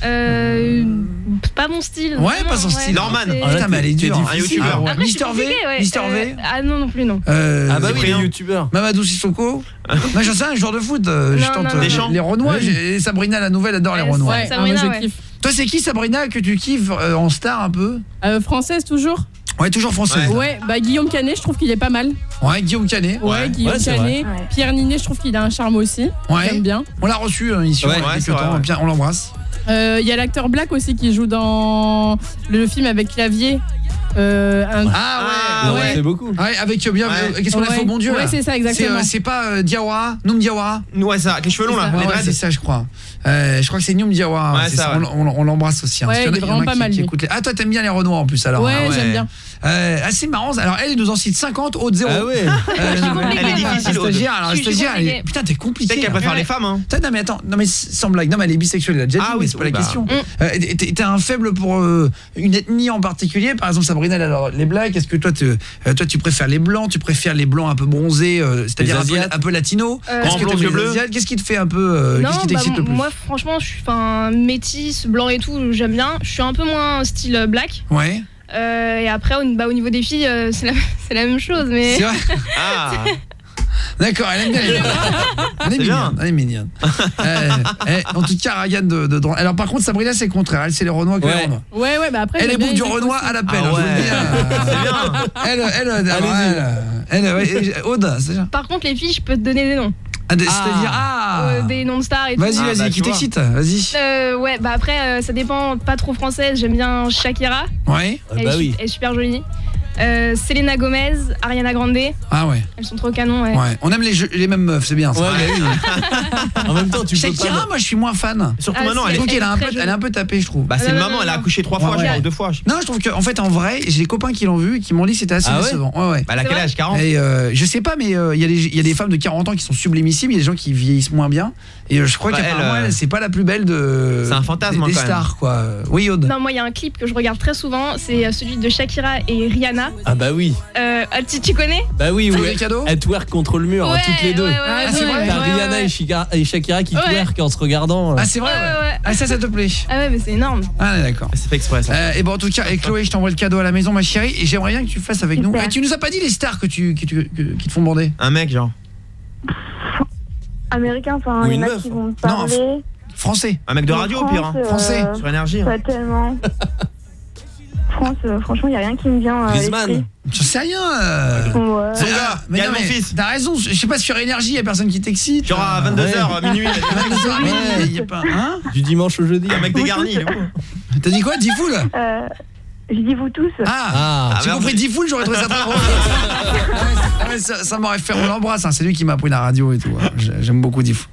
Pas mon style. Ouais, pas son style. Norman. Putain, mais elle est dure. Un youtubeur. Après, je suis Mister V. compliquée, ouais. Mister V. Ah non plus non. Ah bah oui, les youtubeurs. Mamadou Sissoko. Moi j'en sais un joueur de foot. Je tente les Renois. Et Sabrina la nouvelle adore les Renois. Ouais, Sabrina, je kiffe. Toi c'est qui Sabrina que tu kiffes en star un peu? Française toujours. Ouais, toujours française. Ouais, bah Guillaume Canet, je trouve qu'il est pas mal. Ouais, Guillaume Canet. Ouais, Guillaume Canet. Pierre Ninet, je trouve qu'il a un charme aussi. Ouais. J'aime bien. On l'a reçu ici. On l'embrasse. Il y a l'acteur Black aussi qui joue dans le film avec Clavier. Ouais. C'est beaucoup. Ouais, avec bien. Qu'est-ce qu'on a fait au bon Dieu? Ouais, c'est ça exactement. C'est pas Diawara, Noum Diawara. Ouais, ça, avec les cheveux longs là. Ouais, c'est ça, je crois. Je crois que c'est Noum Diawara. Ouais, ça. On l'embrasse aussi. Ouais, il est vraiment pas mal. Ah, toi t'aimes bien les Renois en plus alors. Ouais, j'aime bien. Assez marrant. Alors elle nous en cite 50, Aude 0. Ah ouais. Elle est difficile. Stagiaire, putain, t'es compliqué. Peut-être qu'elle préfère les femmes. Hein. Non mais attends, non mais sans blague. Non mais elle est bisexuelle, elle a déjà dit, mais c'est pas la question. T'as un faible pour une ethnie en particulier? Par exemple, Sabrina elle adore les blacks. Est-ce que toi tu préfères les blancs? Tu préfères les blancs un peu bronzés, c'est-à-dire un peu latino? Qu'est-ce qui te fait un peu qu'est-ce qui t'excite le plus? Moi franchement, je suis métisse, blanc et tout, j'aime bien. Je suis un peu moins style black. Ouais. Et après au niveau des filles, c'est la même chose, mais. C'est vrai. D'accord, elle aime bien les Renois. Elle est mignonne. En tout cas, Ryan de alors par contre Sabrina c'est le contraire, elle c'est les Renois que les Renois. Ouais, bah après elle est bouffe du Renois à l'appel. Elle Aude, c'est ça. Par contre les filles, je peux te donner des noms. C'est-à-dire des noms de stars et tout. Vas-y, qui t'excite? Vas-y. Ouais, bah après ça dépend, pas trop française, j'aime bien Shakira. Ouais. Elle est super jolie. Selena Gomez, Ariana Grande. Ah ouais. Elles sont trop canons. Ouais. On aime les mêmes meufs, c'est bien. Ouais, en même temps, tu peux Shakira, pas. moi je suis moins fan. Surtout maintenant, elle est un peu tapée, je trouve. Bah c'est une maman, elle a accouché 3 fois, ou 2 fois. Non, je trouve que en fait en vrai, j'ai des copains qui l'ont vu et qui m'ont dit que c'était assez décevant. Ouais. Bah elle a quel âge? 40. Et je sais pas, mais il y a des femmes de 40 ans qui sont sublimissimes, il y a des gens qui vieillissent moins bien. Et je crois qu'apparemment c'est pas la plus belle de. C'est un fantasme des stars quoi. Oui, Aude. Non, moi il y a un clip que je regarde très souvent, c'est celui de Shakira et Rihanna. Ah bah oui. Tu connais? Bah oui, elles twerk contre le mur, toutes les deux. C'est vrai. T'as Rihanna et Shakira qui twerk en se regardant. Ah c'est vrai. Ah ça te plaît? Ah ouais, mais c'est énorme. Ah d'accord. C'est fait exprès ça. Et bon en tout cas, et Chloé, je t'envoie le cadeau à la maison ma chérie et j'aimerais bien que tu fasses avec nous. Et tu nous as pas dit les stars qui te font bander? Un mec genre. Américain, enfin il y en a qui vont me parler. Non, français. Un mec de radio au pire. Français. Sur énergie. Pas tellement. Franchement, il n'y a rien qui me vient à l'esprit. Je sais rien. Ouais. Mais non, mon fils. T'as raison, je sais pas, sur énergie, il y a personne qui t'excite. Genre à 22h, minuit. Il y a pas du dimanche au jeudi. Un mec dégarni. T'as dit quoi? Diffoul? Je dis vous tous. J'ai compris Diffoul, j'aurais trouvé ça très drôle. Ça m'aurait fait, on l'embrasse, c'est lui qui m'a appris la radio et tout. J'aime beaucoup Diffoul.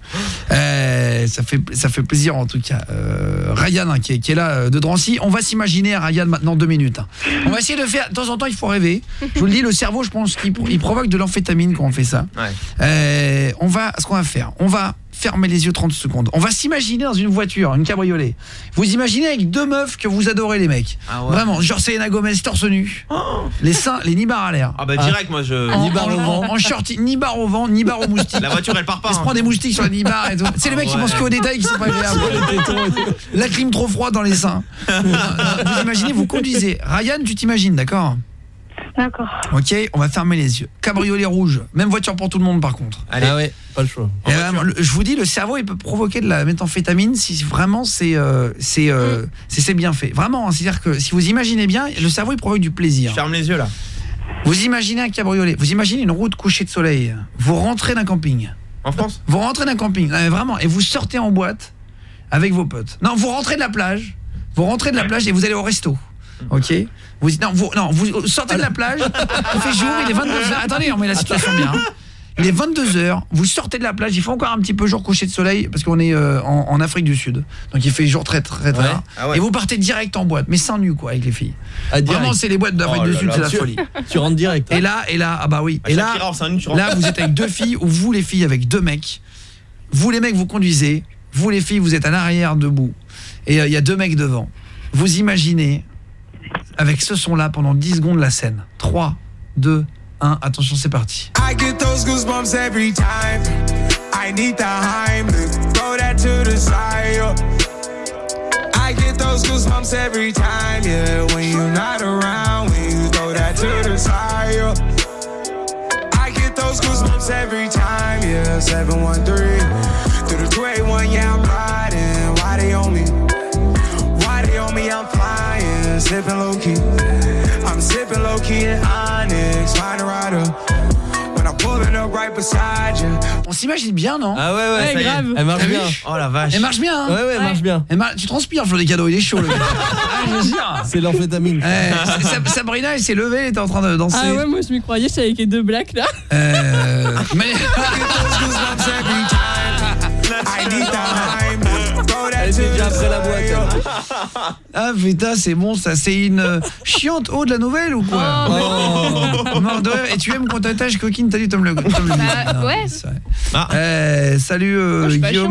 Ça fait plaisir en tout cas. Ryan qui est là de Drancy. On va s'imaginer Ryan maintenant 2 minutes. On va essayer de faire, de temps en temps il faut rêver. Je vous le dis, le cerveau je pense qu'il provoque de l'amphétamine quand on fait ça. Ce qu'on va faire, on va fermer les yeux 30 secondes. On va s'imaginer dans une voiture, une cabriolet. Vous imaginez avec 2 meufs que vous adorez les mecs. Vraiment, genre Selena Gomez torse nu. Les seins, les nibards à l'air. Ah bah direct moi je nibar au vent. En short, nibar au vent, nibar au moustique. La voiture elle part pas. Elle se prend des moustiques sur les nibards et tout. C'est les mecs qui pensent qu'aux détails qui sont pas agréables. La clim trop froide dans les seins. Vous imaginez, vous conduisez. Ryan, tu t'imagines, d'accord? D'accord. Ok, on va fermer les yeux. Cabriolet rouge, même voiture pour tout le monde par contre. Allez. Ah ouais, pas le choix. Je vous dis, le cerveau il peut provoquer de la méthamphétamine si vraiment c'est bien fait. Vraiment, c'est-à-dire que si vous imaginez bien, le cerveau il provoque du plaisir. Je ferme les yeux là. Vous imaginez un cabriolet, vous imaginez une route couchée de soleil. Vous rentrez d'un camping. En France? Vous rentrez d'un camping, vraiment, et vous sortez en boîte avec vos potes. Non, vous rentrez de la plage. Vous rentrez de la plage et vous allez au resto. OK? Vous sortez de la plage, il fait jour, il est 22h. Attendez, on met la situation bien. Il est 22h, vous sortez de la plage, il fait encore un petit peu jour couché de soleil parce qu'on est en Afrique du Sud. Donc il fait jour très tard. Et vous partez direct en boîte, mais sans nu quoi avec les filles. Vraiment c'est les boîtes d'Afrique du Sud, c'est la folie. Tu rentres direct. Et là ah bah oui, et là vous êtes avec 2 filles ou vous les filles avec 2 mecs. Vous les mecs vous conduisez, vous les filles vous êtes à l'arrière debout et il y a 2 mecs devant. Vous imaginez avec ce son là pendant 10 secondes la scène. 3 2 1, attention, c'est parti. I get those goosebumps every time. I need the Heimlich, throw that to the side. I those goosebumps every time, yeah. When you're not around, when you throw that to the side, yeah. I get those goosebumps every time, yeah. 713 through the 281, yeah, I'm riding. Why they on me? Why they on me? I'm flying, sipping low key. I'm sipping low key in Onyx, find a rider. When I'm pulling up right beside you. On s'imagine bien, non? Ah ouais, ça grave. y est. Elle marche bien. Oh la vache. Elle marche bien, hein? Ouais, elle marche bien. Tu transpires, Flo des cadeaux, il est chaud le gars. Ah, je veux dire. C'est l'amphétamine. Sabrina, elle s'est levée, elle était en train de danser. Ah ouais, moi je m'y croyais, j'étais avec les deux blacks là. Mais elle était déjà après la boîte. Ah putain, c'est bon ça, c'est une chiante haut de la nouvelle ou quoi? Mort de rire. Et tu aimes qu'on t'attache coquine, t'as dit Tom le ouais. Salut je suis pas Guillaume.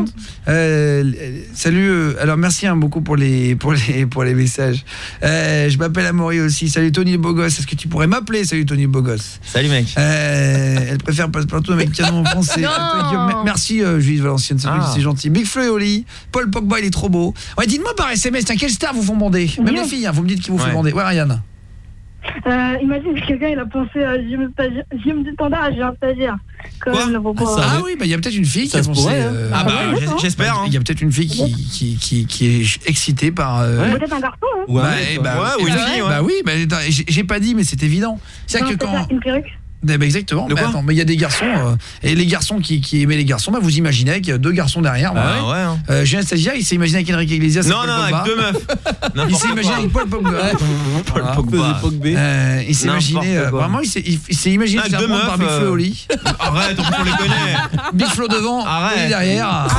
Salut alors merci beaucoup pour les messages. Je m'appelle Amaury aussi. Salut Tony le beau gosse. Est-ce que tu pourrais m'appeler? Salut Tony le beau gosse. Salut mec. Elle préfère Passepartout avec canon en français. Merci Julie Valenciennes, c'est gentil. Big Flo et Oli, Paul Pogba, il est trop beau. Ouais, dites-moi par SMS, tiens, quelle star vous font bander? Même les filles, hein, vous me dites qui vous font bander. Ouais, Ryan. Imagine que quelqu'un il a pensé à JM du standard à un stagiaire. Ah oui, bah il y a peut-être une fille qui a pensé. J'espère. Il y a peut-être une fille qui est excitée par. Peut-être un garçon. Hein. Ou une fille. Bah oui, j'ai pas dit, mais c'est évident. C'est-à-dire que quand. Une perruque. Exactement. Mais il y a des garçons et les garçons qui aimaient les garçons, vous imaginez qu'il y a deux garçons derrière. J'ai un stagiaire, il s'est imaginé avec Enrique Iglesias. Non, avec deux meufs. Il s'est imaginé avec Paul Pogba. Paul Pogba. Il s'est imaginé vraiment il s'est imaginé se faire prendre par Big Flo et Oli. Arrête, on les connaît. Big Flo devant, Oli derrière.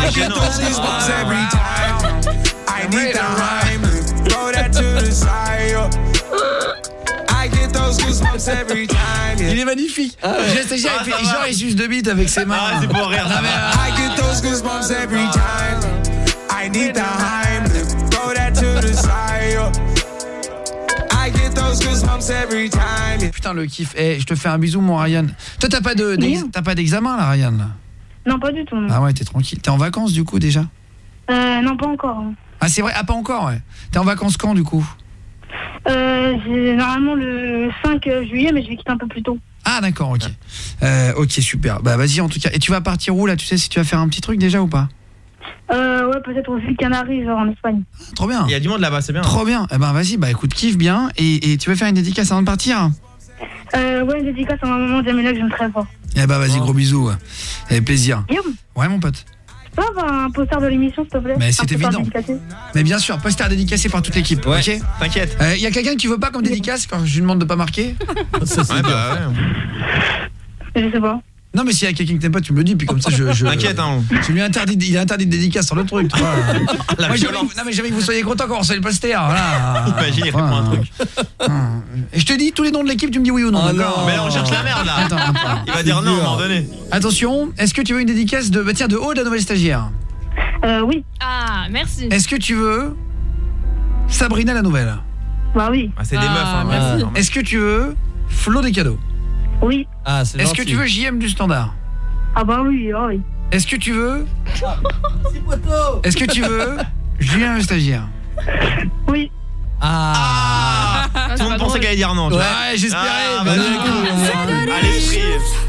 Il est magnifique. J'ai un stagiaire, il fait genre il suce deux bites avec ses mains. C'est pour rire. I get those goosebumps every time. I need the Heimlich. Throw that to the side. I get those goosebumps every time. Putain le kiff. Je te fais un bisou mon Ryan. Toi t'as pas d'examen là Ryan? Non, pas du tout. Non. Ah ouais, t'es tranquille. T'es en vacances du coup déjà? Non, pas encore. Ah c'est vrai, pas encore ouais. T'es en vacances quand du coup? Normalement le 5 juillet, mais je vais quitter un peu plus tôt. Ah d'accord, ok. Ok, super. Bah vas-y en tout cas. Et tu vas partir où là? Tu sais si tu vas faire un petit truc déjà ou pas? Ouais, peut-être aux îles Canaries, genre en Espagne. Trop bien. Il y a du monde là-bas, c'est bien. Trop bien. Eh ben vas-y, écoute, kiffe bien. Et tu vas faire une dédicace avant de partir? Ouais, une dédicace à ma maman Jamila que j'aime très fort. Eh ben vas-y, gros bisous. Avec plaisir. Guillaume. Ouais mon pote. Tu peux avoir un poster de l'émission s'il te plaît? Mais c'est évident. Mais bien sûr, poster dédicacé par toute l'équipe. Ouais, ok. T'inquiète. Y a quelqu'un qui veut pas comme dédicace quand je lui demande de pas marquer? Ça c'est Je sais pas. Non mais s'il y a quelqu'un que t'aimes pas, tu me le dis puis comme ça je T'inquiète hein. Il est interdit de dédicace sur le truc, tu vois. La violence. Non mais j'avais que vous soyez content quand on reçoit le poster, voilà. Imagine, il répond un truc. Et je te dis tous les noms de l'équipe, tu me dis oui ou non. Non, mais là on cherche la merde là. Attends. Il va dire non à un moment donné. Attention, est-ce que tu veux une dédicace de Aude, la nouvelle stagiaire? Oui. Ah, merci. Est-ce que tu veux Sabrina la nouvelle? Bah oui. C'est des meufs hein. Merci. Est-ce que tu veux Flo des cadeaux? Oui. Ah, c'est Est-ce que tu veux JM du standard? Ah bah oui, oui. Est-ce que tu veux Est-ce que tu veux Julien le stagiaire? Oui. Tout le monde pensait qu'elle allait dire non. Ouais, j'espérais. À l'esprit.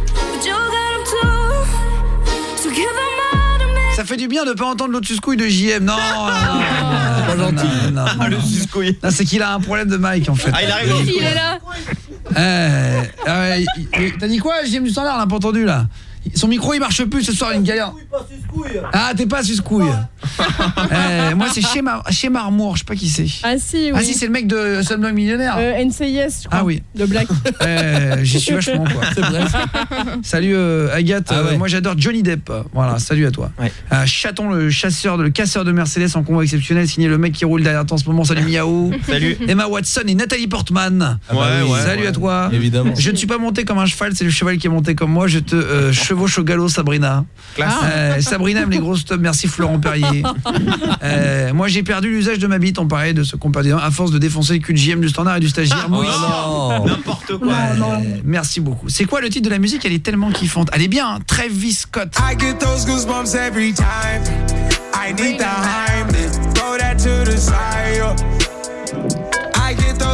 Ça fait du bien de pas entendre l'autre suscouille de JM. Non, c'est pas gentil. Non, le suscouille. Non, c'est qu'il a un problème de mic en fait. Ah, il arrive. Il est là. T'as dit quoi, JM du standard, on l'a pas entendu là. Son micro il marche plus ce soir, une galère. Ah, t'es pas suscouille. Moi c'est chez Marmour, je sais pas qui c'est. Ah si, oui. Ah si, c'est le mec de Slumdog Millionnaire. NCIS, je crois. Ah oui. De Black. J'y suis vachement quoi. C'est vrai. Salut Agathe, moi j'adore Johnny Depp. Voilà, salut à toi. Ouais. Chaton le casseur de Mercedes en convoi exceptionnel, signé le mec qui roule derrière toi en ce moment. Salut Miaou. Salut. Emma Watson et Nathalie Portman. Salut à toi. Évidemment. Je ne suis pas monté comme un cheval, c'est le cheval qui est monté comme moi. Je te chevauche au galop, Sabrina. Sabrina aime les grosses tops, merci Florent Perrier. Moi j'ai perdu l'usage de ma bite, on parlait de ce qu'on perdait à force de défoncer le cul de JM du standard et du stagiaire. N'importe quoi. Merci beaucoup. C'est quoi le titre de la musique? Elle est tellement kiffante. Elle est bien, hein? Travis Scott. I get those goosebumps every time. I need the Heimlich. Throw that to the side.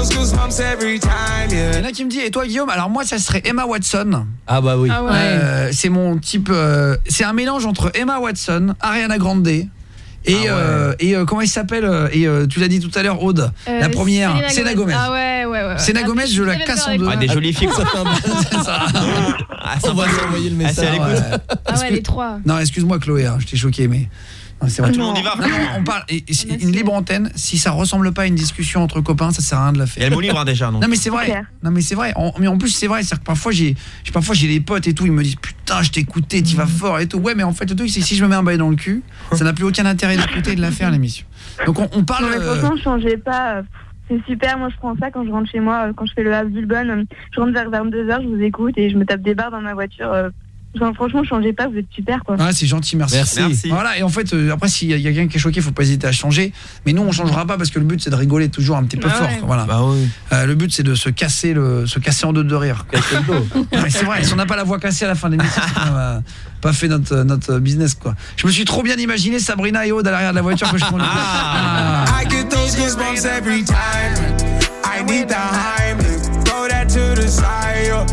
Il y en a qui me dit, et toi Guillaume? Alors moi ça serait Emma Watson. Ah bah oui. Ah ouais. C'est mon type, c'est un mélange entre Emma Watson, Ariana Grande et comment il s'appelle tu l'as dit tout à l'heure Aude, la première, Selena Gomez. Ah ouais. Selena Gomez, je la casse en deux. Des jolies filles, ça fait un On va lui envoyer le message. Ah ouais, les trois. Non, excuse-moi Chloé, hein, je t'ai choqué mais c'est vrai. Tout le monde y va. Non, on parle une libre antenne, si ça ressemble pas à une discussion entre copains, ça sert à rien de la faire. Il y a le mot libre déjà non. Non mais c'est vrai. Non mais c'est vrai. Mais en plus c'est vrai, c'est que parfois j'ai des potes et tout, ils me disent putain, je t'ai écouté, tu vas fort et tout. Ouais, mais en fait le truc c'est si je me mets un bail dans le cul, ça n'a plus aucun intérêt d'écouter et de la faire l'émission. Donc on parle non, mais franchement, changez pas. C'est super, moi je prends ça quand je rentre chez moi, quand je fais le Abdulbon, je rentre vers 22h, je vous écoute et je me tape des barres dans ma voiture. Franchement, changez pas, vous êtes super quoi. Ah, c'est gentil, merci. Voilà, et en fait, après s'il y a quelqu'un qui est choqué, faut pas hésiter à changer. Mais nous, on changera pas parce que le but c'est de rigoler toujours un petit peu fort. Voilà. Bah oui. Le but c'est de se casser en deux de rire. Casser le dos. Ouais, c'est vrai, si on n'a pas la voix cassée à la fin de l'émission, on pas fait notre business quoi. Je me suis trop bien imaginé Sabrina et Aude à l'arrière de la voiture que je conduis. I get those goosebumps every time. I need the Heimlich, throw that to the side.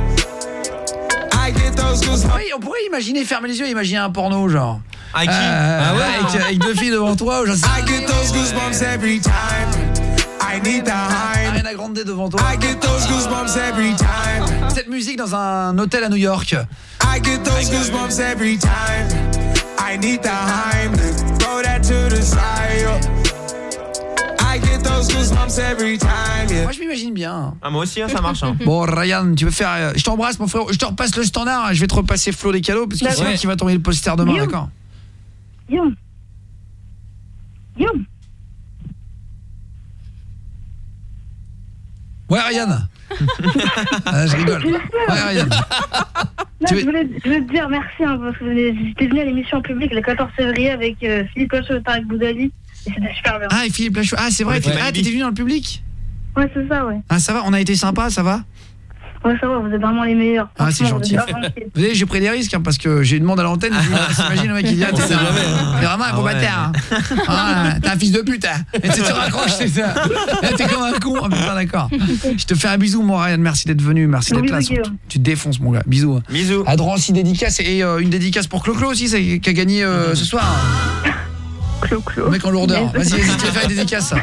On pourrait imaginer, fermer les yeux et imaginer un porno genre. Avec qui avec deux filles devant toi ou j'en sais I get those goosebumps every time. I need the Heimlich. Ariana Grande devant toi. I get those goosebumps every time. Cette musique dans un hôtel à New York. I get those goosebumps every time. I need the Heimlich, throw that to the side. I get those goosebumps every time. Yeah. Moi je m'imagine bien. Ah moi aussi ça marche. Hein. Bon Ryan, tu veux faire je t'embrasse mon frère, je te repasse le standard, je vais te repasser Flo des cadeaux parce que c'est moi qui va t'envoyer le poster demain, d'accord? Guillaume. Ouais Ryan. Je rigole. Ouais Ryan. Non, je voulais te dire merci hein, parce que j'étais venu à l'émission en public le 14 février avec Philippe Lachaud et Tarek Boudali et c'était super bien. Ah et Philippe Lachaud, ah c'est vrai, t'étais venu dans le public? Ouais c'est ça ouais. Ah ça va, on a été sympa, ça va? Ouais ça va, vous êtes vraiment les meilleurs. Ah c'est gentil. Vous savez j'ai pris des risques hein, parce que j'ai une demande à l'antenne, j'imagine le mec il dit t'es vraiment un gros bâtard hein. T'es un fils de pute hein. Et tu te raccroches c'est ça. T'es comme un con. Ah putain d'accord. Je te fais un bisou mon Ryan, merci d'être venu, merci d'être là. Tu te défonces mon gars. Bisous. Bisous. À Drancy dédicace et une dédicace pour Clo-Clo aussi qui a gagné ce soir. Clo-Clo. Le mec en lourdeur. Vas-y, tu vas faire une dédicace.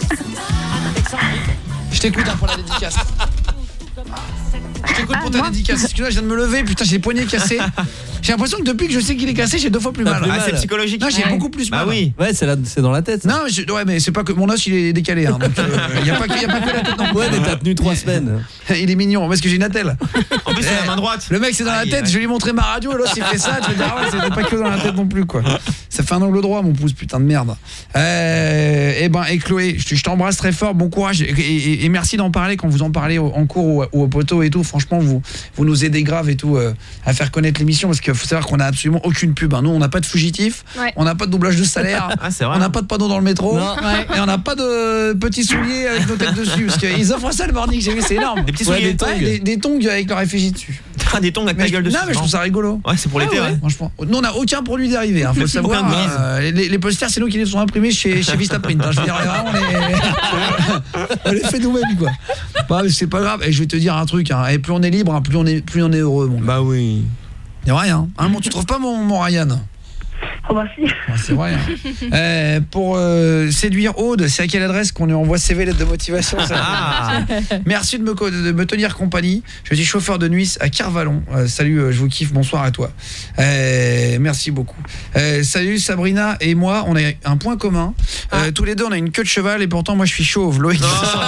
Je t'écoute pour la dédicace. Je t'écoute pour ta dédicace. Excuse-moi, je viens de me lever, putain, j'ai les poignets cassés. J'ai l'impression que depuis que je sais qu'il est cassé, j'ai 2 fois plus mal. Ah, c'est psychologique. Non, j'ai beaucoup plus mal. Bah oui. Ouais, c'est dans la tête. Non, mais c'est pas que mon os il est décalé hein, donc il y a pas que la tête non plus. Ouais, mais t'as tenu 3 semaines. Il est mignon parce que j'ai une attelle. En plus, c'est la main droite. Le mec c'est dans la tête, je vais lui montrer ma radio et l'os il fait ça, tu vas dire ouais, c'était pas que dans la tête non plus quoi. Ça fait un angle droit mon pouce, putain de merde. Et Chloé, je t'embrasse très fort, bon courage et merci d'en parler quand vous en parlez en cours ou au poteau et tout. Franchement, vous nous aidez grave et tout à faire connaître l'émission parce qu'il faut savoir qu'on a absolument aucune pub. Nous, on n'a pas de fugitif, on n'a pas de doublage de salaire, on n'a pas de panneau dans le métro et on n'a pas de petits souliers avec nos têtes dessus parce qu'ils offrent ça le morning, j'ai vu, c'est énorme. Des petits souliers, des tongs avec leur effigie dessus. Des tongs avec ta gueule dessus. Non, mais je trouve ça rigolo. Ouais, c'est pour l'été, ouais. Franchement. Nous, on n'a aucun produit dérivé, faut le savoir. Les posters, c'est nous qui les sont imprimés chez Vistaprint. Je veux dire, vraiment, on les fait nous-mêmes, quoi. Bah, c'est pas grave. Et je vais te dire un truc. Et plus on est libre, plus on est heureux. Mon gars. Bah oui. C'est vrai, hein. Tu trouves pas mon Ryan? Oh bah si. C'est vrai. Hein. Pour séduire Aude, c'est à quelle adresse qu'on lui envoie CV, lettre de motivation ça Merci de me tenir compagnie. Je suis chauffeur de nuit à Carvalon. Salut, je vous kiffe. Bonsoir à toi. Merci beaucoup. Salut Sabrina et moi, on a un point commun. Tous les deux, on a une queue de cheval et pourtant moi je suis chauve. Loïc.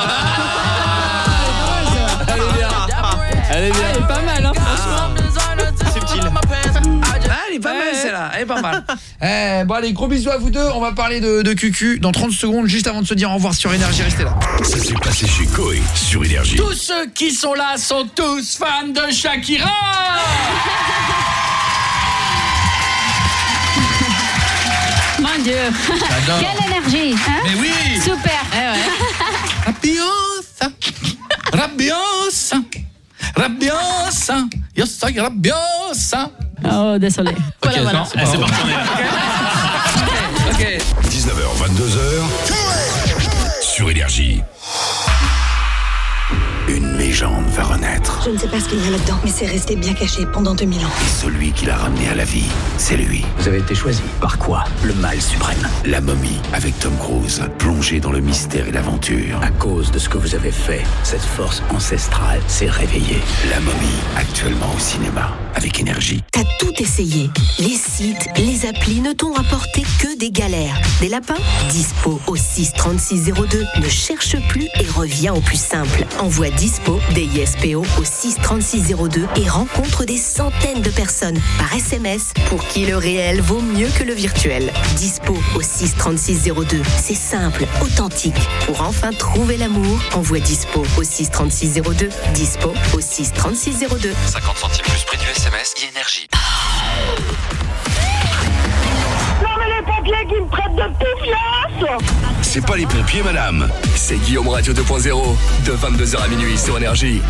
Elle est pas mal hein, franchement. Subtil. Elle est pas mal celle-là, elle est pas mal. Bon allez, gros bisous à vous deux, on va parler de QQ dans 30 secondes juste avant de se dire au revoir sur Énergie, restez là. Ça s'est passé chez Coé sur Énergie. Tous ceux qui sont là sont tous fans de Shakira. Mon Dieu. J'adore. Quelle énergie hein? Mais oui. Super. Rabbiosa, io sono rabbiosa. Oh, désolé. Voilà. C'est parti. Ok. 19h, 22h sur Énergie. légende va renaître. Je ne sais pas ce qu'il y a là-dedans, mais c'est resté bien caché pendant 2000 ans. Et celui qui l'a ramené à la vie, c'est lui. Vous avez été choisi. Par quoi? Le mal suprême. La momie, avec Tom Cruise, plongé dans le mystère et l'aventure. À cause de ce que vous avez fait, cette force ancestrale s'est réveillée. La momie, actuellement au cinéma, avec Énergie. T'as tout essayé. Les sites, les applis ne t'ont rapporté que des galères. Des lapins? Dispo au 63602. Ne cherche plus et reviens au plus simple. Envoie Dispo, DISPO au 63602 et rencontre des centaines de personnes par SMS pour qui le réel vaut mieux que le virtuel. Dispo au 63602. C'est simple, authentique. Pour enfin trouver l'amour, envoie Dispo au 63602. Dispo au 63602. 50 centimes plus prix du SMS, Énergie. Non mais les pompiers qui me traitent de poufiasse. C'est pas les pompiers, madame. C'est Guillaume Radio 2.0, de 22h à minuit sur Énergie.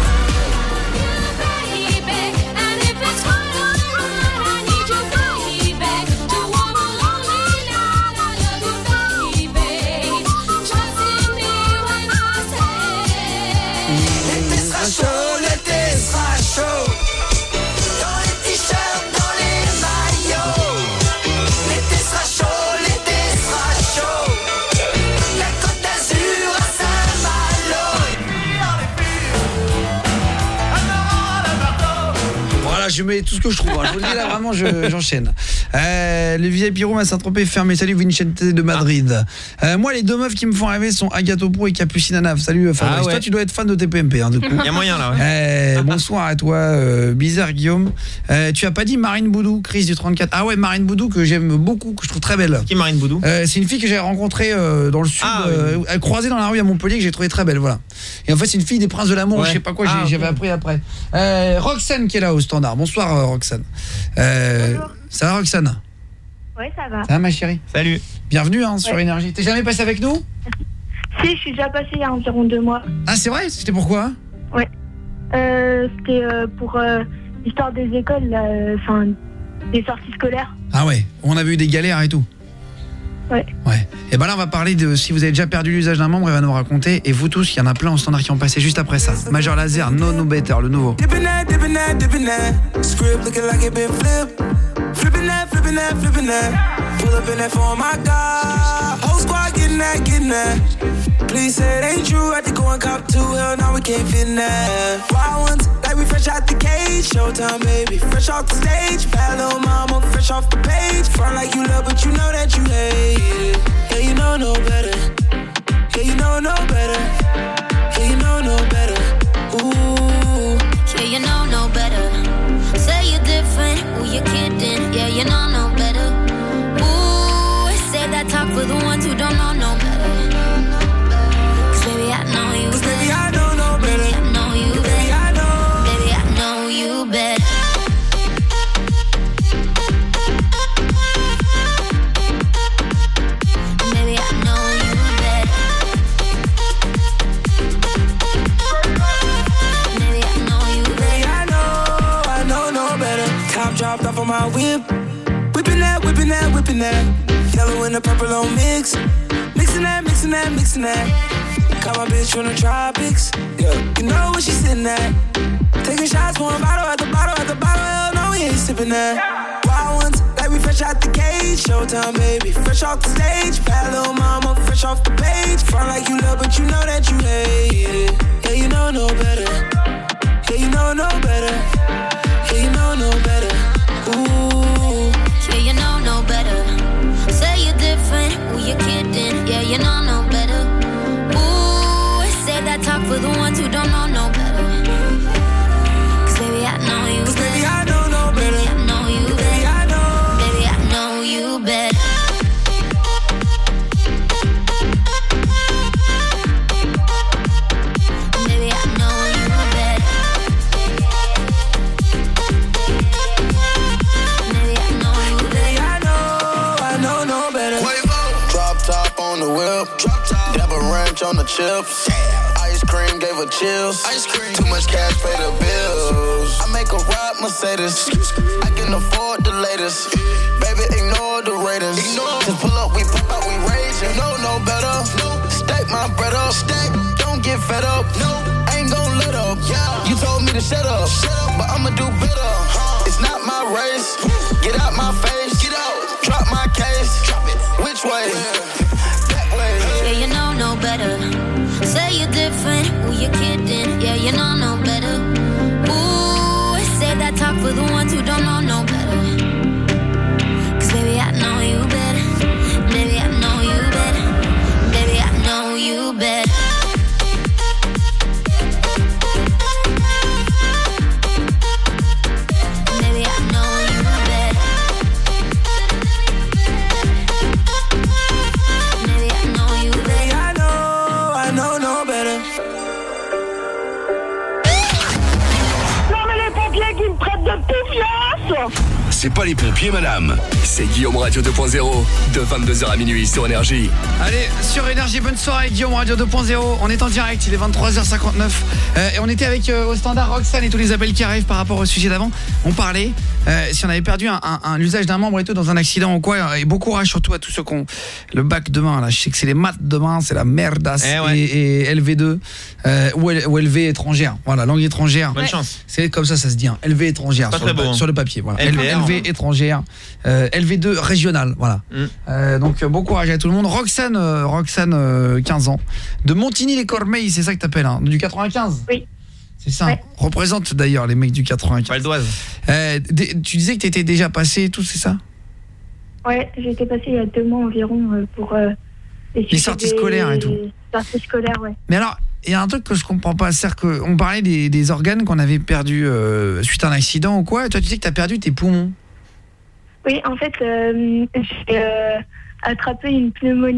L'été sera chaud. Dans les t-shirts, dans les maillots. L'été sera chaud, l'été sera chaud. La Côte d'Azur à Saint-Malo. Voilà, je mets tout ce que je trouve. Je vous le dis là, vraiment, j'enchaîne. Le VIP Room à Saint-Tropez fermé. Salut Vincente de Madrid. Moi, les deux meufs qui me font rêver sont Agathe Pro et Capucine Anav. Salut Fabrice. Ouais. Toi, tu dois être fan de TPMP, hein, du coup. Il y a moyen là, ouais. Bonsoir à toi, bizarre Guillaume. Tu as pas dit Marine Boudou, Chris du 34. Ah ouais, Marine Boudou que j'aime beaucoup, que je trouve très belle. Qui est Marine Boudou? C'est une fille que j'ai rencontrée dans le sud, croisée dans la rue à Montpellier, que j'ai trouvée très belle, voilà. Et en fait, c'est une fille des Princes de l'amour, je sais pas quoi, j'avais appris après. Roxane qui est là au standard. Bonsoir Roxane. Ça va Roxane? Ouais, ça va. Ça va ma chérie? Salut. Bienvenue sur Énergie. T'es jamais passé avec nous? Si, je suis déjà passée il y a environ 2 mois. Ah, c'est vrai? C'était pourquoi? Ouais. C'était pour l'histoire des écoles, enfin, des sorties scolaires. Ah ouais, on avait eu des galères et tout. Ouais. Et ben là, on va parler de si vous avez déjà perdu l'usage d'un membre, elle va nous raconter. Et vous tous, il y en a plein au standard qui ont passé juste après ça. Major Lazer, No Better, le nouveau. Dipping that. Script looking like it been flipped. Flipping that. Pull up in that for my God. Whole squad getting that. Please say it ain't true. I had to go and cop 2. Hell no, we can't fit in that. Wild ones, like we fresh out the cage. Showtime, baby, fresh off the stage. Bad little mama, fresh off the page. Front like you love, but you know that you hate it. Yeah, you know no better. Yeah, you know no better. Yeah, you know no better. Ooh. Yeah, you know no better. Say you're different, who you kidding? Yeah, you know no better. Ooh, save that talk for the ones who don't know no better. Cause baby, I know you better. Baby, I know no better. Baby, I know you better. Baby, I know. Baby, I know you better. Baby, I know you better. Baby, I know you better. Baby, I know no better. Top dropped off on my whip. Whipping that. Yellow and the purple on mix. Mixing that. Caught my bitch from the tropics. Yeah, you know where she sitting at. Taking shots, pouring bottle at the bottle. Hell no, we ain't sipping that. Wild ones, like we fresh out the cage. Showtime, baby, fresh off the stage. Bad little mama, fresh off the page. Front like you love, but you know that you hate it. Yeah, you know no better. Yeah, you know no better. Yeah, you know no better. Ooh. Yeah, you know no better. Say you're different, who you kidding? Yeah, you know no better. Ooh, save that talk for the ones who don't know no better. Cause baby, I know you better. Baby, I know no better. Baby, I know you better. Baby, I know. Baby, I know you better. Baby, I know you better. Baby, I know you better. I know no better. Drop top on the whip. Dab a ranch on the chips. Ice cream gave her chills. Too much cash, pay the bills. I make a ride Mercedes. I can afford the latest. Baby, ignore the Raiders. Just pull up, we pop out, we raging. No better. Stack my bread up. Don't get fed up. Ain't gon' let up. shut up, but I'ma do better. It's not my race. Get out my face. Get out. Drop my case. Drop it. Which way? That way. Yeah, you know no better. Say you're different. Who you kidding? Yeah, you know no better. Ooh, save that talk for the ones who don't know no better. 'Cause baby, I know you better. Baby, I know you better. Baby, I know you better. C'est pas les pompiers, madame. C'est Guillaume Radio 2.0, de 22h à minuit sur Énergie. Allez, sur Énergie, bonne soirée, Guillaume Radio 2.0. On est en direct, il est 23h59. Et on était avec au standard Roxane et tous les appels qui arrivent par rapport au sujet d'avant. On parlait, si on avait perdu l'usage d'un membre et tout dans un accident ou quoi. Et bon courage surtout à tous ceux qui ont le bac demain. Là. Je sais que c'est les maths demain, c'est la merdasse et LV2 ou LV étrangère. Voilà, langue étrangère. Bonne chance. C'est comme ça se dit. Hein. LV étrangère sur le papier. Voilà. LV étrangère. LV2 régional, voilà. Donc bon courage à tout le monde. Roxane 15 ans, de Montigny-les-Cormeilles, c'est ça que t'appelles, hein, du 95. Oui. C'est ça. Ouais. Représente d'ailleurs les mecs du 95. Val d'Oise. Tu disais que t'étais déjà passé et tout, c'est ça? Ouais, j'ai été passé il y a 2 mois environ pour les sorties scolaires et tout. Sorties scolaires, ouais. Mais alors, il y a un truc que je comprends pas, c'est-à-dire qu'on parlait des organes qu'on avait perdus suite à un accident ou quoi, et toi tu dis que t'as perdu tes poumons. Oui, en fait, j'ai attrapé une pneumonie.